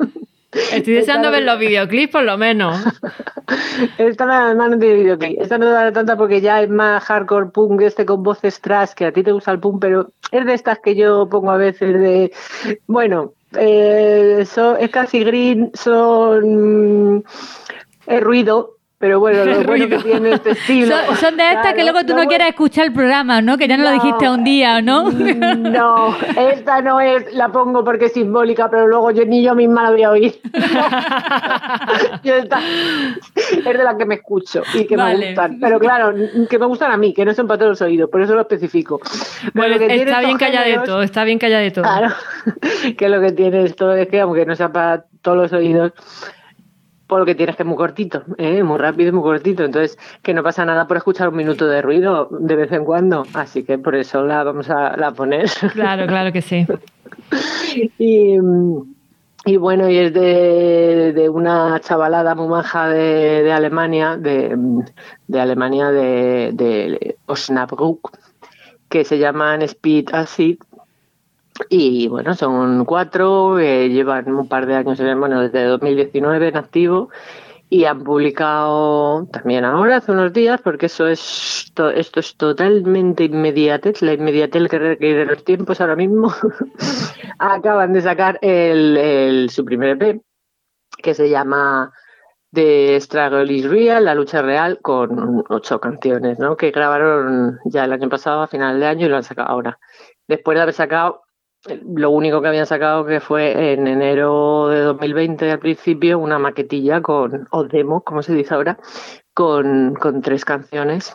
Estoy deseando ver los videoclips por lo menos. Esta además no tiene videoclip. Esta no da tanta porque ya es más hardcore punk este con voces trash, que a ti te gusta el punk, pero es de estas que yo pongo a veces de... Bueno, eh, son, es casi green, son... Es ruido. Pero bueno, lo bueno que tiene este estilo... Son, son de estas claro, que luego tú no no, quieres escuchar el programa, ¿no? Que ya no, no lo dijiste un día, ¿no? No, esta no es, la pongo porque es simbólica, pero luego yo ni yo misma la voy a oír. Yo esta, es de las que me escucho y que vale. me gustan. Pero claro, que me gustan a mí, que no son para todos los oídos, por eso lo especifico. Bueno, que está bien calladito, está bien calladito. Claro, que lo que tiene esto es que aunque no sea para todos los oídos, por lo que tienes que es muy cortito, ¿eh? Muy rápido y muy cortito, entonces que no pasa nada por escuchar un minuto de ruido de vez en cuando, así que por eso la vamos a la poner. Claro, claro que sí. y, y bueno, y es de, de una chavalada muy maja de, de Alemania, de, de Alemania de, de Osnabrück, que se llaman Speed Acid. Y bueno, son cuatro, eh, llevan un par de años, bueno, desde dos mil diecinueve en activo y han publicado también ahora, hace unos días, porque eso es to, esto es totalmente inmediatez, la inmediatez que requiere los tiempos ahora mismo. Acaban de sacar el, el, su primer E P, que se llama The Struggle is Real, La lucha real, con ocho canciones, ¿no? Que grabaron ya el año pasado, a final de año, y lo han sacado ahora. Después de haber sacado lo único que habían sacado, que fue en enero de dos mil veinte al principio, una maquetilla con, o demo, como se dice ahora, con, con tres canciones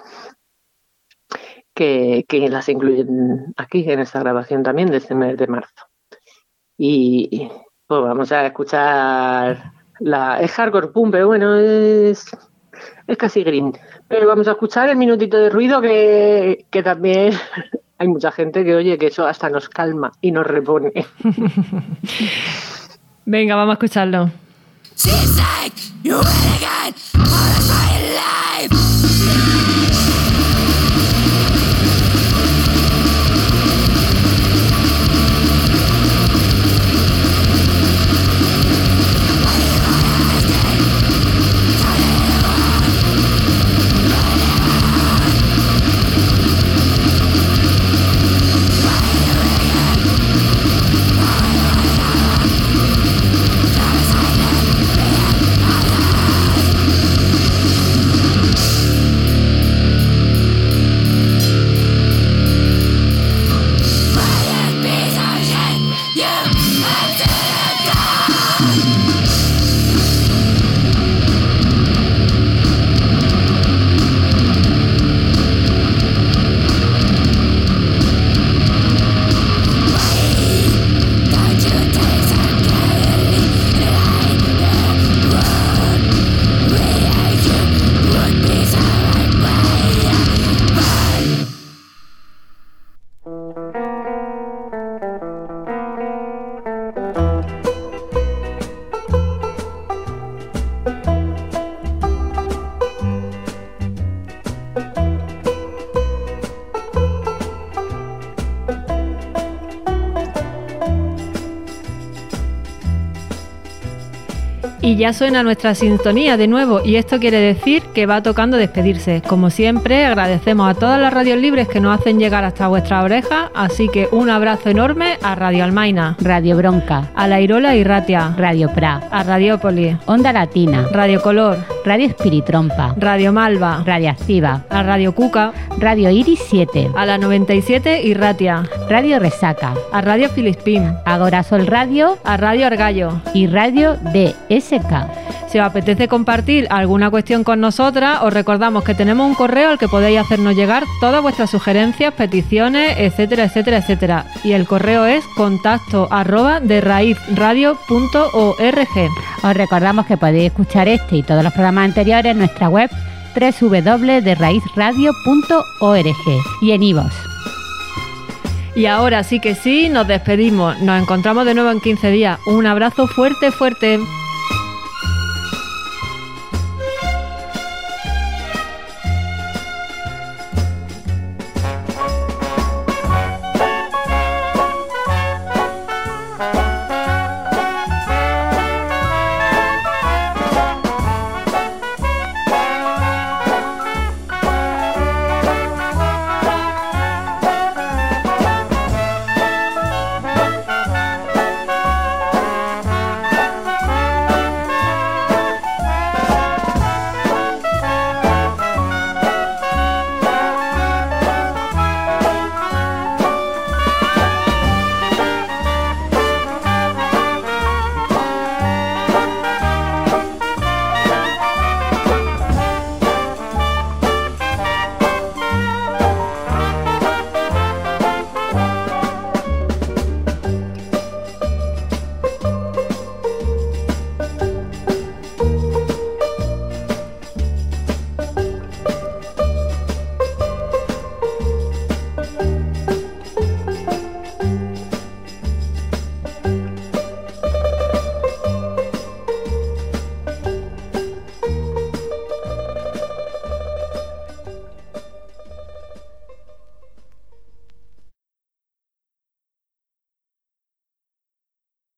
que, que las incluyen aquí en esta grabación también de este mes de marzo. Y pues vamos a escuchar la, es hardcore punk, pero bueno, es, es casi green. Pero vamos a escuchar el minutito de ruido que, que también... Hay mucha gente que oye que eso hasta nos calma y nos repone. Venga, vamos a escucharlo. She's like, you again, all of my life. Y ya suena nuestra sintonía de nuevo, y esto quiere decir que va tocando despedirse. Como siempre, agradecemos a todas las radios libres que nos hacen llegar hasta vuestras orejas, así que un abrazo enorme a Radio Almaina, Radio Bronca, a La Irola y Ratia, Radio Pra, a Radiópolis, Onda Latina, Radio Color, Radio Espiritrompa, Radio Malva, Radio Activa, a Radio Cuca, Radio Iris siete, a la noventa y siete y Ratia, Radio Resaca, a Radio Filispín, Agora Sol Radio, a Radio Argallo y Radio D S K. Si os apetece compartir alguna cuestión con nosotras, os recordamos que tenemos un correo al que podéis hacernos llegar todas vuestras sugerencias, peticiones, etcétera, etcétera, etcétera. Y el correo es contacto arroba de raíz radio punto org. Os recordamos que podéis escuchar este y todos los programas anteriores en nuestra web doble u doble u doble u punto de raíz radio punto org y en iVoox. Y ahora sí que sí, nos despedimos. Nos encontramos de nuevo en quince días. Un abrazo fuerte, fuerte.